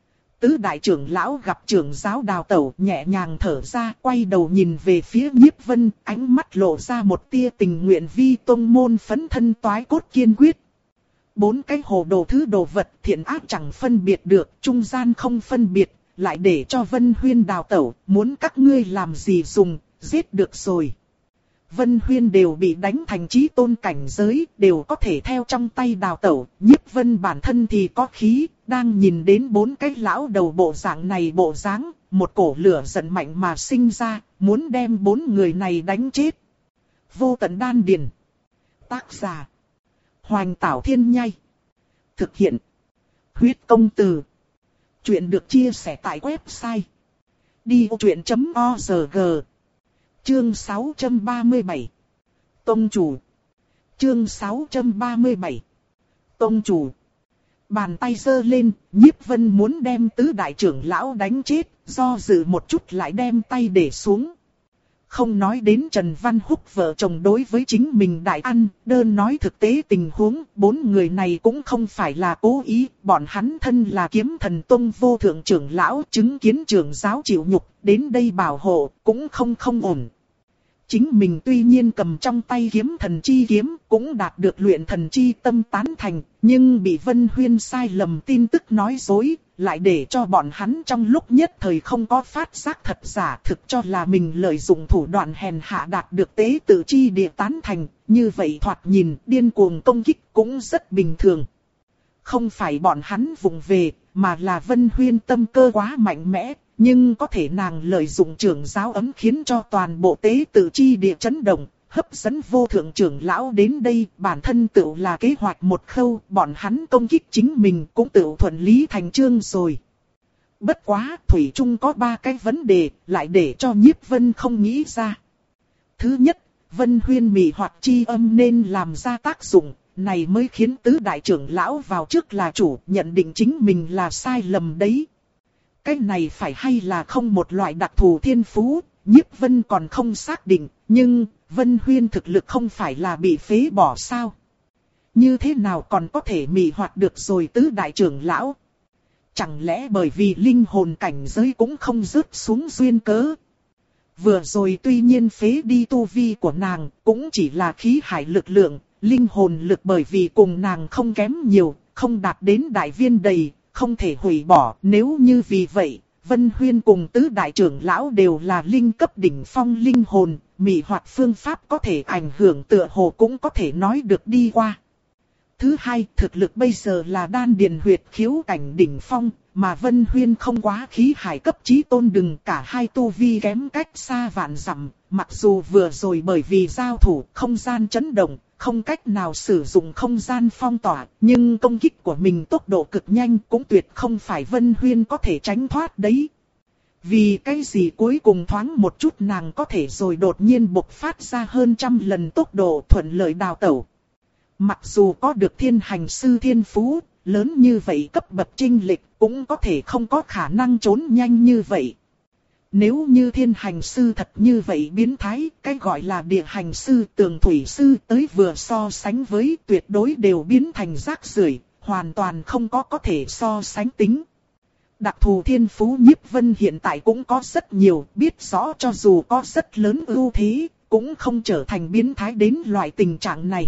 Tứ đại trưởng lão gặp trưởng giáo đào tẩu nhẹ nhàng thở ra, quay đầu nhìn về phía Nhiếp Vân, ánh mắt lộ ra một tia tình nguyện vi tông môn phấn thân toái cốt kiên quyết. Bốn cái hồ đồ thứ đồ vật thiện ác chẳng phân biệt được, trung gian không phân biệt, lại để cho Vân Huyên đào tẩu, muốn các ngươi làm gì dùng, giết được rồi. Vân Huyên đều bị đánh thành chí tôn cảnh giới, đều có thể theo trong tay đào tẩu, Nhiếp Vân bản thân thì có khí, đang nhìn đến bốn cái lão đầu bộ dạng này bộ dáng, một cổ lửa giận mạnh mà sinh ra, muốn đem bốn người này đánh chết. Vô tận đan điền. Tác giả: Hoành Tảo Thiên Nhai. Thực hiện: Huyết Công Từ. Chuyện được chia sẻ tại website đi vô chuyện chấm org. Chương sáu trăm ba mươi bảy. Tông chủ. Chương sáu trăm ba mươi bảy. Tông chủ. Bàn tay giơ lên, Nhiếp Vân muốn đem tứ đại trưởng lão đánh chết, do dự một chút lại đem tay để xuống. Không nói đến Trần Văn Húc vợ chồng đối với chính mình đại ăn, đơn nói thực tế tình huống, bốn người này cũng không phải là cố ý, bọn hắn thân là kiếm thần tông vô thượng trưởng lão, chứng kiến trưởng giáo chịu nhục, đến đây bảo hộ, cũng không không ổn. Chính mình tuy nhiên cầm trong tay kiếm thần chi kiếm, cũng đạt được luyện thần chi tâm tán thành, nhưng bị Vân Huyên sai lầm tin tức nói dối, lại để cho bọn hắn trong lúc nhất thời không có phát giác thật giả, thực cho là mình lợi dụng thủ đoạn hèn hạ đạt được tế tự chi địa tán thành, như vậy thoạt nhìn điên cuồng công kích cũng rất bình thường. Không phải bọn hắn vùng về, mà là Vân Huyên tâm cơ quá mạnh mẽ. Nhưng có thể nàng lợi dụng trưởng giáo ấm khiến cho toàn bộ tế tự chi địa chấn động, hấp dẫn vô thượng trưởng lão đến đây, bản thân tự là kế hoạch một khâu, bọn hắn công kích chính mình cũng tự thuận lý thành chương rồi. Bất quá, Thủy Trung có ba cái vấn đề, lại để cho Nhiếp Vân không nghĩ ra. Thứ nhất, Vân Huyên mị hoặc chi âm nên làm ra tác dụng, này mới khiến tứ đại trưởng lão vào trước là chủ, nhận định chính mình là sai lầm đấy. Cái này phải hay là không một loại đặc thù thiên phú, Nhiếp Vân còn không xác định, nhưng Vân Huyên thực lực không phải là bị phế bỏ sao? Như thế nào còn có thể mị hoạt được rồi tứ đại trưởng lão? Chẳng lẽ bởi vì linh hồn cảnh giới cũng không rớt xuống duyên cớ? Vừa rồi tuy nhiên phế đi tu vi của nàng, cũng chỉ là khí hải lực lượng, linh hồn lực bởi vì cùng nàng không kém nhiều, không đạt đến đại viên đầy. Không thể hủy bỏ, nếu như vì vậy, Vân Huyên cùng tứ đại trưởng lão đều là linh cấp đỉnh phong linh hồn, mị hoạt phương pháp có thể ảnh hưởng tựa hồ cũng có thể nói được đi qua. Thứ hai, thực lực bây giờ là đan điền huyệt khiếu cảnh đỉnh phong, mà Vân Huyên không quá khí hải cấp chí tôn đừng cả hai tu vi kém cách xa vạn dặm, mặc dù vừa rồi bởi vì giao thủ không gian chấn động, không cách nào sử dụng không gian phong tỏa, nhưng công kích của mình tốc độ cực nhanh cũng tuyệt không phải Vân Huyên có thể tránh thoát đấy. Vì cái gì cuối cùng thoáng một chút nàng có thể rồi đột nhiên bộc phát ra hơn trăm lần tốc độ thuận lợi đào tẩu. Mặc dù có được thiên hành sư thiên phú, lớn như vậy cấp bậc chênh lệch cũng có thể không có khả năng trốn nhanh như vậy. Nếu như thiên hành sư thật như vậy biến thái, cái gọi là địa hành sư, tường thủy sư tới vừa so sánh với tuyệt đối đều biến thành rác rưởi, hoàn toàn không có có thể so sánh tính. Đặc thù thiên phú Nhiếp Vân hiện tại cũng có rất nhiều, biết rõ cho dù có rất lớn ưu thế, cũng không trở thành biến thái đến loại tình trạng này.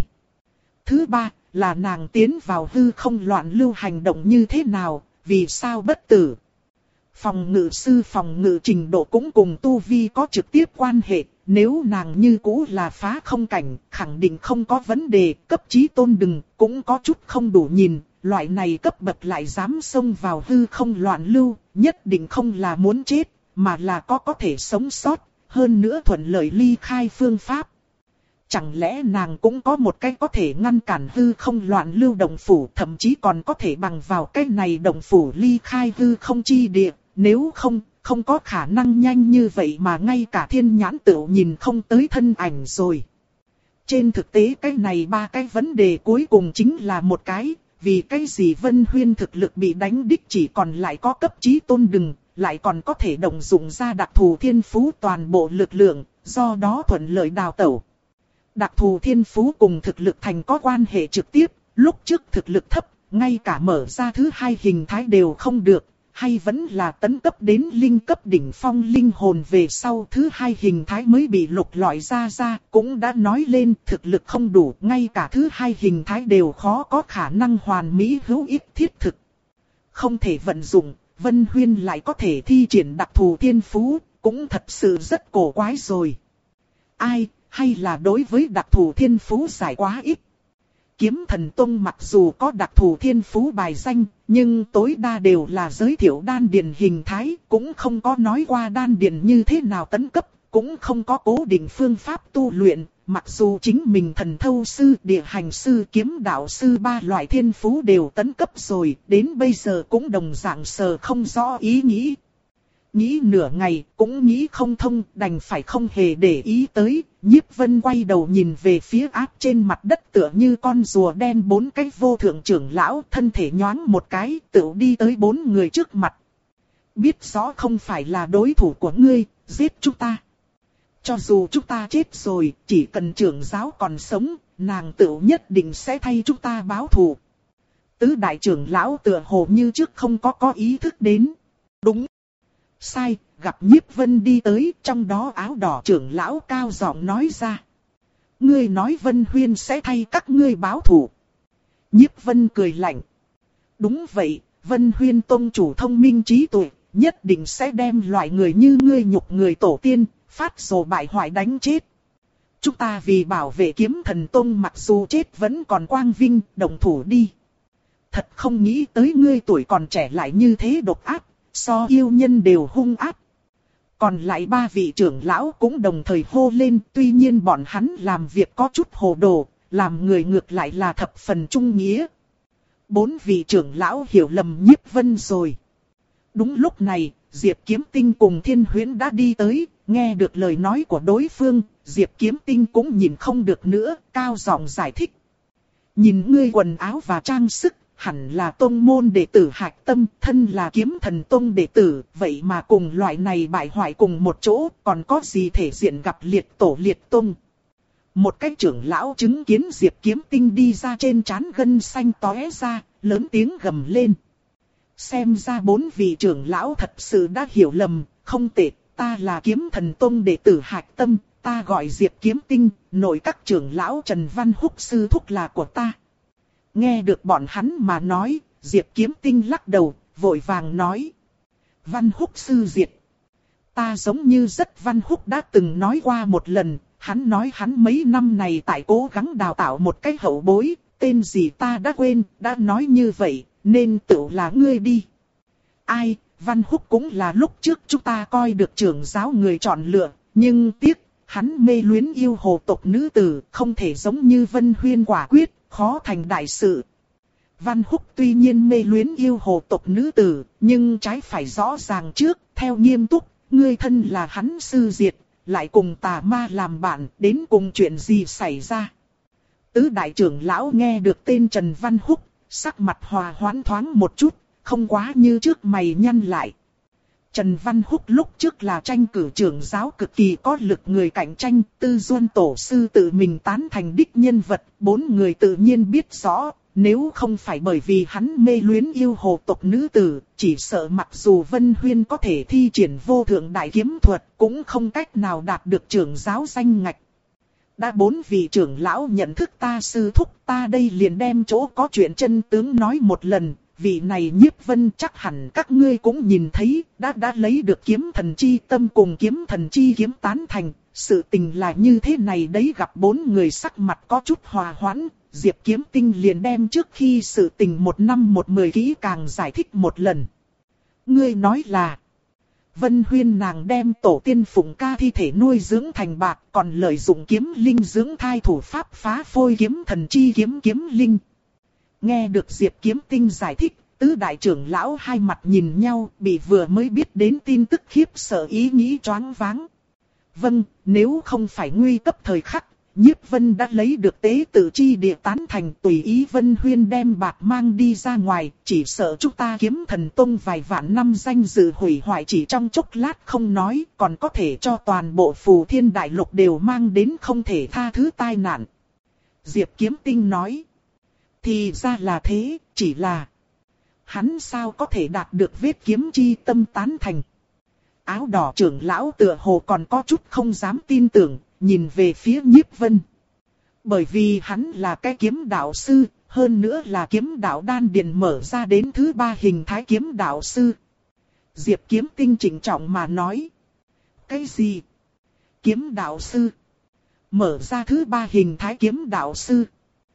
Thứ ba, là nàng tiến vào hư không loạn lưu hành động như thế nào, vì sao bất tử. Phòng ngự sư phòng ngự trình độ cũng cùng tu vi có trực tiếp quan hệ, nếu nàng như cũ là phá không cảnh, khẳng định không có vấn đề, cấp chí tôn đừng, cũng có chút không đủ nhìn, loại này cấp bậc lại dám xông vào hư không loạn lưu, nhất định không là muốn chết, mà là có có thể sống sót, hơn nữa thuận lợi ly khai phương pháp. chẳng lẽ nàng cũng có một cái có thể ngăn cản hư không loạn lưu động phủ, thậm chí còn có thể bằng vào cái này động phủ ly khai hư không chi địa, nếu không, không có khả năng nhanh như vậy mà ngay cả thiên nhãn tựu nhìn không tới thân ảnh rồi. Trên thực tế cái này ba cái vấn đề cuối cùng chính là một cái, vì cái gì Vân Huyên thực lực bị đánh đích chỉ còn lại có cấp chí tôn đừng, lại còn có thể động dụng ra đặc thù thiên phú toàn bộ lực lượng, do đó thuận lợi đào tẩu. Đặc thù thiên phú cùng thực lực thành có quan hệ trực tiếp, lúc trước thực lực thấp, ngay cả mở ra thứ hai hình thái đều không được, hay vẫn là tấn cấp đến linh cấp đỉnh phong linh hồn về sau thứ hai hình thái mới bị lục lọi ra ra, cũng đã nói lên thực lực không đủ, ngay cả thứ hai hình thái đều khó có khả năng hoàn mỹ hữu ích thiết thực. Không thể vận dụng, Vân Huyên lại có thể thi triển đặc thù thiên phú, cũng thật sự rất cổ quái rồi. Ai, hay là đối với đặc thù thiên phú giải quá ít. Kiếm Thần Tông mặc dù có đặc thù thiên phú bài danh, nhưng tối đa đều là giới thiệu đan điền hình thái, cũng không có nói qua đan điền như thế nào tấn cấp, cũng không có cố định phương pháp tu luyện. Mặc dù chính mình thần thâu sư, địa hành sư, kiếm đạo sư ba loại thiên phú đều tấn cấp rồi, đến bây giờ cũng đồng dạng sờ không rõ ý nghĩ. Nghĩ nửa ngày, cũng nghĩ không thông, đành phải không hề để ý tới. Nhiếp Vân quay đầu nhìn về phía áp trên mặt đất tựa như con rùa đen bốn cái vô thượng trưởng lão, thân thể nhoáng một cái, tựu đi tới bốn người trước mặt. Biết rõ không phải là đối thủ của ngươi, giết chúng ta. Cho dù chúng ta chết rồi, chỉ cần trưởng giáo còn sống, nàng tựu nhất định sẽ thay chúng ta báo thù. Tứ đại trưởng lão tựa hồ như trước không có có ý thức đến. Đúng. Sai, gặp Nhiếp Vân đi tới, trong đó áo đỏ trưởng lão cao giọng nói ra. Ngươi nói Vân Huyên sẽ thay các ngươi báo thù. Nhiếp Vân cười lạnh. Đúng vậy, Vân Huyên tông chủ thông minh trí tuệ, nhất định sẽ đem loại người như ngươi nhục người tổ tiên, phát rồ bại hoại đánh chết. Chúng ta vì bảo vệ Kiếm Thần Tông mặc dù chết vẫn còn quang vinh, đồng thủ đi. Thật không nghĩ tới ngươi tuổi còn trẻ lại như thế độc ác. So yêu nhân đều hung ác. Còn lại ba vị trưởng lão cũng đồng thời hô lên, tuy nhiên bọn hắn làm việc có chút hồ đồ, làm người ngược lại là thập phần trung nghĩa. Bốn vị trưởng lão hiểu lầm Nhiếp Vân rồi. Đúng lúc này, Diệp Kiếm Tinh cùng Thiên Huyễn đã đi tới, nghe được lời nói của đối phương, Diệp Kiếm Tinh cũng nhìn không được nữa, cao giọng giải thích. Nhìn ngươi quần áo và trang sức, hẳn là tông môn đệ tử Hạch Tâm, thân là Kiếm Thần Tông đệ tử, vậy mà cùng loại này bại hoại cùng một chỗ, còn có gì thể diện gặp liệt tổ liệt tông. Một cái trưởng lão chứng kiến Diệp Kiếm Tinh đi ra trên trán gân xanh tóe ra, lớn tiếng gầm lên. Xem ra bốn vị trưởng lão thật sự đã hiểu lầm, không tệ, ta là Kiếm Thần Tông đệ tử Hạch Tâm, ta gọi Diệp Kiếm Tinh, nội các trưởng lão Trần Văn Húc sư thúc là của ta. Nghe được bọn hắn mà nói, Diệp Kiếm Tinh lắc đầu, vội vàng nói. Văn Húc sư diệt. Ta giống như rất Văn Húc đã từng nói qua một lần, hắn nói hắn mấy năm này tại cố gắng đào tạo một cái hậu bối, tên gì ta đã quên, đã nói như vậy, nên tự là ngươi đi. Ai, Văn Húc cũng là lúc trước chúng ta coi được trưởng giáo người chọn lựa, nhưng tiếc, hắn mê luyến yêu hồ tộc nữ tử, không thể giống như Vân Huyên quả quyết. Khó thành đại sự. Văn Húc tuy nhiên mê luyến yêu hồ tộc nữ tử, nhưng trái phải rõ ràng trước, theo nghiêm túc, ngươi thân là hắn sư diệt, lại cùng tà ma làm bạn, đến cùng chuyện gì xảy ra. Tứ đại trưởng lão nghe được tên Trần Văn Húc, sắc mặt hòa hoãn thoáng một chút, không quá như trước mày nhăn lại. Trần Văn Húc lúc trước là tranh cử trưởng giáo cực kỳ có lực người cạnh tranh, Tư Duân tổ sư tự mình tán thành đích nhân vật, bốn người tự nhiên biết rõ, nếu không phải bởi vì hắn mê luyến yêu hồ tộc nữ tử, chỉ sợ mặc dù Vân Huyên có thể thi triển vô thượng đại kiếm thuật, cũng không cách nào đạt được trưởng giáo danh ngạch. Đã bốn vị trưởng lão nhận thức ta sư thúc, ta đây liền đem chỗ có chuyện chân tướng nói một lần. Vị này Nhiếp Vân chắc hẳn các ngươi cũng nhìn thấy, đã đã lấy được kiếm thần chi tâm cùng kiếm thần chi kiếm tán thành. Sự tình là như thế này đấy, gặp bốn người sắc mặt có chút hòa hoãn, Diệp Kiếm Tinh liền đem trước khi sự tình một năm một mười kỹ càng giải thích một lần. Ngươi nói là, Vân Huyên nàng đem tổ tiên Phụng Ca thi thể nuôi dưỡng thành bạc, còn lợi dụng kiếm linh dưỡng thai thủ pháp phá phôi kiếm thần chi kiếm kiếm linh. Nghe được Diệp Kiếm Tinh giải thích, tứ đại trưởng lão hai mặt nhìn nhau, bị vừa mới biết đến tin tức khiếp sợ ý nghĩ choáng váng. Vâng, nếu không phải nguy cấp thời khắc, Nhiếp Vân đã lấy được tế tự chi địa tán thành, tùy ý Vân Huyên đem bạc mang đi ra ngoài, chỉ sợ chúng ta Kiếm Thần Tông vài vạn năm danh dự hủy hoại chỉ trong chốc lát không nói, còn có thể cho toàn bộ Phù Thiên Đại Lục đều mang đến không thể tha thứ tai nạn. Diệp Kiếm Tinh nói, thì ra là thế, chỉ là hắn sao có thể đạt được vết kiếm chi tâm tán thành. Áo đỏ trưởng lão tựa hồ còn có chút không dám tin tưởng, nhìn về phía Nhiếp Vân. Bởi vì hắn là cái kiếm đạo sư, hơn nữa là kiếm đạo đan điền mở ra đến thứ ba hình thái kiếm đạo sư. Diệp Kiếm Tinh trịnh trọng mà nói. Cái gì? Kiếm đạo sư? Mở ra thứ ba hình thái kiếm đạo sư?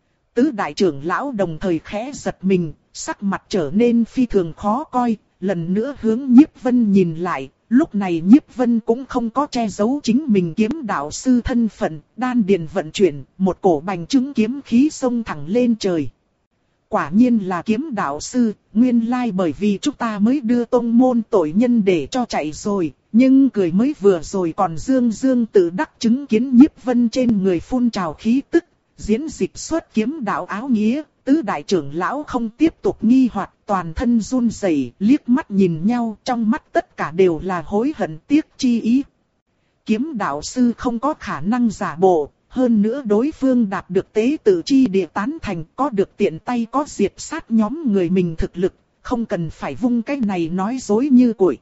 Tứ đại trưởng lão đồng thời khẽ giật mình, sắc mặt trở nên phi thường khó coi, lần nữa hướng Nhiếp Vân nhìn lại. Lúc này Nhiếp Vân cũng không có che giấu chính mình kiếm đạo sư thân phận, đan điền vận chuyển, một cổ bành trướng kiếm khí xông thẳng lên trời. Quả nhiên là kiếm đạo sư, nguyên lai bởi vì chúng ta mới đưa tông môn tội nhân để cho chạy rồi, nhưng cười mới vừa rồi còn dương dương tự đắc chứng kiến Nhiếp Vân trên người phun trào khí tức, diễn dịch xuất kiếm đạo áo nghĩa. Tứ đại trưởng lão không tiếp tục nghi hoặc, toàn thân run rẩy, liếc mắt nhìn nhau, trong mắt tất cả đều là hối hận tiếc chi ý. Kiếm đạo sư không có khả năng giả bộ, hơn nữa đối phương đạt được tế tự chi địa tán thành, có được tiện tay có diệt sát nhóm người mình thực lực, không cần phải vung cái này nói dối như củi.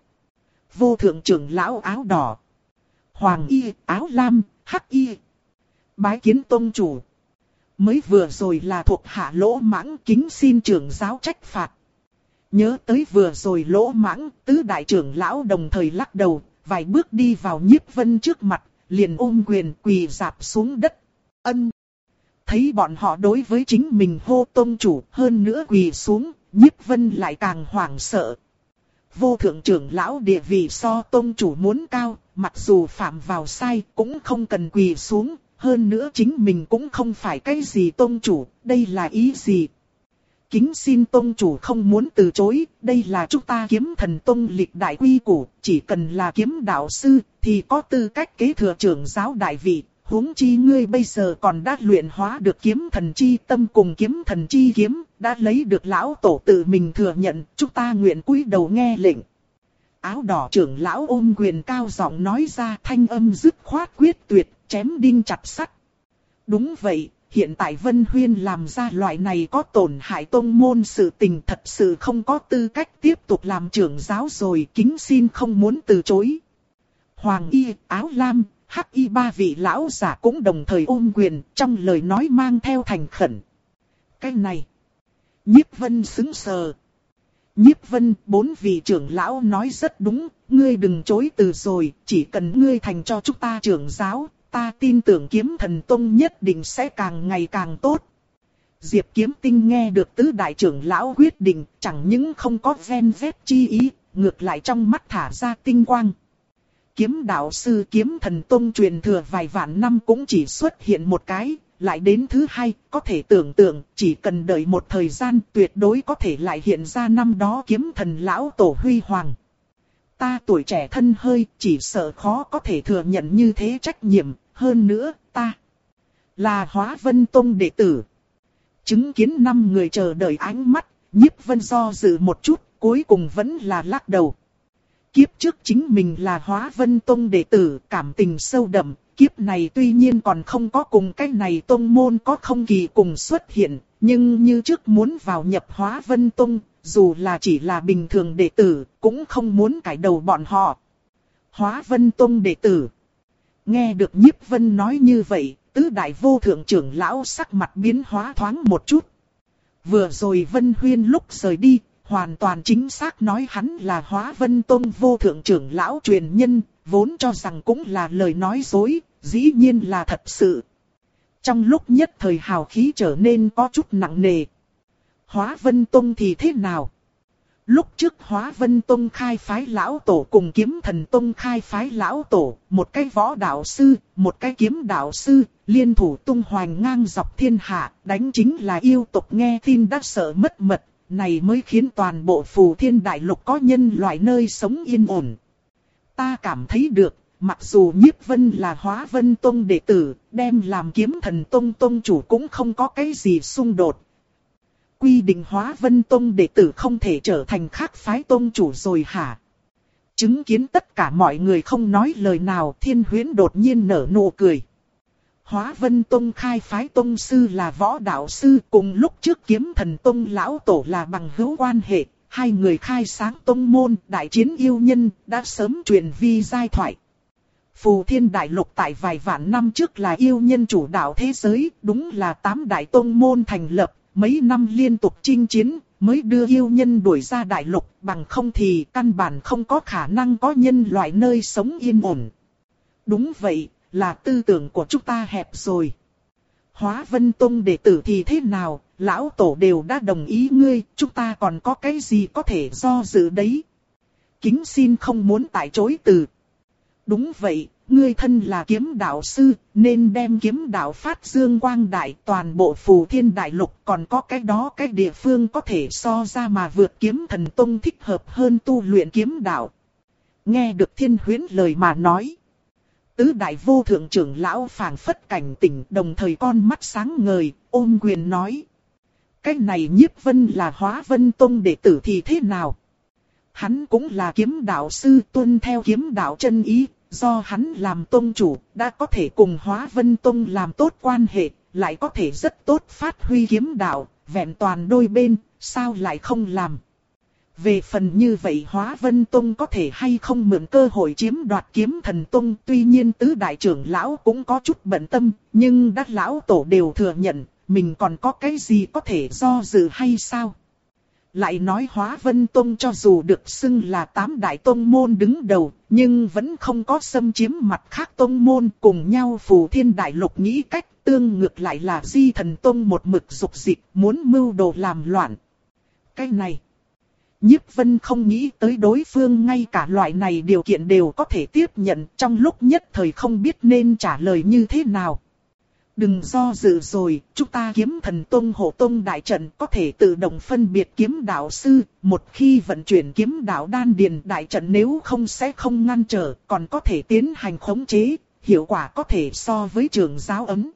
Vô thượng trưởng lão áo đỏ, hoàng y, áo lam, hắc y, bái kiến tông chủ. Mới vừa rồi là thuộc hạ lỗ mãng, kính xin trưởng giáo trách phạt. Nhớ tới vừa rồi lỗ mãng, tứ đại trưởng lão đồng thời lắc đầu, vài bước đi vào Nhiếp Vân trước mặt, liền ôm quyền quỳ rạp xuống đất. Ân. Thấy bọn họ đối với chính mình hô tông chủ, hơn nữa quỳ xuống, Nhiếp Vân lại càng hoảng sợ. Vô thượng trưởng lão địa vị so tông chủ muốn cao, mặc dù phạm vào sai cũng không cần quỳ xuống. Hơn nữa chính mình cũng không phải cái gì tông chủ, đây là ý gì? Kính xin tông chủ không muốn từ chối, đây là chúng ta Kiếm Thần Tông lịch đại quy củ, chỉ cần là kiếm đạo sư thì có tư cách kế thừa trưởng giáo đại vị, huống chi ngươi bây giờ còn đã luyện hóa được kiếm thần chi tâm cùng kiếm thần chi kiếm, đã lấy được lão tổ tự mình thừa nhận, chúng ta nguyện cúi đầu nghe lệnh. Áo đỏ trưởng lão ôm quyền cao giọng nói ra, thanh âm dứt khoát quyết tuyệt, chém đinh chặt sắt. Đúng vậy, hiện tại Vân Huyên làm ra loại này có tổn hại tông môn sự tình, thật sự không có tư cách tiếp tục làm trưởng giáo rồi, kính xin không muốn từ chối. Hoàng y, áo lam, hắc y ba vị lão giả cũng đồng thời ôm quyền, trong lời nói mang theo thành khẩn. Cái này, Nhiếp Vân sững sờ. Nhiếp Vân, bốn vị trưởng lão nói rất đúng, ngươi đừng chối từ rồi, chỉ cần ngươi thành cho chúng ta trưởng giáo, ta tin tưởng Kiếm Thần Tông nhất định sẽ càng ngày càng tốt. Diệp Kiếm Tinh nghe được tứ đại trưởng lão quyết định, chẳng những không có ven vét chi ý, ngược lại trong mắt thả ra tinh quang. Kiếm đạo sư Kiếm Thần Tông truyền thừa vài vạn năm cũng chỉ xuất hiện một cái, lại đến thứ hai, có thể tưởng tượng, chỉ cần đợi một thời gian tuyệt đối có thể lại hiện ra năm đó Kiếm Thần lão tổ huy hoàng. Ta tuổi trẻ thân hơi, chỉ sợ khó có thể thừa nhận như thế trách nhiệm, hơn nữa, ta là Hóa Vân Tông đệ tử. Chứng kiến năm người chờ đợi ánh mắt, Nhiếp Vân do dự một chút, cuối cùng vẫn là lắc đầu. Kiếp trước chính mình là Hóa Vân Tông đệ tử, cảm tình sâu đậm, kiếp này tuy nhiên còn không có cùng cái này tông môn có không kỳ cùng xuất hiện, nhưng như trước muốn vào nhập Hóa Vân Tông, dù là chỉ là bình thường đệ tử, cũng không muốn cải đầu bọn họ. Hóa Vân Tông đệ tử. Nghe được Nhiếp Vân nói như vậy, tứ đại vô thượng trưởng lão sắc mặt biến hóa thoáng một chút. Vừa rồi Vân Huyên lúc rời đi, hoàn toàn chính xác nói hắn là Hóa Vân Tông vô thượng trưởng lão truyền nhân, vốn cho rằng cũng là lời nói dối, dĩ nhiên là thật sự. Trong lúc nhất thời hào khí trở nên có chút nặng nề. Hóa Vân Tông thì thế nào? Lúc trước Hóa Vân Tông khai phái lão tổ cùng Kiếm Thần Tông khai phái lão tổ, một cái võ đạo sư, một cái kiếm đạo sư, liên thủ tung hoành ngang dọc thiên hạ, đánh chính là yêu tộc nghe tin đã sợ mất mật, này mới khiến toàn bộ Phù Thiên Đại Lục có nhân loại nơi sống yên ổn. Ta cảm thấy được, mặc dù Nhiếp Vân là Hóa Vân Tông đệ tử, đem làm Kiếm Thần Tông tông chủ cũng không có cái gì xung đột. Quy định Hóa Vân Tông đệ tử không thể trở thành khác phái tông chủ rồi hả? Chứng kiến tất cả mọi người không nói lời nào, Thiên Huyễn đột nhiên nở nụ cười. Hóa Vân Tông khai phái tông sư là võ đạo sư, cùng lúc trước Kiếm Thần Tông lão tổ là bằng hữu quan hệ, hai người khai sáng tông môn, đại chiến yêu nhân, đã sớm truyền vi giai thoại. Phù Thiên Đại Lục tại vài vạn năm trước là yêu nhân chủ đạo thế giới, đúng là tám đại tông môn thành lập. Mấy năm liên tục chinh chiến, mới đưa yêu nhân đuổi ra đại lục, bằng không thì căn bản không có khả năng có nhân loại nơi sống yên ổn. Đúng vậy, là tư tưởng của chúng ta hẹp rồi. Hóa Vân Tông đệ tử thì thế nào, lão tổ đều đã đồng ý ngươi, chúng ta còn có cái gì có thể do dự đấy. Kính xin không muốn tại chối từ. Đúng vậy. Ngươi thân là kiếm đạo sư, nên đem kiếm đạo phát dương quang đại, toàn bộ Phù Thiên Đại Lục, còn có cái đó cái địa phương có thể so ra mà vượt Kiếm Thần Tông thích hợp hơn tu luyện kiếm đạo. Nghe được Thiên Huyễn lời mà nói, tứ đại vô thượng trưởng lão phảng phất cảnh tỉnh, đồng thời con mắt sáng ngời, ôm quyền nói: cái này Nhiếp Vân là Hóa Vân Tông đệ tử thì thế nào? Hắn cũng là kiếm đạo sư, tuân theo kiếm đạo chân ý. Do hắn làm tông chủ, đã có thể cùng Hóa Vân Tông làm tốt quan hệ, lại có thể rất tốt phát huy kiếm đạo, vẹn toàn đôi bên, sao lại không làm? Về phần như vậy Hóa Vân Tông có thể hay không mượn cơ hội chiếm đoạt Kiếm Thần Tông, tuy nhiên tứ đại trưởng lão cũng có chút bận tâm, nhưng đắc lão tổ đều thừa nhận, mình còn có cái gì có thể do dự hay sao? Lại nói Hóa Vân Tông cho dù được xưng là tám đại tông môn đứng đầu, nhưng vẫn không có xâm chiếm mặt khác tông môn, cùng nhau Phù Thiên Đại Lục nghĩ cách, tương ngược lại là Di Thần Tông một mực dục dịch, muốn mưu đồ làm loạn. Cái này, Nhiếp Vân không nghĩ tới đối phương ngay cả loại này điều kiện đều có thể tiếp nhận, trong lúc nhất thời không biết nên trả lời như thế nào. Đừng do dự rồi, chúng ta Kiếm Thần Tông hộ tông đại trận có thể tự động phân biệt kiếm đạo sư, một khi vận chuyển kiếm đạo đan điền đại trận nếu không sẽ không ngăn trở, còn có thể tiến hành khống chế, hiệu quả có thể so với trường giáo ấm.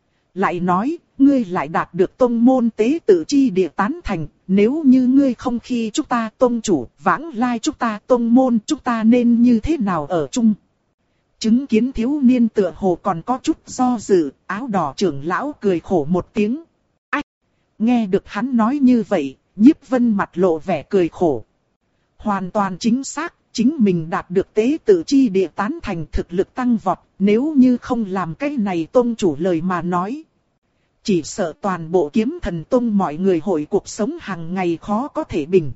Lại nói, ngươi lại đạt được tông môn tế tự chi địa tán thành, nếu như ngươi không khi chúng ta tông chủ, vãng lai chúng ta tông môn, chúng ta nên như thế nào ở chung? Chứng kiến thiếu niên tựa hồ còn có chút do dự, áo đỏ trưởng lão cười khổ một tiếng. Ách! Nghe được hắn nói như vậy, Nhiếp Vân mặt lộ vẻ cười khổ. Hoàn toàn chính xác, chính mình đạt được tế tự chi địa tán thành thực lực tăng vọt, nếu như không làm cái này tông chủ lời mà nói. Chỉ sợ toàn bộ Kiếm Thần Tông mọi người hội cuộc sống hàng ngày khó có thể bình.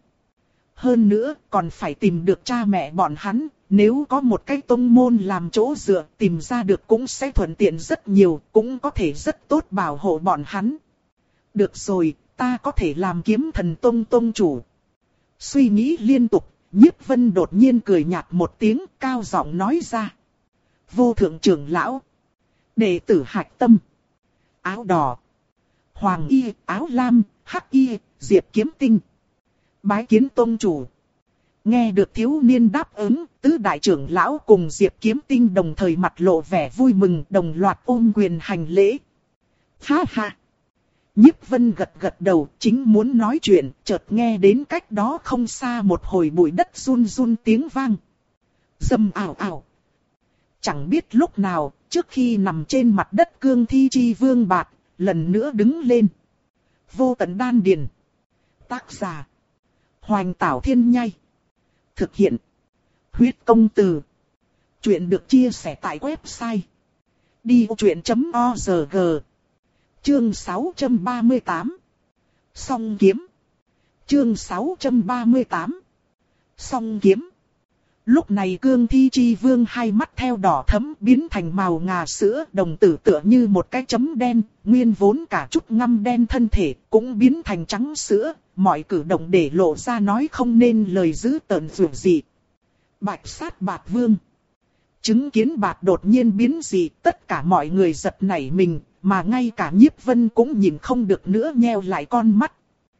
Hơn nữa, còn phải tìm được cha mẹ bọn hắn. Nếu có một cái tông môn làm chỗ dựa, tìm ra được cũng sẽ thuận tiện rất nhiều, cũng có thể rất tốt bảo hộ bọn hắn. Được rồi, ta có thể làm Kiếm Thần Tông tông chủ. Suy nghĩ liên tục, Nhiếp Vân đột nhiên cười nhạt một tiếng, cao giọng nói ra. Vô thượng trưởng lão, đệ tử Hạch Tâm, áo đỏ, hoàng y, áo lam, hắc y, diệp kiếm tinh. Bái kiến tông chủ. Nghe được thiếu niên đáp ứng, tứ đại trưởng lão cùng Diệp Kiếm Tinh đồng thời mặt lộ vẻ vui mừng, đồng loạt ôm quyền hành lễ. Ha ha! Nhiếp Vân gật gật đầu, chính muốn nói chuyện, chợt nghe đến cách đó không xa một hồi bụi đất run run tiếng vang. Rầm ảo ảo. Chẳng biết lúc nào, trước khi nằm trên mặt đất Cương Thi Chi Vương Bạt, lần nữa đứng lên. Vô Tận Đan Điền. Tác giả: Hoành Tảo Thiên Nhai. Thực hiện: Huyết Công Từ. Chuyện được chia sẻ tại website đi ô chuyện chấm org. Chương sáu trăm ba mươi tám. Song kiếm. Chương sáu trăm ba mươi tám. Song kiếm. Lúc này Cương Thi Chi Vương hai mắt theo đỏ thẫm biến thành màu ngà sữa, đồng tử tựa như một cái chấm đen, nguyên vốn cả chút ngăm đen thân thể cũng biến thành trắng sữa, mọi cử động để lộ ra nói không nên lời dữ tợn dữ dị. Bạch sát bạt vương. Chứng kiến bạt đột nhiên biến dị, tất cả mọi người giật nảy mình, mà ngay cả Nhiếp Vân cũng nhìn không được nữa nheo lại con mắt.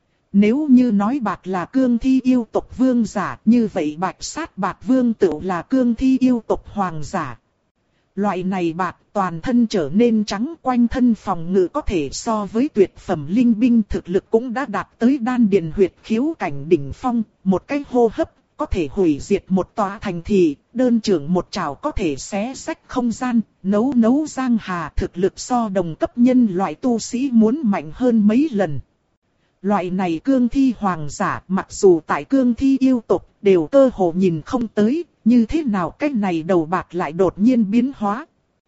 Nếu như nói bạt là cương thi yêu tộc vương giả, như vậy bạch sát bạt vương tựu là cương thi yêu tộc hoàng giả. Loại này bạt toàn thân trở nên trắng, quanh thân phòng ngự có thể so với tuyệt phẩm linh binh, thực lực cũng đã đạt tới đan điền huyệt khiếu cảnh đỉnh phong, một cái hô hấp có thể hủy diệt một tòa thành thị, đơn trưởng một trảo có thể xé rách không gian, nấu nấu giang hà, thực lực so đồng cấp nhân loại tu sĩ muốn mạnh hơn mấy lần. Loại này cương thi hoàng giả, mặc dù tại cương thi yêu tộc đều cơ hồ nhìn không tới, như thế nào cái này đầu bạc lại đột nhiên biến hóa.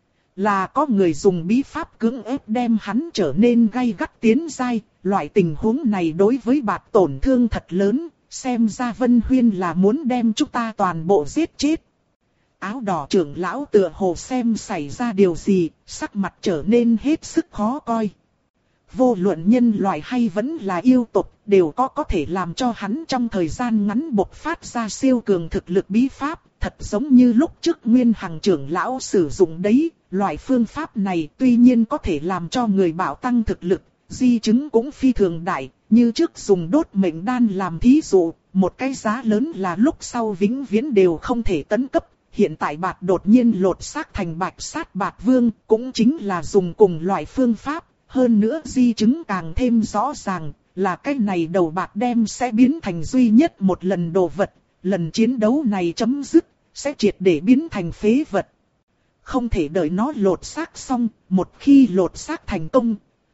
Là có người dùng bí pháp cưỡng ép đem hắn trở nên gay gắt tiến giai, loại tình huống này đối với bạc tổn thương thật lớn, xem ra Vân Huyên là muốn đem chúng ta toàn bộ giết chết. Áo đỏ trưởng lão tựa hồ xem xảy ra điều gì, sắc mặt trở nên hết sức khó coi. Vô luận nhân loại hay vẫn là yêu tộc, đều có có thể làm cho hắn trong thời gian ngắn bộc phát ra siêu cường thực lực bí pháp, thật giống như lúc trước Nguyên Hằng trưởng lão sử dụng đấy. Loại phương pháp này tuy nhiên có thể làm cho người bảo tăng thực lực, di chứng cũng phi thường đại, như trước dùng đốt mệnh đan làm thí dụ, một cái giá lớn là lúc sau vĩnh viễn đều không thể tấn cấp. Hiện tại bạt đột nhiên lột xác thành bạch sát bạt vương, cũng chính là dùng cùng loại phương pháp. Hơn nữa di chứng càng thêm rõ ràng, là cái này đầu bạc đem sẽ biến thành duy nhất một lần đồ vật, lần chiến đấu này chấm dứt, sẽ triệt để biến thành phế vật. Không thể đợi nó lột xác xong, một khi lột xác thành công,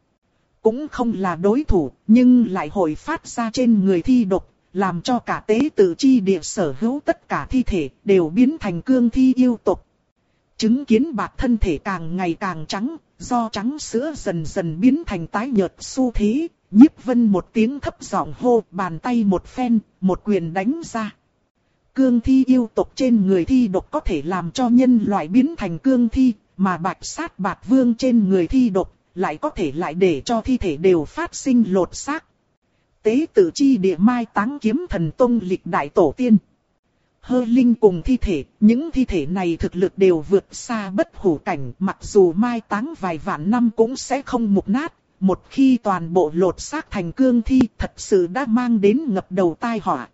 cũng không là đối thủ, nhưng lại hội phát ra trên người thi độc, làm cho cả tế tự chi địa sở hữu tất cả thi thể đều biến thành cương thi yêu tộc. Chứng kiến bạc thân thể càng ngày càng trắng, do trắng sữa dần dần biến thành tái nhợt xu thế, Nhiếp Vân một tiếng thấp giọng hô, bàn tay một phen, một quyền đánh ra. Cương thi yêu tộc trên người thi độc có thể làm cho nhân loại biến thành cương thi, mà bạch sát bạt vương trên người thi độc lại có thể lại để cho thi thể đều phát sinh lột xác. Tế tự chi địa mai táng kiếm thần tông lịch đại tổ tiên. Hơ linh cùng thi thể, những thi thể này thực lực đều vượt xa bất hủ cảnh, mặc dù mai táng vài vạn năm cũng sẽ không mục nát. Một khi toàn bộ lột xác thành cương thi, thật sự đã mang đến ngập đầu tai họa.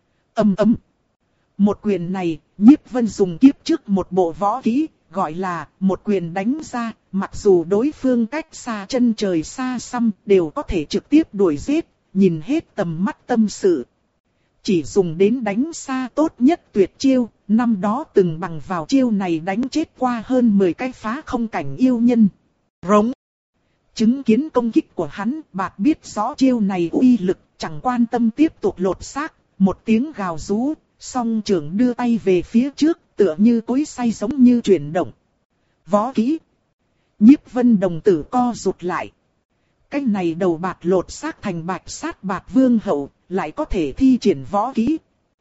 Ầm ầm. Một quyền này, Nhiếp Vân dùng kiếp trước một bộ võ kỹ, gọi là một quyền đánh ra, mặc dù đối phương cách xa chân trời xa xăm, đều có thể trực tiếp đuổi giết, nhìn hết tầm mắt tâm sự. Chỉ dùng đến đánh xa tốt nhất tuyệt chiêu, năm đó từng bằng vào chiêu này đánh chết qua hơn mười cái phá không cảnh yêu nhân. Rống. Chứng kiến công kích của hắn, bạt biết rõ chiêu này uy lực, chẳng quan tâm tiếp tục lột xác, một tiếng gào rú, song trưởng đưa tay về phía trước, tựa như cối xay giống như chuyển động. Võ kỹ. Nhiếp Vân đồng tử co rụt lại. Cái này đầu bạt lột xác thành bạch sát bạt vương hậu, lại có thể thi triển võ kỹ.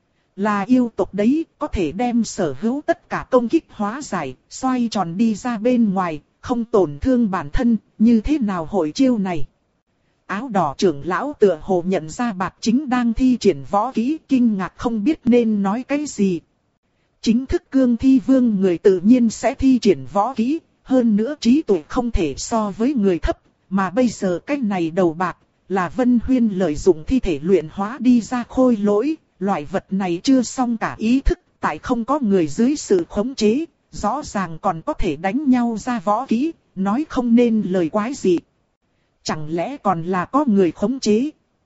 Là yêu tộc đấy, có thể đem sở hữu tất cả công kích hóa giải, xoay tròn đi ra bên ngoài, không tổn thương bản thân, như thế nào hội chiêu này. Áo đỏ trưởng lão tựa hồ nhận ra bạt chính đang thi triển võ kỹ, kinh ngạc không biết nên nói cái gì. Chính thức cương thi vương người tự nhiên sẽ thi triển võ kỹ, hơn nữa trí tuệ không thể so với người thấp, mà bây giờ cái này đầu bạc, là Vân Huyên lợi dụng thi thể luyện hóa đi ra khôi lỗi, loại vật này chưa xong cả ý thức, tại không có người dưới sự khống chế, rõ ràng còn có thể đánh nhau ra võ kỹ, nói không nên lời quái gì. Chẳng lẽ còn là có người khống chế?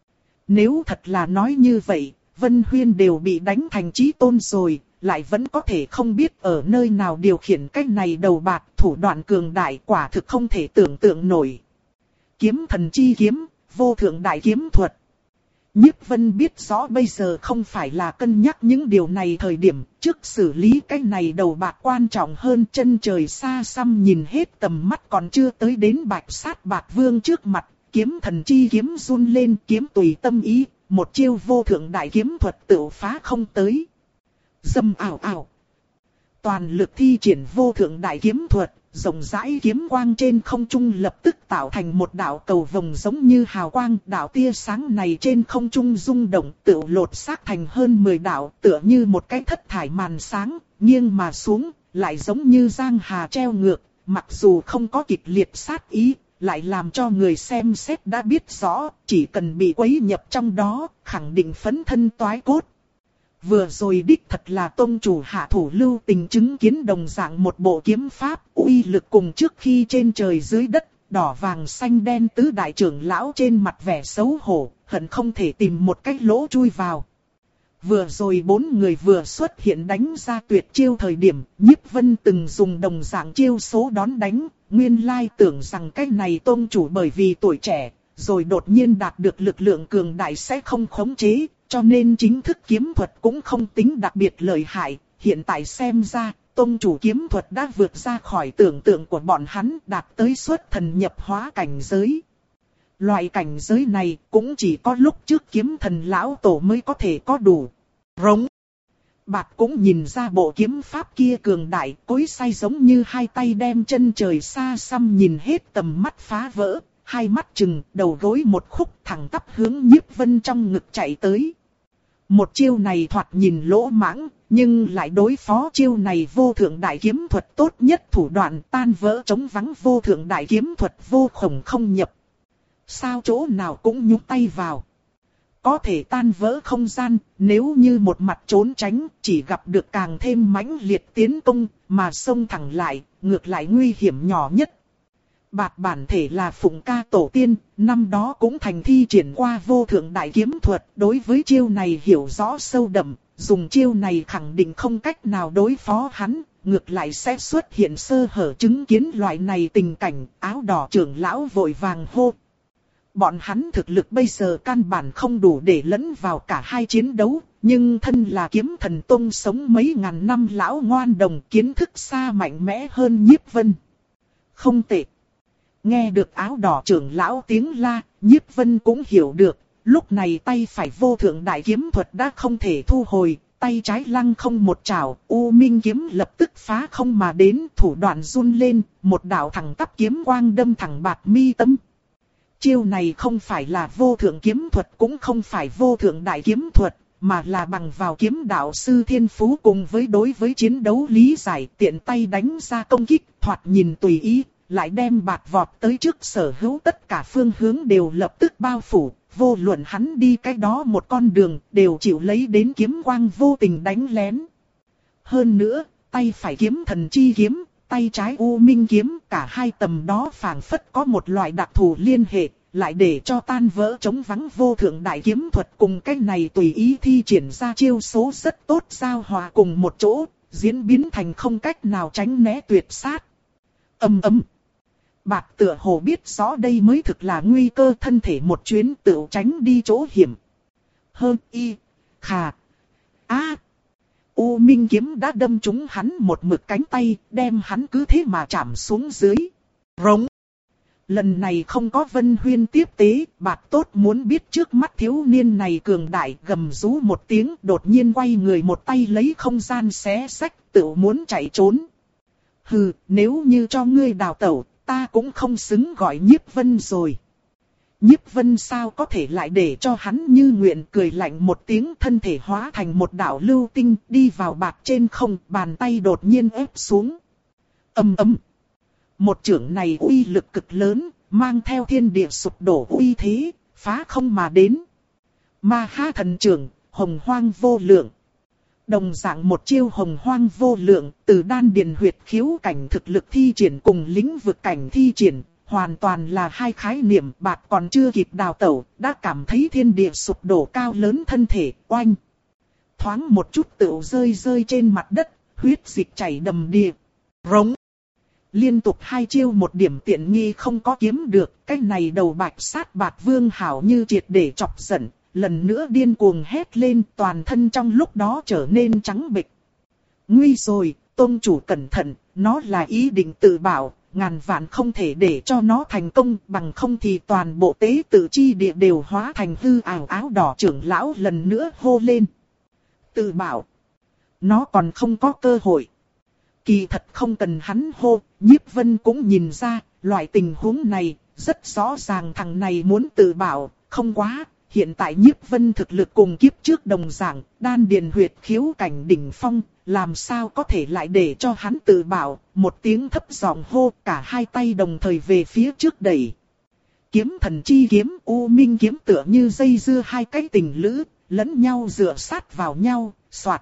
Nếu thật là nói như vậy, Vân Huyên đều bị đánh thành chí tôn rồi, lại vẫn có thể không biết ở nơi nào điều khiển cái này đầu bạc, thủ đoạn cường đại quả thực không thể tưởng tượng nổi. Kiếm thần chi kiếm, vô thượng đại kiếm thuật. Nhiếp Vân biết rõ bây giờ không phải là cân nhắc những điều này thời điểm, trước xử lý cái này đầu bạc quan trọng hơn, chân trời xa xăm nhìn hết tầm mắt còn chưa tới đến bạch sát bạc vương trước mặt, kiếm thần chi kiếm run lên, kiếm tùy tâm ý, một chiêu vô thượng đại kiếm thuật tự phá không tới. Dâm ảo ảo. Toàn lực thi triển vô thượng đại kiếm thuật, rộng rãi kiếm quang trên không trung lập tức tạo thành một đạo cầu vồng giống như hào quang. Đạo tia sáng này trên không trung rung động tự lột xác thành hơn mười đạo, tựa như một cái thất thải màn sáng, nghiêng mà xuống, lại giống như giang hà treo ngược, mặc dù không có kịch liệt sát ý, lại làm cho người xem xét đã biết rõ, chỉ cần bị quấy nhập trong đó, khẳng định phấn thân toái cốt. Vừa rồi đích thật là tông chủ hạ thủ lưu tình chứng kiến đồng dạng một bộ kiếm pháp, uy lực cùng trước khi trên trời dưới đất, đỏ vàng xanh đen tứ đại trưởng lão trên mặt vẻ xấu hổ, hận không thể tìm một cái lỗ chui vào. Vừa rồi bốn người vừa xuất hiện đánh ra tuyệt chiêu thời điểm, Nhiếp Vân từng dùng đồng dạng chiêu số đón đánh, nguyên lai tưởng rằng cái này tông chủ bởi vì tuổi trẻ, rồi đột nhiên đạt được lực lượng cường đại sẽ không khống chế, cho nên chính thức kiếm thuật cũng không tính đặc biệt lợi hại. Hiện tại xem ra, tông chủ kiếm thuật đã vượt ra khỏi tưởng tượng của bọn hắn, đạt tới xuất thần nhập hóa cảnh giới. Loại cảnh giới này cũng chỉ có lúc trước kiếm thần lão tổ mới có thể có đủ. Rống. Bạt cũng nhìn ra bộ kiếm pháp kia cường đại, cối say giống như hai tay đem chân trời xa xăm nhìn hết tầm mắt phá vỡ, hai mắt trừng, đầu gối một khúc thẳng tắp hướng Nhiếp Vân trong ngực chạy tới. Một chiêu này thoạt nhìn lỗ mãng, nhưng lại đối phó chiêu này vô thượng đại kiếm thuật tốt nhất thủ đoạn, tan vỡ chống vắng vô thượng đại kiếm thuật vô khổng không nhập. Sao chỗ nào cũng nhúc tay vào. Có thể tan vỡ không gian, nếu như một mặt trốn tránh, chỉ gặp được càng thêm mãnh liệt tiến công, mà xông thẳng lại, ngược lại nguy hiểm nhỏ nhất. Bạt bản thể là Phụng Ca tổ tiên, năm đó cũng thành thi triển qua vô thượng đại kiếm thuật, đối với chiêu này hiểu rõ sâu đậm, dùng chiêu này khẳng định không cách nào đối phó hắn, ngược lại sẽ xuất hiện sơ hở. Chứng kiến loại này tình cảnh, áo đỏ trưởng lão vội vàng hô. Bọn hắn thực lực bây giờ căn bản không đủ để lẫn vào cả hai chiến đấu, nhưng thân là kiếm thần tông sống mấy ngàn năm lão ngoan đồng, kiến thức xa mạnh mẽ hơn Nhiếp Vân. Không tệ. Nghe được áo đỏ trưởng lão tiếng la, Nhiếp Vân cũng hiểu được, lúc này tay phải vô thượng đại kiếm thuật đã không thể thu hồi, tay trái lăng không một chảo, U Minh kiếm lập tức phá không mà đến, thủ đoạn run lên, một đạo thẳng tắp kiếm quang đâm thẳng Bạt mi tâm. Chiêu này không phải là vô thượng kiếm thuật, cũng không phải vô thượng đại kiếm thuật, mà là bằng vào kiếm đạo sư thiên phú cùng với đối với chiến đấu lý giải, tiện tay đánh ra công kích, thoạt nhìn tùy ý, lại đem Bạt vọt tới trước sở hữu, tất cả phương hướng đều lập tức bao phủ, vô luận hắn đi cái đó một con đường, đều chịu lấy đến kiếm quang vô tình đánh lén. Hơn nữa, tay phải kiếm thần chi kiếm, tay trái U Minh kiếm, cả hai tầm đó phảng phất có một loại đặc thù liên hệ, lại để cho tan vỡ chống vắng vô thượng đại kiếm thuật cùng cái này tùy ý thi triển ra chiêu số rất tốt giao hòa cùng một chỗ, diễn biến thành không cách nào tránh né tuyệt sát. Ầm ầm. Bạt tựa hồ biết rõ đây mới thực là nguy cơ, thân thể một chuyến tự tránh đi chỗ hiểm. Hơn y, khà, a. U Minh kiếm đã đâm trúng hắn một mực cánh tay, đem hắn cứ thế mà chạm xuống dưới. Rống. Lần này không có Vân Huyên tiếp tế, Bạt tốt muốn biết trước mắt thiếu niên này cường đại, gầm rú một tiếng, đột nhiên quay người một tay lấy không gian xé xách, tự muốn chạy trốn. Hừ, nếu như cho ngươi đào tẩu, ta cũng không xứng gọi Nhiếp Vân rồi. Nhiếp Vân sao có thể lại để cho hắn như nguyện, cười lạnh một tiếng, thân thể hóa thành một đạo lưu tinh, đi vào Bạt trên không, bàn tay đột nhiên ép xuống. Ầm ầm. Một chưởng này uy lực cực lớn, mang theo thiên địa sụp đổ uy thế, phá không mà đến. Ma Ha thần chưởng, hồng hoang vô lượng. Đồng dạng một chiêu hồng hoang vô lượng, từ đan điền huyệt khiếu cảnh thực lực thi triển cùng lĩnh vực cảnh thi triển, hoàn toàn là hai khái niệm. Bạt còn chưa kịp đào tẩu, đã cảm thấy thiên địa sụp đổ, cao lớn thân thể, oanh. Thoáng một chút tựu rơi rơi trên mặt đất, huyết dịch chảy đầm đìa. Rống. Liên tục hai chiêu một điểm tiện nghi không có kiếm được, cái này đầu bạch sát Bạt Vương hảo như triệt để chọc giận, lần nữa điên cuồng hét lên, toàn thân trong lúc đó trở nên trắng bệch. Nguy rồi, tôn chủ cẩn thận, nó là ý định tự bảo, ngàn vạn không thể để cho nó thành công, bằng không thì toàn bộ tế tự chi địa đều hóa thành hư ảo. Áo đỏ trưởng lão lần nữa hô lên. Tự bảo, nó còn không có cơ hội. Kỳ thật không cần hắn hô, Nhiếp Vân cũng nhìn ra, loại tình huống này, rất rõ ràng thằng này muốn tự bảo, không quá. Hiện tại Nhiếp Vân thực lực cùng kiếp trước đồng dạng, đan điền huyệt khiếu cảnh đỉnh phong, làm sao có thể lại để cho hắn tự bảo, một tiếng thấp giọng hô, cả hai tay đồng thời về phía trước đẩy. Kiếm thần chi kiếm, U Minh kiếm tựa như dây dưa hai cái tình lữ, lẫn nhau dựa sát vào nhau, xoạt.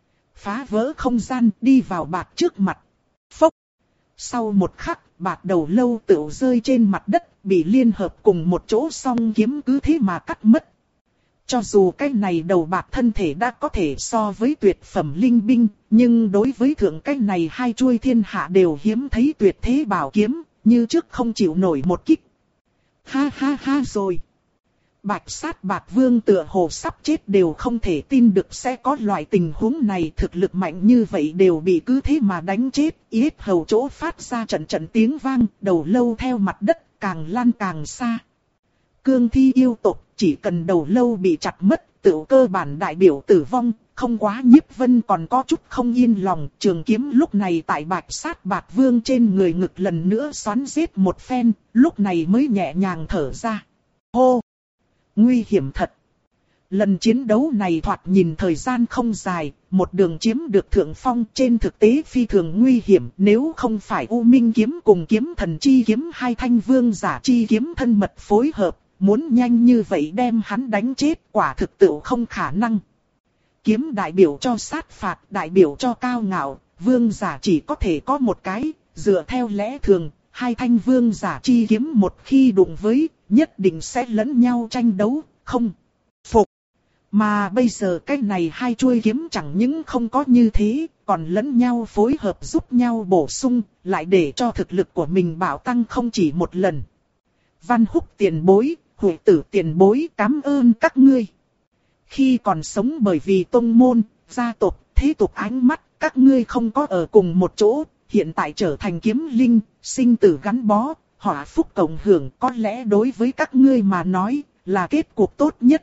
Phá vỡ không gian, đi vào bạt trước mặt. Phốc. Sau một khắc, bạt đầu lâu tựu rơi trên mặt đất, bị liên hợp cùng một chỗ song kiếm cứ thế mà cắt mất. Cho dù cái này đầu bạt thân thể đã có thể so với tuyệt phẩm linh binh, nhưng đối với thượng cái này hai chuôi thiên hạ đều hiếm thấy tuyệt thế bảo kiếm, như trước không chịu nổi một kích. Ha ha ha rồi. Bạch sát bạt vương tựa hồ sắp chết đều không thể tin được sẽ có loại tình huống này, thực lực mạnh như vậy đều bị cứ thế mà đánh chết, yết hầu chỗ phát ra trận trận tiếng vang, đầu lâu theo mặt đất càng lan càng xa. Cương thi yêu tộc chỉ cần đầu lâu bị chặt mất, tự cơ bản đại biểu tử vong, không quá Nhiếp Vân còn có chút không yên lòng, trường kiếm lúc này tại bạch sát bạt vương trên người ngực lần nữa xoắn giết một phen, lúc này mới nhẹ nhàng thở ra. Hô! Nguy hiểm thật! Lần chiến đấu này thoạt nhìn thời gian không dài, một đường chiếm được thượng phong, trên thực tế phi thường nguy hiểm, nếu không phải U Minh kiếm cùng kiếm thần chi kiếm hai thanh vương giả chi kiếm thân mật phối hợp, muốn nhanh như vậy đem hắn đánh chết quả thực tự không khả năng. Kiếm đại biểu cho sát phạt, đại biểu cho cao ngạo, vương giả chỉ có thể có một cái, dựa theo lẽ thường, hai thanh vương giả chi kiếm một khi đụng với, nhất định sẽ lẫn nhau tranh đấu, không phục. Mà bây giờ cái này hai chuôi kiếm chẳng những không có như thế, còn lẫn nhau phối hợp giúp nhau bổ sung, lại để cho thực lực của mình bảo tăng không chỉ một lần. Văn Húc tiền bối, Huệ Tử tiền bối, cảm ơn các ngươi. Khi còn sống bởi vì tông môn, gia tộc, thế tục ánh mắt, các ngươi không có ở cùng một chỗ, hiện tại trở thành kiếm linh, sinh tử gắn bó, họa phúc cộng hưởng, có lẽ đối với các ngươi mà nói, là kết cục tốt nhất.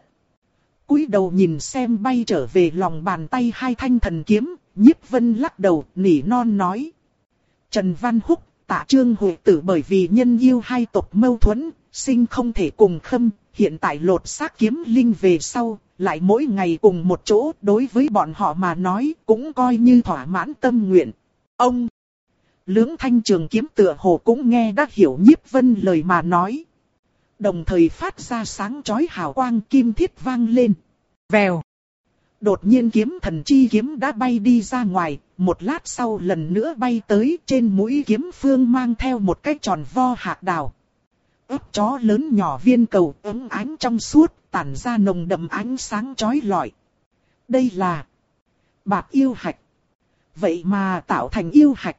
Cúi đầu nhìn xem bay trở về lòng bàn tay hai thanh thần kiếm, Nhiếp Vân lắc đầu, nỉ non nói. Trần Văn Húc, Tạ Trương Huệ Tử bởi vì nhân yêu hai tộc mâu thuẫn, sinh không thể cùng khâm, hiện tại lột xác kiếm linh về sau, lại mỗi ngày cùng một chỗ, đối với bọn họ mà nói, cũng coi như thỏa mãn tâm nguyện. Ông! Lưỡng thanh trường kiếm tựa hồ cũng nghe đã hiểu Nhiếp Vân lời mà nói. Đồng thời phát ra sáng chói hào quang, kim thiết vang lên. Vèo. Đột nhiên kiếm thần chi kiếm đã bay đi ra ngoài, một lát sau lần nữa bay tới, trên mũi kiếm phương mang theo một cái tròn vo hạt đào. Ướp chó lớn nhỏ viên cầu ấm ánh trong suốt, tản ra nồng đậm ánh sáng chói lọi. Đây là bạt yêu hạch. Vậy mà tạo thành yêu hạch.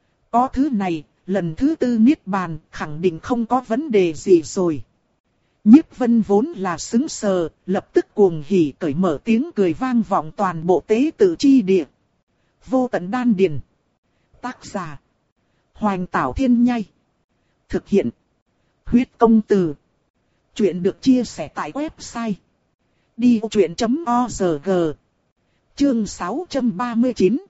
Có thứ này, lần thứ tư niết bàn, khẳng định không có vấn đề gì rồi. Nhiếp Vân vốn là sững sờ, lập tức cuồng hỉ cởi mở tiếng cười vang vọng toàn bộ tế tự chi địa. Vô tận đan điền. Tác giả: Hoành Tảo Thiên Nhai. Thực hiện: Huyết Công Từ. Chuyện được chia sẻ tại website đi ô chuyện chấm org. Chương sáu trăm ba mươi chín.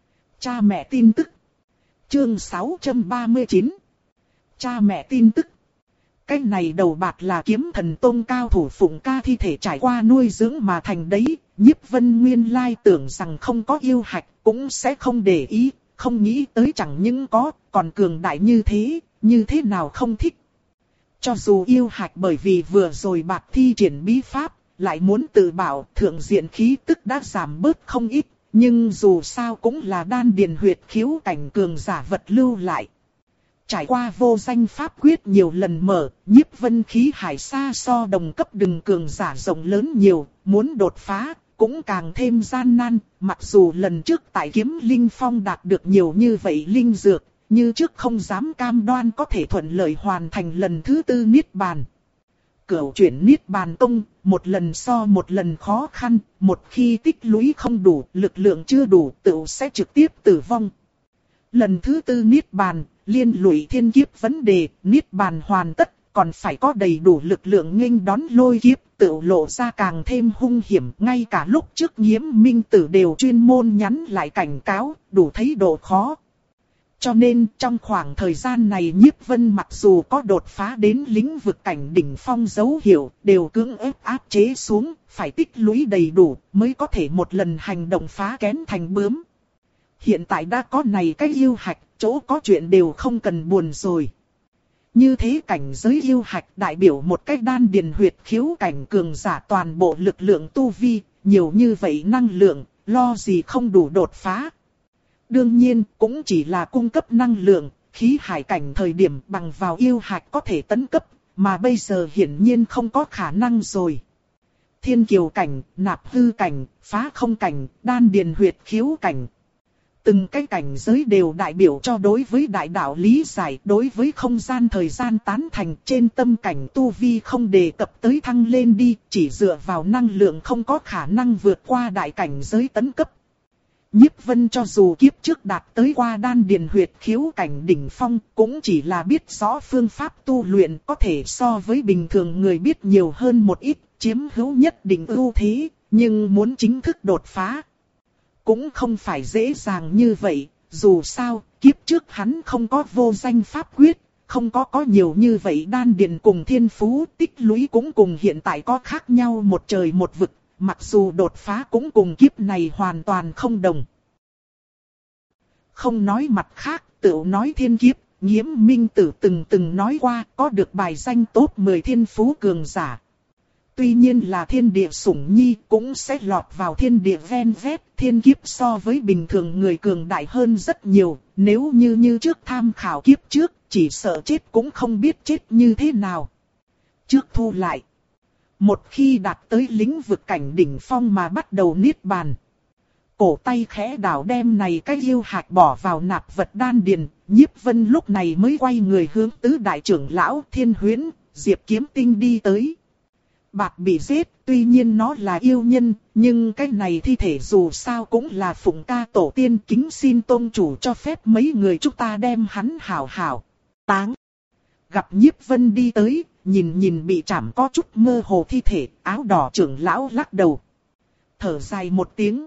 Cha mẹ tin tức. Chương sáu trăm ba mươi chín. Cha mẹ tin tức. Cái này đầu bạt là kiếm thần tôn cao thủ Phụng Ca thi thể trải qua nuôi dưỡng mà thành đấy. Nhiếp Vân nguyên lai tưởng rằng không có yêu hạch cũng sẽ không để ý, không nghĩ tới chẳng những có, còn cường đại như thế, như thế nào không thích. Cho dù yêu hạch bởi vì vừa rồi bạt thi triển bí pháp, lại muốn tự bảo thượng diện khí tức đã giảm bớt không ít, nhưng dù sao cũng là đan điền huyệt khiếu cảnh cường giả vật lưu lại. Trải qua vô danh pháp quyết nhiều lần mở, Nhiếp Vân khí hải xa so đồng cấp đừng cường giả rộng lớn nhiều, muốn đột phá, cũng càng thêm gian nan, mặc dù lần trước tại kiếm linh phong đạt được nhiều như vậy linh dược, như trước không dám cam đoan có thể thuận lợi hoàn thành lần thứ tư niết bàn. Cửu chuyển niết bàn tông, một lần so một lần khó khăn, một khi tích lũy không đủ, lực lượng chưa đủ, tựu sẽ trực tiếp tử vong. Lần thứ tư niết bàn, liên lụy thiên kiếp vấn đề, niết bàn hoàn tất, còn phải có đầy đủ lực lượng nghênh đón lôi kiếp, tựu lộ ra càng thêm hung hiểm. Ngay cả lúc trước Nhiễm Minh Tử đều chuyên môn nhắn lại cảnh cáo, đủ thấy độ khó. Cho nên trong khoảng thời gian này Nhiếp Vân mặc dù có đột phá đến lĩnh vực cảnh đỉnh phong dấu hiệu, đều cưỡng ép áp chế xuống, phải tích lũy đầy đủ mới có thể một lần hành động phá kén thành bướm. Hiện tại đã có này cái yêu hạch, chỗ có chuyện đều không cần buồn rồi. Như thế cảnh giới yêu hạch đại biểu một cái đan điền huyệt khiếu cảnh cường giả toàn bộ lực lượng tu vi, nhiều như vậy năng lượng, lo gì không đủ đột phá. Đương nhiên, cũng chỉ là cung cấp năng lượng, khí hải cảnh thời điểm bằng vào yêu hạch có thể tấn cấp, mà bây giờ hiển nhiên không có khả năng rồi. Thiên kiều cảnh, nạp hư cảnh, phá không cảnh, đan điền huyệt khiếu cảnh. Từng cái cảnh giới đều đại biểu cho đối với đại đạo lý giải, đối với không gian thời gian tán thành, trên tâm cảnh tu vi không đề cập tới thăng lên đi, chỉ dựa vào năng lượng không có khả năng vượt qua đại cảnh giới tấn cấp. Nhiếp Vân cho dù kiếp trước đạt tới qua đan điền huyệt khiếu cảnh đỉnh phong, cũng chỉ là biết rõ phương pháp tu luyện, có thể so với bình thường người biết nhiều hơn một ít, chiếm hữu nhất định ưu thế, nhưng muốn chính thức đột phá cũng không phải dễ dàng như vậy. Dù sao, kiếp trước hắn không có vô danh pháp quyết, không có có nhiều như vậy đan điền cùng thiên phú, tích lũy cũng cùng hiện tại có khác nhau một trời một vực. Mặc dù đột phá cũng cùng kiếp này hoàn toàn không đồng. Không nói mặt khác, tự nói thiên kiếp, Nghiễm Minh Tử từng từng nói qua có được bài danh top mười thiên phú cường giả. Tuy nhiên là thiên địa sủng nhi cũng sẽ lọt vào thiên địa ven vét, thiên kiếp so với bình thường người cường đại hơn rất nhiều, nếu như như trước tham khảo kiếp trước, chỉ sợ chết cũng không biết chết như thế nào. Trước thu lại. Một khi đạt tới lĩnh vực cảnh đỉnh phong mà bắt đầu niết bàn. Cổ tay khẽ đảo đem này cái yêu hạch bỏ vào nạp vật đan điền, Nhiếp Vân lúc này mới quay người hướng tứ đại trưởng lão Thiên Huyễn, Diệp Kiếm Tinh đi tới. Bạt bị giết, tuy nhiên nó là yêu nhân, nhưng cái này thi thể dù sao cũng là phụng ca tổ tiên, kính xin tôn chủ cho phép mấy người chúng ta đem hắn hảo hảo táng. Gặp Nhiếp Vân đi tới, nhìn nhìn bị chảm có chút mơ hồ thi thể, áo đỏ trưởng lão lắc đầu. Thở dài một tiếng.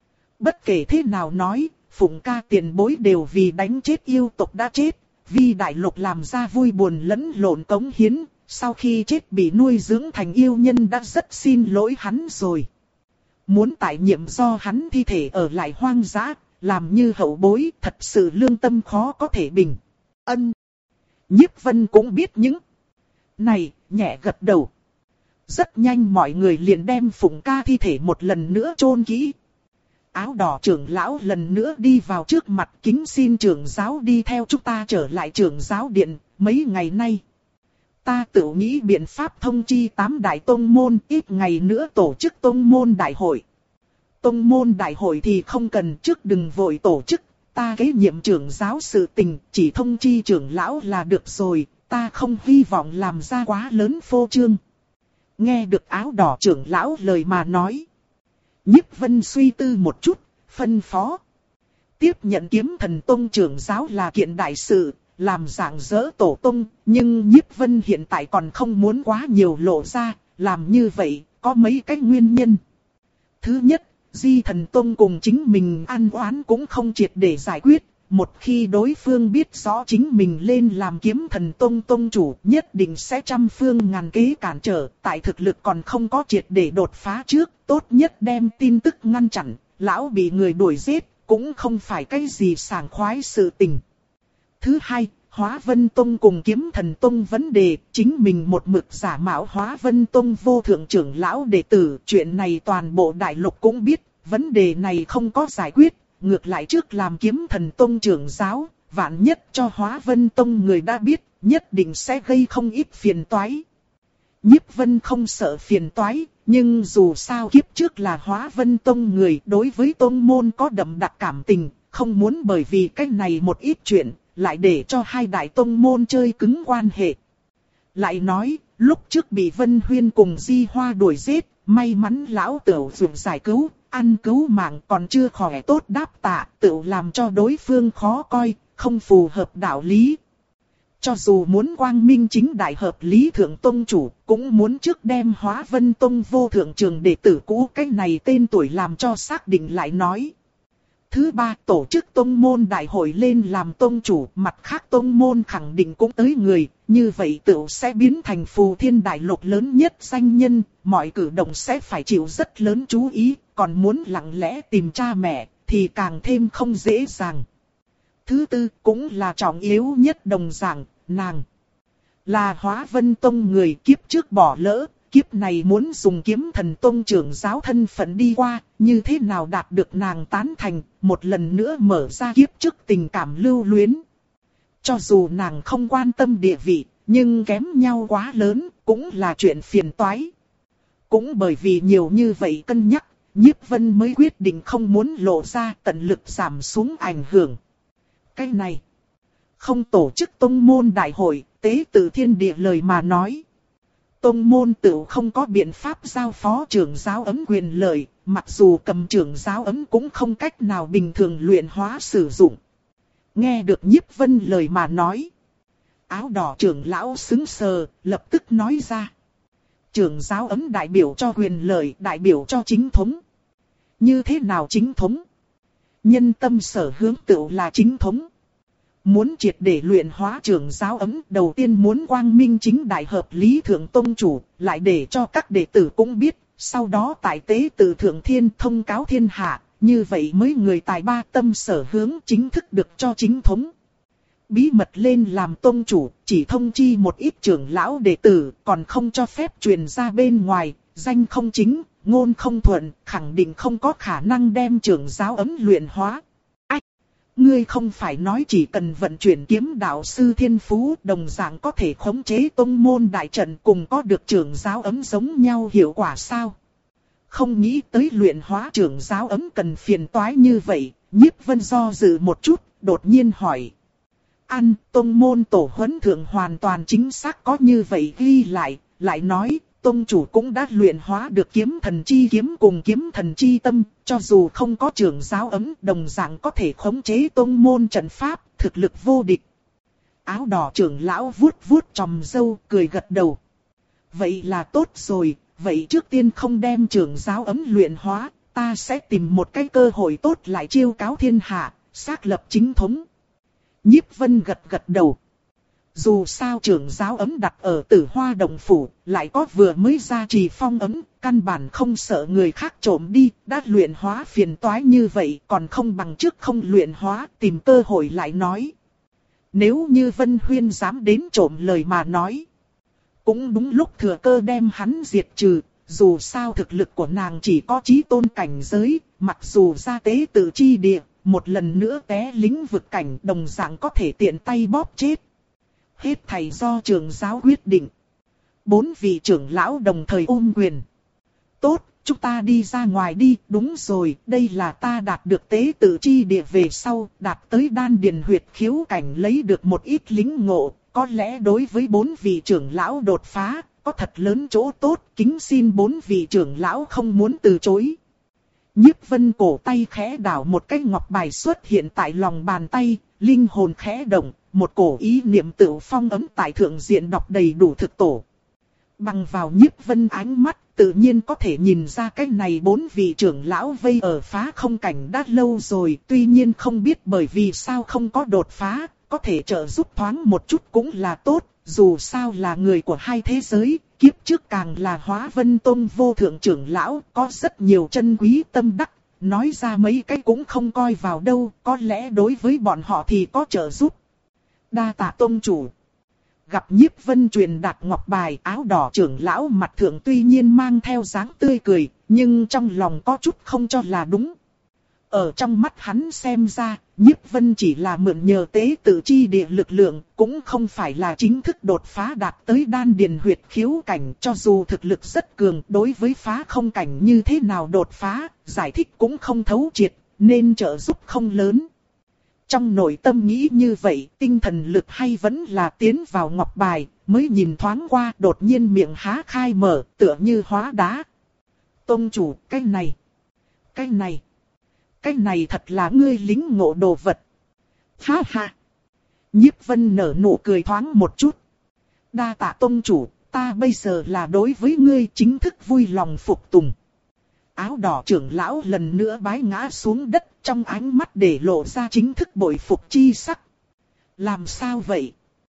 Bất kể thế nào nói, phụng ca tiền bối đều vì đánh chết yêu tộc đã chết, vì đại lục làm ra vui buồn lẫn lộn cống hiến, sau khi chết bị nuôi dưỡng thành yêu nhân đã rất xin lỗi hắn rồi. Muốn tại nhiệm do hắn thi thể ở lại hoang dã, làm như hậu bối, thật sự lương tâm khó có thể bình. Ân. Nhiếp Vân cũng biết những này, nhẹ gật đầu. Rất nhanh mọi người liền đem phụng ca thi thể một lần nữa chôn kỹ. Áo đỏ trưởng lão lần nữa đi vào trước mặt, kính xin trưởng giáo đi theo chúng ta trở lại trưởng giáo điện. Mấy ngày nay, ta tự nghĩ biện pháp thông chi tám đại tông môn, ít ngày nữa tổ chức tông môn đại hội. Tông môn đại hội thì không cần, trước đừng vội tổ chức, ta kế nhiệm trưởng giáo sự tình, chỉ thông chi trưởng lão là được rồi, ta không hy vọng làm ra quá lớn phô trương. Nghe được áo đỏ trưởng lão lời mà nói, Nhiếp Vân suy tư một chút, phân phó. Tiếp nhận Kiếm Thần Tông trưởng giáo là kiện đại sự, làm dạng dỡ tổ tông, nhưng Nhiếp Vân hiện tại còn không muốn quá nhiều lộ ra, làm như vậy, có mấy cái nguyên nhân. Thứ nhất, Di Thần Tông cùng chính mình ăn oán cũng không triệt để giải quyết, một khi đối phương biết rõ chính mình lên làm Kiếm Thần Tông tông chủ, nhất định sẽ trăm phương ngàn kế cản trở, tại thực lực còn không có triệt để đột phá trước, tốt nhất đem tin tức ngăn chặn, lão bị người đuổi giết, cũng không phải cái gì sảng khoái sự tình. Thứ hai, Hóa Vân Tông cùng Kiếm Thần Tông vấn đề, chính mình một mực giả mạo Hóa Vân Tông vô thượng trưởng lão đệ tử, chuyện này toàn bộ đại lục cũng biết, vấn đề này không có giải quyết, ngược lại trước làm Kiếm Thần Tông trưởng giáo, vạn nhất cho Hóa Vân Tông người đã biết, nhất định sẽ gây không ít phiền toái. Nhiếp Vân không sợ phiền toái, nhưng dù sao kiếp trước là Hóa Vân Tông người, đối với tông môn có đậm đặc cảm tình, không muốn bởi vì cái này một ít chuyện, lại để cho hai đại tông môn chơi cứng quan hệ. Lại nói, lúc trước bị Vân Huyên cùng Di Hoa đuổi giết, may mắn lão tửu dùng giải cứu, ăn cứu mạng còn chưa khỏe tốt đáp tạ, tự làm cho đối phương khó coi, không phù hợp đạo lý. Cho dù muốn quang minh chính đại hợp lý thượng tông chủ, cũng muốn trước đem Hóa Vân Tông vô thượng trường đệ tử cũ cái này tên tuổi làm cho xác định lại nói. thứ ba tổ chức tông môn đại hội lên làm tông chủ, mặt khác tông môn khẳng định cũng tới người, như vậy tựu sẽ biến thành phù thiên đại lục lớn nhất danh nhân, mọi cử động sẽ phải chịu rất lớn chú ý, còn muốn lặng lẽ tìm cha mẹ, thì càng thêm không dễ dàng. Thứ tư cũng là trọng yếu nhất đồng dạng, nàng là Hóa Vân Tông người kiếp trước bỏ lỡ, kiếp này muốn dùng Kiếm Thần Tông trưởng giáo thân phận đi qua, như thế nào đạt được nàng tán thành, một lần nữa mở ra kiếp trước tình cảm lưu luyến. Cho dù nàng không quan tâm địa vị, nhưng kém nhau quá lớn, cũng là chuyện phiền toái. Cũng bởi vì nhiều như vậy cân nhắc, Nhiếp Vân mới quyết định không muốn lộ ra, tận lực giảm xuống ảnh hưởng. Cái này, không tổ chức tông môn đại hội, tế tự thiên địa lời mà nói. Tông môn tự không có biện pháp giao phó trưởng giáo ấm quyền lợi, mặc dù cầm trưởng giáo ấm cũng không cách nào bình thường luyện hóa sử dụng. Nghe được Nhiếp Vân lời mà nói. Áo đỏ trưởng lão sững sờ, lập tức nói ra. Trưởng giáo ấm đại biểu cho quyền lợi, đại biểu cho chính thống. Như thế nào chính thống? Nhân tâm sở hướng tự là chính thống. Muốn triệt để luyện hóa trưởng giáo ấm, đầu tiên muốn quang minh chính đại hợp lý thượng tông chủ, lại để cho các đệ tử cũng biết, sau đó tại tế tự thượng thiên thông cáo thiên hạ, như vậy mới người tài ba tâm sở hướng chính thức được cho chính thống. Bí mật lên làm tông chủ, chỉ thông chi một ít trưởng lão đệ tử, còn không cho phép truyền ra bên ngoài, danh không chính, ngôn không thuận, khẳng định không có khả năng đem trưởng giáo ấm luyện hóa. Ngươi không phải nói chỉ cần vận chuyển kiếm đạo sư thiên phú đồng dạng có thể khống chế tông môn đại trận cùng có được trưởng giáo ấm giống nhau hiệu quả sao? Không nghĩ tới luyện hóa trưởng giáo ấm cần phiền toái như vậy, Nhiếp Vân do dự một chút, đột nhiên hỏi. Ăn, tông môn tổ huấn thượng hoàn toàn chính xác có như vậy ghi lại, lại nói. Tông chủ cũng đã luyện hóa được kiếm thần chi kiếm cùng kiếm thần chi tâm, cho dù không có trưởng giáo ấm đồng dạng có thể khống chế tông môn trận pháp, thực lực vô địch. Áo đỏ trưởng lão vuốt vuốt tròm râu, cười gật đầu. Vậy là tốt rồi, vậy trước tiên không đem trưởng giáo ấm luyện hóa, ta sẽ tìm một cái cơ hội tốt lại chiêu cáo thiên hạ, xác lập chính thống. Nhiếp Vân gật gật đầu. Dù sao trưởng giáo ấm đặt ở Tử Hoa Động Phủ, lại có vừa mới ra trì phong ấm, căn bản không sợ người khác trộm đi, đã luyện hóa phiền toái như vậy còn không bằng trước không luyện hóa, tìm cơ hội lại nói. Nếu như Vân Huyên dám đến trộm lời mà nói, cũng đúng lúc thừa cơ đem hắn diệt trừ, dù sao thực lực của nàng chỉ có chí tôn cảnh giới, mặc dù ra tế tự chi địa, một lần nữa té lĩnh vực cảnh đồng dạng có thể tiện tay bóp chết. Hết thảy do trưởng giáo quyết định. Bốn vị trưởng lão đồng thời ôm quyền. Tốt, chúng ta đi ra ngoài đi, đúng rồi, đây là ta đạt được tế tự chi địa về sau, đạt tới đan điền huyệt khiếu cảnh lấy được một ít lính ngộ, có lẽ đối với bốn vị trưởng lão đột phá, có thật lớn chỗ tốt, kính xin bốn vị trưởng lão không muốn từ chối. Nhiếp Vân cổ tay khẽ đảo một cái ngọc bài xuất hiện tại lòng bàn tay, linh hồn khẽ động, một cổ ý niệm tự phong ấm tại thượng diện đọc đầy đủ thực tổ. Bằng vào Nhiếp Vân ánh mắt, tự nhiên có thể nhìn ra cái này bốn vị trưởng lão vây ở phá không cảnh đã lâu rồi, tuy nhiên không biết bởi vì sao không có đột phá, có thể trợ giúp thoáng một chút cũng là tốt, dù sao là người của hai thế giới, kiếp trước càng là Hóa Vân Tông vô thượng trưởng lão, có rất nhiều chân quý tâm đắc, nói ra mấy cái cũng không coi vào đâu, có lẽ đối với bọn họ thì có trợ giúp. Đa tạ tông chủ. Gặp Nhiếp Vân truyền đạt ngọc bài, áo đỏ trưởng lão mặt thượng tuy nhiên mang theo dáng tươi cười, nhưng trong lòng có chút không cho là đúng. Ở trong mắt hắn xem ra, Nhiếp Vân chỉ là mượn nhờ tế tự chi địa lực lượng, cũng không phải là chính thức đột phá đạt tới đan điền huyệt khiếu cảnh, cho dù thực lực rất cường, đối với phá không cảnh như thế nào đột phá, giải thích cũng không thấu triệt, nên trợ giúp không lớn. Trong nội tâm nghĩ như vậy, tinh thần lực hay vẫn là tiến vào ngọc bài, mới nhìn thoáng qua, đột nhiên miệng há khai mở, tựa như hóa đá. Tông chủ, cái này, cái này, cái này thật là ngươi lính ngộ đồ vật. Ha ha. Nhiếp Vân nở nụ cười thoáng một chút. Đa tạ tông chủ, ta bây giờ là đối với ngươi chính thức vui lòng phục tùng. áo đỏ trưởng lão lần nữa bái ngã xuống đất, trong ánh mắt để lộ ra chính thức bội phục chi sắc. Làm sao vậy?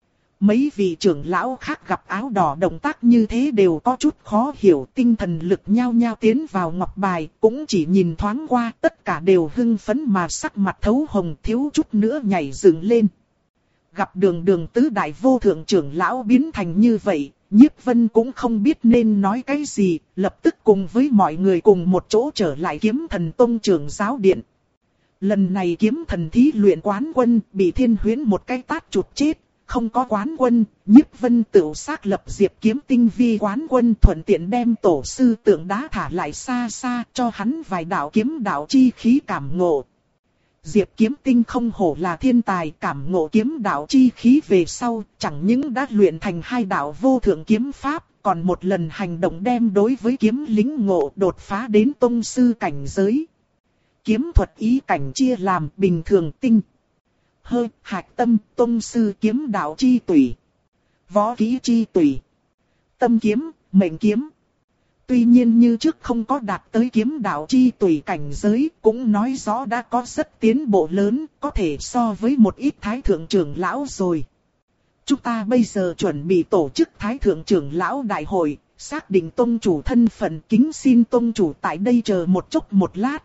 Mấy vị trưởng lão khác gặp áo đỏ động tác như thế đều có chút khó hiểu, tinh thần lực nhao nhao tiến vào ngọc bài, cũng chỉ nhìn thoáng qua, tất cả đều hưng phấn mà sắc mặt thấu hồng, thiếu chút nữa nhảy dựng lên. Gặp đường đường tứ đại vô thượng trưởng lão biến thành như vậy, Nhiếp Vân cũng không biết nên nói cái gì, lập tức cùng với mọi người cùng một chỗ trở lại Kiếm Thần Tông trưởng giáo điện. Lần này Kiếm Thần thí luyện quán quân bị Thiên Huyễn một cái tát chụp chết, không có quán quân, Nhiếp Vân tự xác lập Diệp Kiếm Tinh vi quán quân, thuận tiện đem tổ sư tượng đá thả lại xa xa cho hắn vài đạo kiếm đạo chi khí cảm ngộ. Diệp Kiếm Tinh không hổ là thiên tài, cảm ngộ kiếm đạo chi khí về sau, chẳng những đã luyện thành hai đạo vô thượng kiếm pháp, còn một lần hành động đem đối với kiếm lĩnh ngộ đột phá đến tông sư cảnh giới. Kiếm thuật ý cảnh chia làm bình thường, tinh, hơi, hạch tâm, tông sư kiếm đạo chi tùy, võ kỹ chi tùy, tâm kiếm, mệnh kiếm. Tuy nhiên như trước không có đạt tới kiếm đạo chi tùy cảnh giới, cũng nói rõ đã có rất tiến bộ lớn, có thể so với một ít thái thượng trưởng lão rồi. Chúng ta bây giờ chuẩn bị tổ chức thái thượng trưởng lão đại hội, xác định tông chủ thân phận, kính xin tông chủ tại đây chờ một chốc một lát.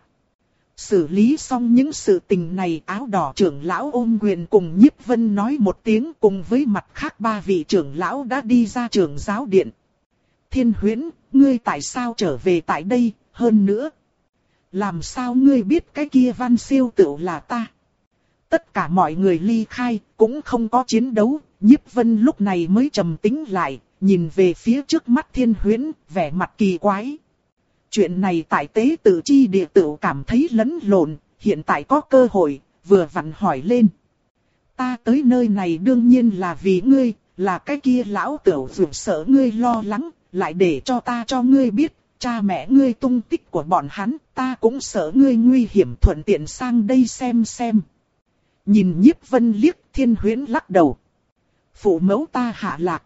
Xử lý xong những sự tình này, áo đỏ trưởng lão ôm quyền cùng Nhiếp Vân nói một tiếng, cùng với mặt khác ba vị trưởng lão đã đi ra trưởng giáo điện. Thiên Huyễn, ngươi tại sao trở về tại đây, hơn nữa? Làm sao ngươi biết cái kia Văn Siêu Tựu là ta? Tất cả mọi người ly khai, cũng không có chiến đấu, Nhiếp Vân lúc này mới trầm tĩnh lại, nhìn về phía trước mắt Thiên Huyễn, vẻ mặt kỳ quái. Chuyện này tại tế tự chi địa tự cảm thấy lẫn lộn, hiện tại có cơ hội, vừa vặn hỏi lên. Ta tới nơi này đương nhiên là vì ngươi, là cái kia lão tửu dù sợ ngươi lo lắng, lại để cho ta cho ngươi biết, cha mẹ ngươi tung tích của bọn hắn, ta cũng sợ ngươi nguy hiểm, thuận tiện sang đây xem xem. Nhìn Nhiếp Vân liếc, Thiên Huyễn lắc đầu. Phụ mẫu ta hạ lạc.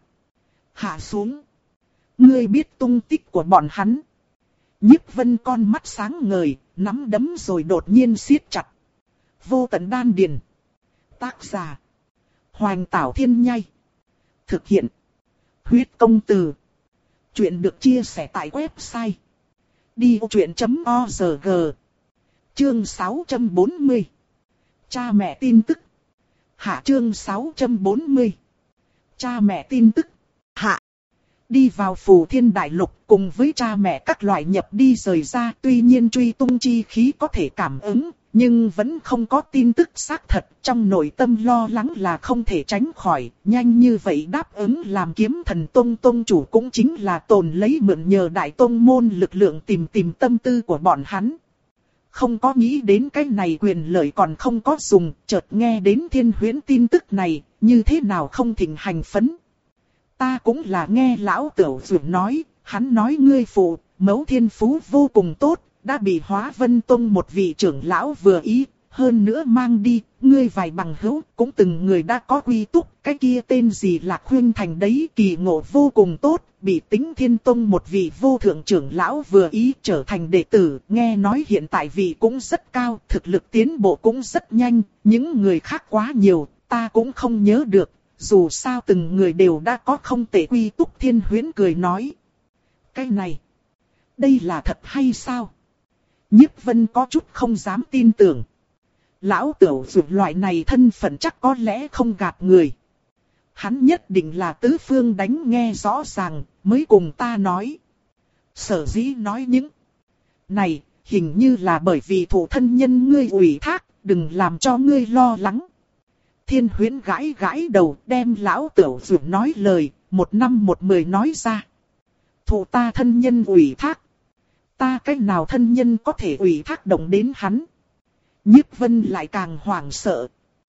Hạ xuống. Ngươi biết tung tích của bọn hắn. Nhiếp Vân con mắt sáng ngời, nắm đấm rồi đột nhiên siết chặt. Vô Tận Đan Điền. Tác giả. Hoành Tảo Thiên Nhai. Thực hiện. Huyết Công Từ. Chuyện được chia sẻ tại website đi ô chuyện chấm org. Chương sáu trăm bốn mươi. Cha mẹ tin tức. Hạ chương sáu trăm bốn mươi. Cha mẹ tin tức. Hạ. Đi vào Phù Thiên Đại Lục cùng với cha mẹ các loại nhập đi rời ra, tuy nhiên truy tung chi khí có thể cảm ứng, nhưng vẫn không có tin tức xác thật, trong nội tâm lo lắng là không thể tránh khỏi, nhanh như vậy đáp ứng làm Kiếm Thần Tông tông chủ cũng chính là tồn lấy mượn nhờ đại tông môn lực lượng tìm tìm tâm tư của bọn hắn. Không có nghĩ đến cái này quyền lợi còn không có dùng, chợt nghe đến Thiên Huyễn tin tức này, như thế nào không thịnh hành phấn. Ta cũng là nghe lão tửu dược nói, hắn nói ngươi phụ, mẫu thiên phú vô cùng tốt, đã bị Hóa Vân Tông một vị trưởng lão vừa ý, hơn nữa mang đi, ngươi vài bằng hữu, cũng từng người đã có quy túc, cái kia tên gì Lạc Huyên Thành đấy, kỳ ngộ vô cùng tốt, bị Tính Thiên Tông một vị vô thượng trưởng lão vừa ý trở thành đệ tử, nghe nói hiện tại vị cũng rất cao, thực lực tiến bộ cũng rất nhanh, những người khác quá nhiều, ta cũng không nhớ được, dù sao từng người đều đã có không tệ quy túc. Thiên Huyễn cười nói. Cái này, đây là thật hay sao? Nhiếp Vân có chút không dám tin tưởng. Lão tửu dụ loại này thân phận chắc có lẽ không gạt người. Hắn nhất định là tứ phương đánh nghe rõ ràng, mới cùng ta nói. Sở dĩ nói những này, hình như là bởi vì thủ thân nhân ngươi ủy thác, đừng làm cho ngươi lo lắng. Thiên Huyễn gãi gãi đầu, đem lão tửu dụ nói lời, một năm một mười nói ra. Thủ ta thân nhân ủy thác. Ta cách nào thân nhân có thể ủy thác động đến hắn? Nhiếp Vân lại càng hoảng sợ.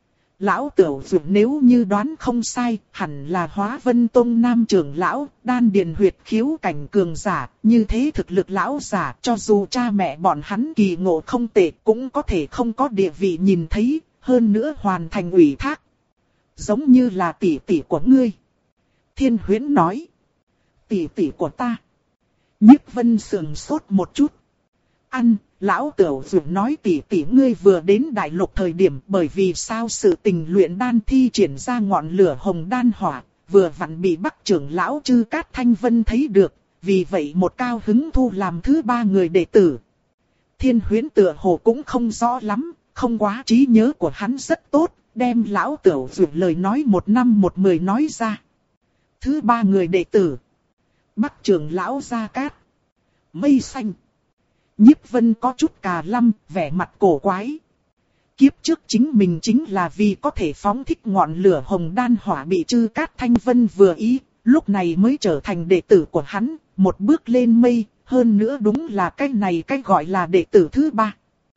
Lão tửu dụ nếu như đoán không sai, hẳn là Hóa Vân Tông nam trưởng lão, đan điền huyệt khiếu cảnh cường giả, như thế thực lực lão giả, cho dù cha mẹ bọn hắn kỳ ngộ không tệ, cũng có thể không có địa vị nhìn thấy, hơn nữa hoàn thành ủy thác. Giống như là tỷ tỷ của ngươi. Thiên Huyễn nói. Tỷ tỷ của ta. Nhiếp Vân sườn sốt một chút. Ăn, lão tửu dù nói tỷ tỷ ngươi vừa đến đại lục thời điểm bởi vì sao sự tình luyện đan thi triển ra ngọn lửa hồng đan hỏa, vừa vặn bị Bắc trưởng lão Chư Cát Thanh Vân thấy được, vì vậy một cao hứng thu làm thứ ba người đệ tử. Thiên Huyễn tựa hồ cũng không rõ lắm, không quá trí nhớ của hắn rất tốt, đem lão tửu dù lời nói một năm một mười nói ra. Thứ ba người đệ tử. Bắc trưởng lão Gia Cát. Mây xanh. Nhiếp Vân có chút cà lăm, vẻ mặt cổ quái. Kiếp trước chính mình chính là vì có thể phóng thích ngọn lửa hồng đan hỏa bị Chư Cát Thanh Vân vừa ý, lúc này mới trở thành đệ tử của hắn, một bước lên mây, hơn nữa đúng là cái này cái gọi là đệ tử thứ ba.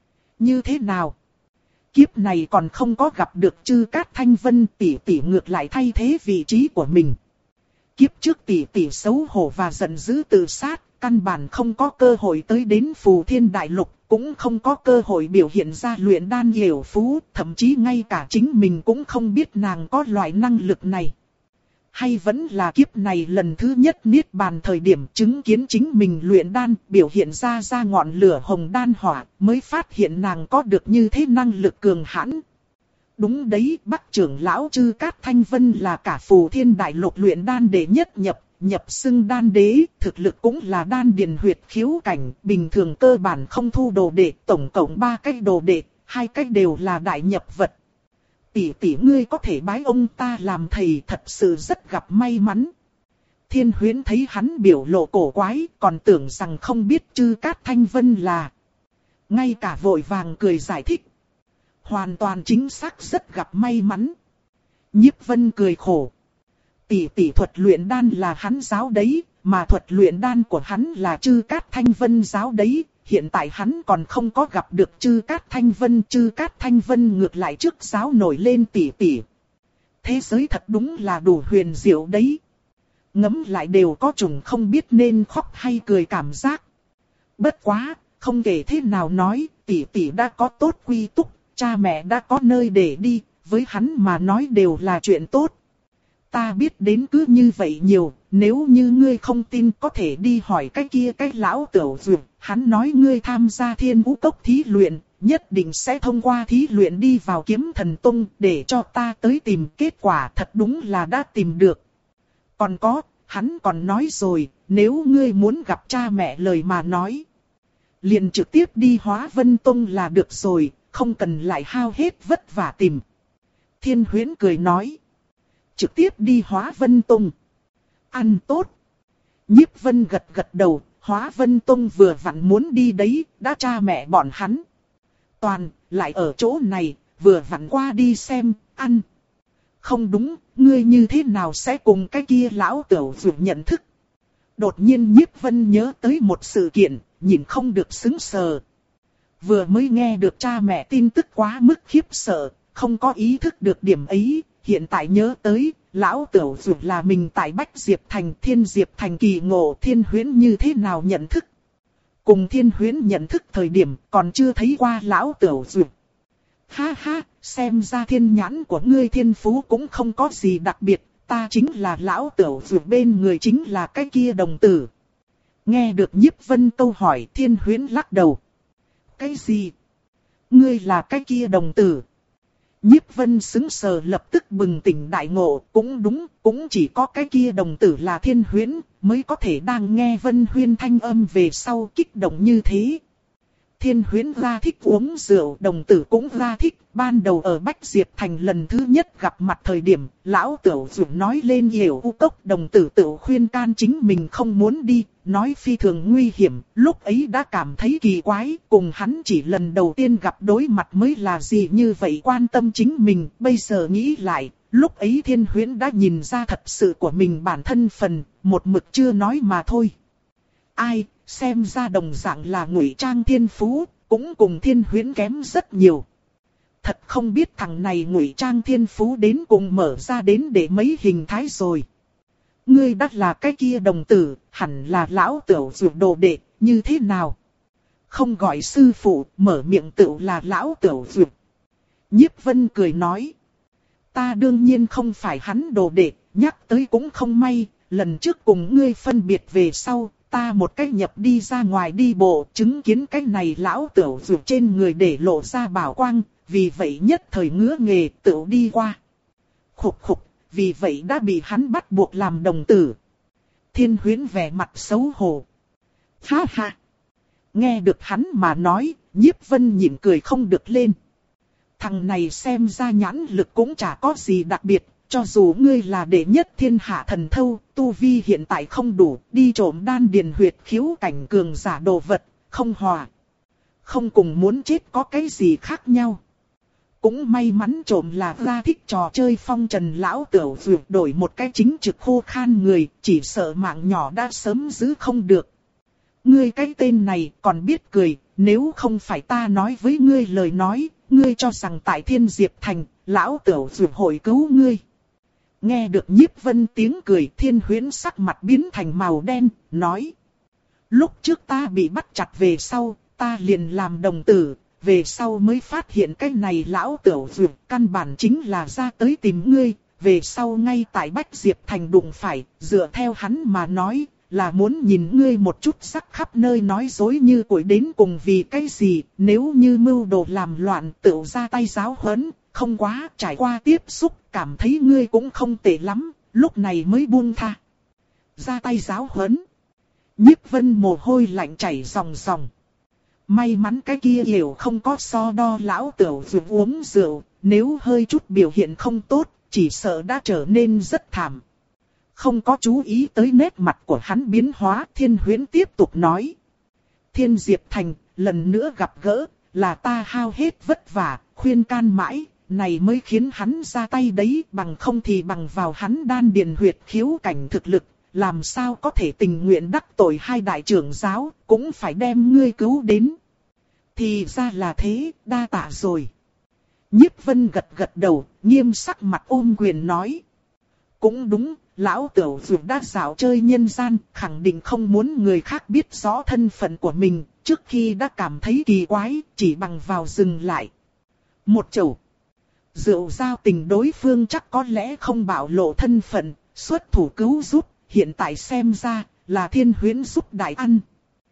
Như thế nào? Kiếp này còn không có gặp được Chư Cát Thanh Vân, tỷ tỷ ngược lại thay thế vị trí của mình. Kiếp trước tỷ tỷ xấu hổ và giận dữ tự sát, căn bản không có cơ hội tới đến Phù Thiên Đại Lục, cũng không có cơ hội biểu hiện ra luyện đan hiểu phú, thậm chí ngay cả chính mình cũng không biết nàng có loại năng lực này. Hay vẫn là kiếp này lần thứ nhất niết bàn thời điểm chứng kiến chính mình luyện đan, biểu hiện ra ra ngọn lửa hồng đan hỏa, mới phát hiện nàng có được như thế năng lực cường hãn. Đúng đấy, Bắc trưởng lão Chư Cát Thanh Vân là cả Phù Thiên Đại Lục luyện đan đệ nhất nhập, nhập xưng đan đế, thực lực cũng là đan điền huyệt khiếu cảnh, bình thường cơ bản không thu đồ đệ, tổng cộng ba cái đồ đệ, hai cái đều là đại nhập vật. Tỷ tỷ ngươi có thể bái ông ta làm thầy thật sự rất gặp may mắn. Thiên Huyễn thấy hắn biểu lộ cổ quái, còn tưởng rằng không biết Chư Cát Thanh Vân là. Ngay cả vội vàng cười giải thích. Hoàn toàn chính xác rất gặp may mắn. Nhiếp Vân cười khổ. Tỷ tỷ thuật luyện đan là hắn giáo đấy, mà thuật luyện đan của hắn là Chư Cát Thanh Vân giáo đấy. Hiện tại hắn còn không có gặp được Chư Cát Thanh Vân, Chư Cát Thanh Vân ngược lại trước giáo nổi lên tỷ tỷ. Thế giới thật đúng là đủ huyền diệu đấy. Ngẫm lại đều có chủng không biết nên khóc hay cười cảm giác. Bất quá, không kể thế nào nói, tỷ tỷ đã có tốt quy túc, cha mẹ đã có nơi để đi, với hắn mà nói đều là chuyện tốt. Ta biết đến cứ như vậy nhiều, nếu như ngươi không tin có thể đi hỏi cái kia cái lão tửu dược, hắn nói ngươi tham gia Thiên Vũ Cốc thí luyện, nhất định sẽ thông qua thí luyện đi vào Kiếm Thần Tông để cho ta tới tìm kết quả, thật đúng là đã tìm được. Còn có, hắn còn nói rồi, nếu ngươi muốn gặp cha mẹ lời mà nói, liền trực tiếp đi Hóa Vân Tông là được rồi, không cần lại hao hết vất vả tìm. Thiên Huyễn cười nói. Trực tiếp đi Hóa Vân Tông. Ăn tốt. Nhiếp Vân gật gật đầu, Hóa Vân Tông vừa vặn muốn đi đấy, đã cha mẹ bọn hắn. Toàn, lại ở chỗ này, vừa vặn qua đi xem, ăn. Không đúng, ngươi như thế nào sẽ cùng cái kia lão tửu dụ nhận thức. Đột nhiên Nhiếp Vân nhớ tới một sự kiện, nhìn không được sững sờ. Vừa mới nghe được cha mẹ tin tức quá mức khiếp sợ, không có ý thức được điểm ấy. Hiện tại nhớ tới, lão tửu dụ là mình tại Bách Diệp Thành, Thiên Diệp Thành kỳ ngộ Thiên Huyễn như thế nào nhận thức. Cùng Thiên Huyễn nhận thức thời điểm còn chưa thấy qua lão tửu dụ. Ha ha, xem ra thiên nhãn của ngươi thiên phú cũng không có gì đặc biệt, ta chính là lão tửu dụ bên người chính là cái kia đồng tử. Nghe được Nhiếp Vân câu hỏi Thiên Huyễn lắc đầu. Cái gì? Ngươi là cái kia đồng tử? Nhiếp Vân sững sờ lập tức bừng tỉnh đại ngộ, cũng đúng, cũng chỉ có cái kia đồng tử là Thiên Huyễn, mới có thể đang nghe Vân Huyên thanh âm về sau kích động như thế. Thiên Huyễn ra thích uống rượu, đồng tử cũng ra thích, ban đầu ở Bách Diệp Thành lần thứ nhất gặp mặt thời điểm, lão tửu dụ nói lên Yểu U Cốc, đồng tử tự khuyên can chính mình không muốn đi, nói phi thường nguy hiểm, lúc ấy đã cảm thấy kỳ quái, cùng hắn chỉ lần đầu tiên gặp đối mặt mới là gì như vậy quan tâm chính mình, bây giờ nghĩ lại, lúc ấy Thiên Huyễn đã nhìn ra thật sự của mình bản thân phần, một mực chưa nói mà thôi. Ai, xem ra đồng dạng là ngụy trang thiên phú, cũng cùng Thiên Huyễn kém rất nhiều. Thật không biết thằng này ngụy trang thiên phú đến cùng mở ra đến để mấy hình thái rồi. Ngươi đắt là cái kia đồng tử, hẳn là lão tửu dụ đồ đệ, như thế nào? Không gọi sư phụ, mở miệng tửu là lão tửu dụ. Nhiếp Vân cười nói. Ta đương nhiên không phải hắn đồ đệ, nhắc tới cũng không may, lần trước cùng ngươi phân biệt về sau, ta một cái nhập đi ra ngoài đi bộ, chứng kiến cái này lão Tửu Dược trên người để lộ ra bảo quang, vì vậy nhất thời ngứa nghề tửu đi qua. Khục khục, vì vậy đã bị hắn bắt buộc làm đồng tử. Thiên Huyễn vẻ mặt xấu hổ. Ha ha! Nghe được hắn mà nói, Nhiếp Vân nhịn cười không được lên. Thằng này xem ra nhãn lực cũng chả có gì đặc biệt, cho dù ngươi là đệ nhất thiên hạ thần thâu, tu vi hiện tại không đủ, đi trộm đan điền huyệt khiếu cảnh cường giả đồ vật, không hòa. Không cùng muốn chết có cái gì khác nhau. Cũng may mắn trộm là ra thích trò chơi phong trần lão Tửu Dược đổi một cái chính trực khô khan người, chỉ sợ mạng nhỏ đã sớm giữ không được. Ngươi cái tên này còn biết cười, nếu không phải ta nói với ngươi lời nói, ngươi cho rằng tại Thiên Diệp Thành, lão Tửu Dược hội cứu ngươi. Nghe được Nhiếp Vân tiếng cười, Thiên Huyễn sắc mặt biến thành màu đen, nói. Lúc trước ta bị bắt chặt về sau, ta liền làm đồng tử, về sau mới phát hiện cái này lão Tửu Dược căn bản chính là ra tới tìm ngươi, về sau ngay tại Bách Diệp Thành đụng phải, dựa theo hắn mà nói, là muốn nhìn ngươi một chút sắc khắp nơi nói dối như củi đến cùng vì cái gì, nếu như mưu đồ làm loạn tự ra tay giáo huấn, không quá trải qua tiếp xúc, cảm thấy ngươi cũng không tệ lắm, lúc này mới buông tha. Ra tay giáo huấn. Nhiếp Vân mồ hôi lạnh chảy ròng ròng. May mắn cái kia hiểu không có so đo lão Tửu Dược uống rượu, nếu hơi chút biểu hiện không tốt, chỉ sợ đã trở nên rất thảm. Không có chú ý tới nét mặt của hắn biến hóa, Thiên Huyễn tiếp tục nói. Thiên Diệp Thành, lần nữa gặp gỡ, là ta hao hết vất vả, khuyên can mãi, này mới khiến hắn ra tay đấy, bằng không thì bằng vào hắn đan điền huyệt khiếu cảnh thực lực, làm sao có thể tình nguyện đắc tội hai đại trưởng giáo, cũng phải đem ngươi cứu đến. Thì ra là thế, đa tạ rồi. Nhiếp Vân gật gật đầu, nghiêm sắc mặt ôm quyền nói. Cũng đúng, lão Tửu Dược đã dạo chơi nhân gian, khẳng định không muốn người khác biết rõ thân phận của mình, trước khi đã cảm thấy kỳ quái, chỉ bằng vào dừng lại. Một chầu rượu giao tình đối phương chắc có lẽ không bạo lộ thân phận, xuất thủ cứu giúp, hiện tại xem ra là Thiên Huyễn giúp đại ăn.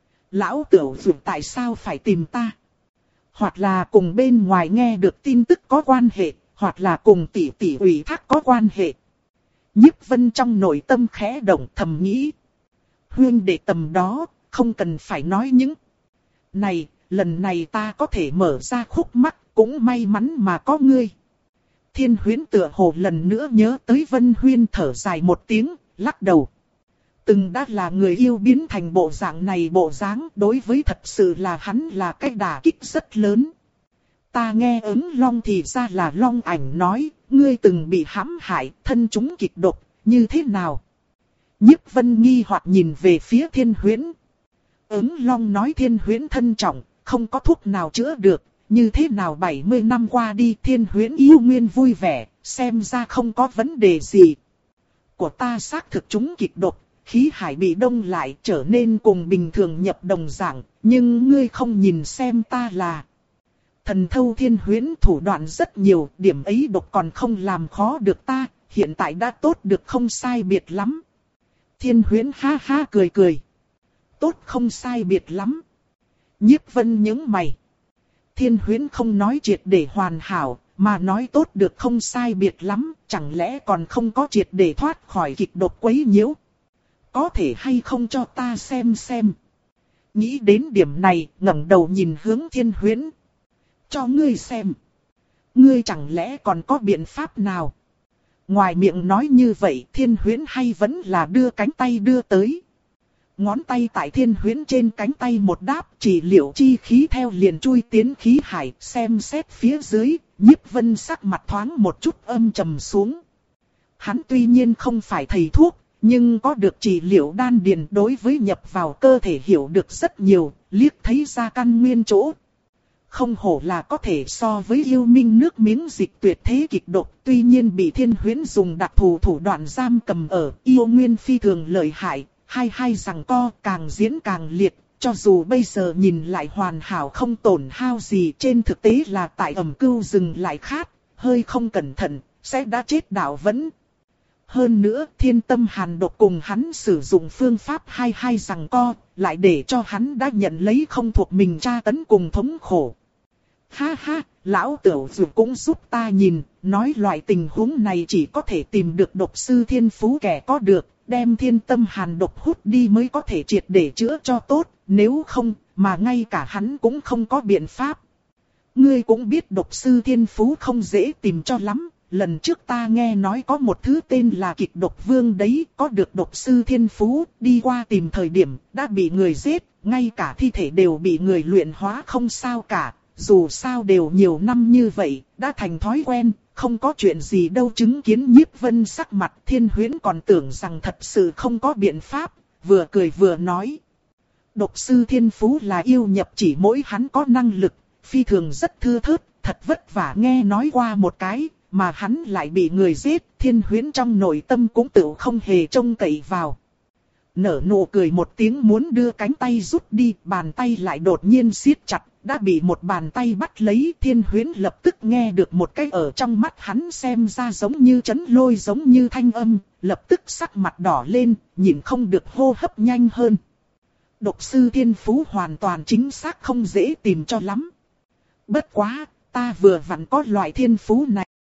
Lão Tửu Dược tại sao phải tìm ta? Hoặc là cùng bên ngoài nghe được tin tức có quan hệ, hoặc là cùng tỷ tỷ ủy thác có quan hệ. Nhiếp Vân trong nội tâm khẽ động thầm nghĩ. Huyên đệ tầm đó, không cần phải nói những. Này, lần này ta có thể mở ra khúc mắc, cũng may mắn mà có ngươi. Thiên Huyễn tựa hồ lần nữa nhớ tới Vân Huyên thở dài một tiếng, lắc đầu. Từng đã là người yêu biến thành bộ dạng này bộ dáng, đối với thật sự là hắn là cái đả kích rất lớn. Ta nghe ứng Long thì ra là Long Ảnh nói, ngươi từng bị hãm hại, thân chúng kịch độc, như thế nào? Nhiếp Vân nghi hoặc nhìn về phía Thiên Huyễn. Ứng Long nói Thiên Huyễn thân trọng, không có thuốc nào chữa được, như thế nào bảy mươi năm qua đi Thiên Huyễn yêu nguyên vui vẻ, xem ra không có vấn đề gì. Của ta xác thực chúng kịch độc, khí hải bị đông lại trở nên cùng bình thường nhập đồng dạng, nhưng ngươi không nhìn xem ta là... Thần thâu Thiên Huyễn thủ đoạn rất nhiều, điểm ấy độc còn không làm khó được ta, hiện tại đã tốt được không sai biệt lắm. Thiên Huyễn ha ha cười cười. Tốt không sai biệt lắm. Nhiếp Vân nhướng mày. Thiên Huyễn không nói triệt để hoàn hảo, mà nói tốt được không sai biệt lắm, chẳng lẽ còn không có triệt để thoát khỏi kịch độc quấy nhiễu. Có thể hay không cho ta xem xem. Nghĩ đến điểm này, ngẩng đầu nhìn hướng Thiên Huyễn. Cho ngươi xem. Ngươi chẳng lẽ còn có biện pháp nào? Ngoài miệng nói như vậy, Thiên Huyễn hay vẫn là đưa cánh tay đưa tới. Ngón tay tại Thiên Huyễn trên cánh tay một đáp, chỉ liệu chi khí theo liền chui tiến khí hải, xem xét phía dưới, Nhiếp Vân sắc mặt thoáng một chút âm trầm xuống. Hắn tuy nhiên không phải thầy thuốc, nhưng có được trị liệu đan điền đối với nhập vào cơ thể hiểu được rất nhiều, liếc thấy ra căn nguyên chỗ. Không hổ là có thể so với yêu minh nước miếng dịch tuyệt thế kịch độc, tuy nhiên bị Thiên Huyễn dùng đặc thù thủ đoạn giam cầm ở, yêu nguyên phi thường lợi hại, hai hai rằng co càng diễn càng liệt, cho dù bây giờ nhìn lại hoàn hảo không tổn hao gì, trên thực tế là tại ẩm cưu dừng lại khát, hơi không cẩn thận, sẽ đã chết đạo vẫn. Hơn nữa thiên tâm hàn độc cùng hắn sử dụng phương pháp hai hai giằng co, lại để cho hắn đã nhận lấy không thuộc mình tra tấn cùng thống khổ. Ha ha, lão tiểu dược cũng giúp ta nhìn, nói loại tình huống này chỉ có thể tìm được độc sư thiên phú kẻ có được, đem thiên tâm hàn độc hút đi mới có thể triệt để chữa cho tốt, nếu không, mà ngay cả hắn cũng không có biện pháp. Ngươi cũng biết độc sư thiên phú không dễ tìm cho lắm, lần trước ta nghe nói có một thứ tên là kịch độc vương đấy, có được độc sư thiên phú, đi qua tìm thời điểm, đã bị người giết, ngay cả thi thể đều bị người luyện hóa không sao cả, dù sao đều nhiều năm như vậy, đã thành thói quen, không có chuyện gì đâu. Chứng kiến Nhiếp Vân sắc mặt Thiên Huyễn còn tưởng rằng thật sự không có biện pháp, vừa cười vừa nói. Độc sư thiên phú là yêu nhập chỉ mỗi hắn có năng lực, phi thường rất thưa thớt, thật vất vả nghe nói qua một cái, mà hắn lại bị người giết, Thiên Huyễn trong nội tâm cũng tự không hề trông cậy vào. Nở nụ cười một tiếng muốn đưa cánh tay rút đi, bàn tay lại đột nhiên siết chặt, đã bị một bàn tay bắt lấy. Thiên Huyễn lập tức nghe được một cái ở trong mắt hắn xem ra giống như chấn lôi giống như thanh âm, lập tức sắc mặt đỏ lên, nhịn không được hô hấp nhanh hơn. Độc sư thiên phú hoàn toàn chính xác không dễ tìm cho lắm. Bất quá, ta vừa vặn có loại thiên phú này.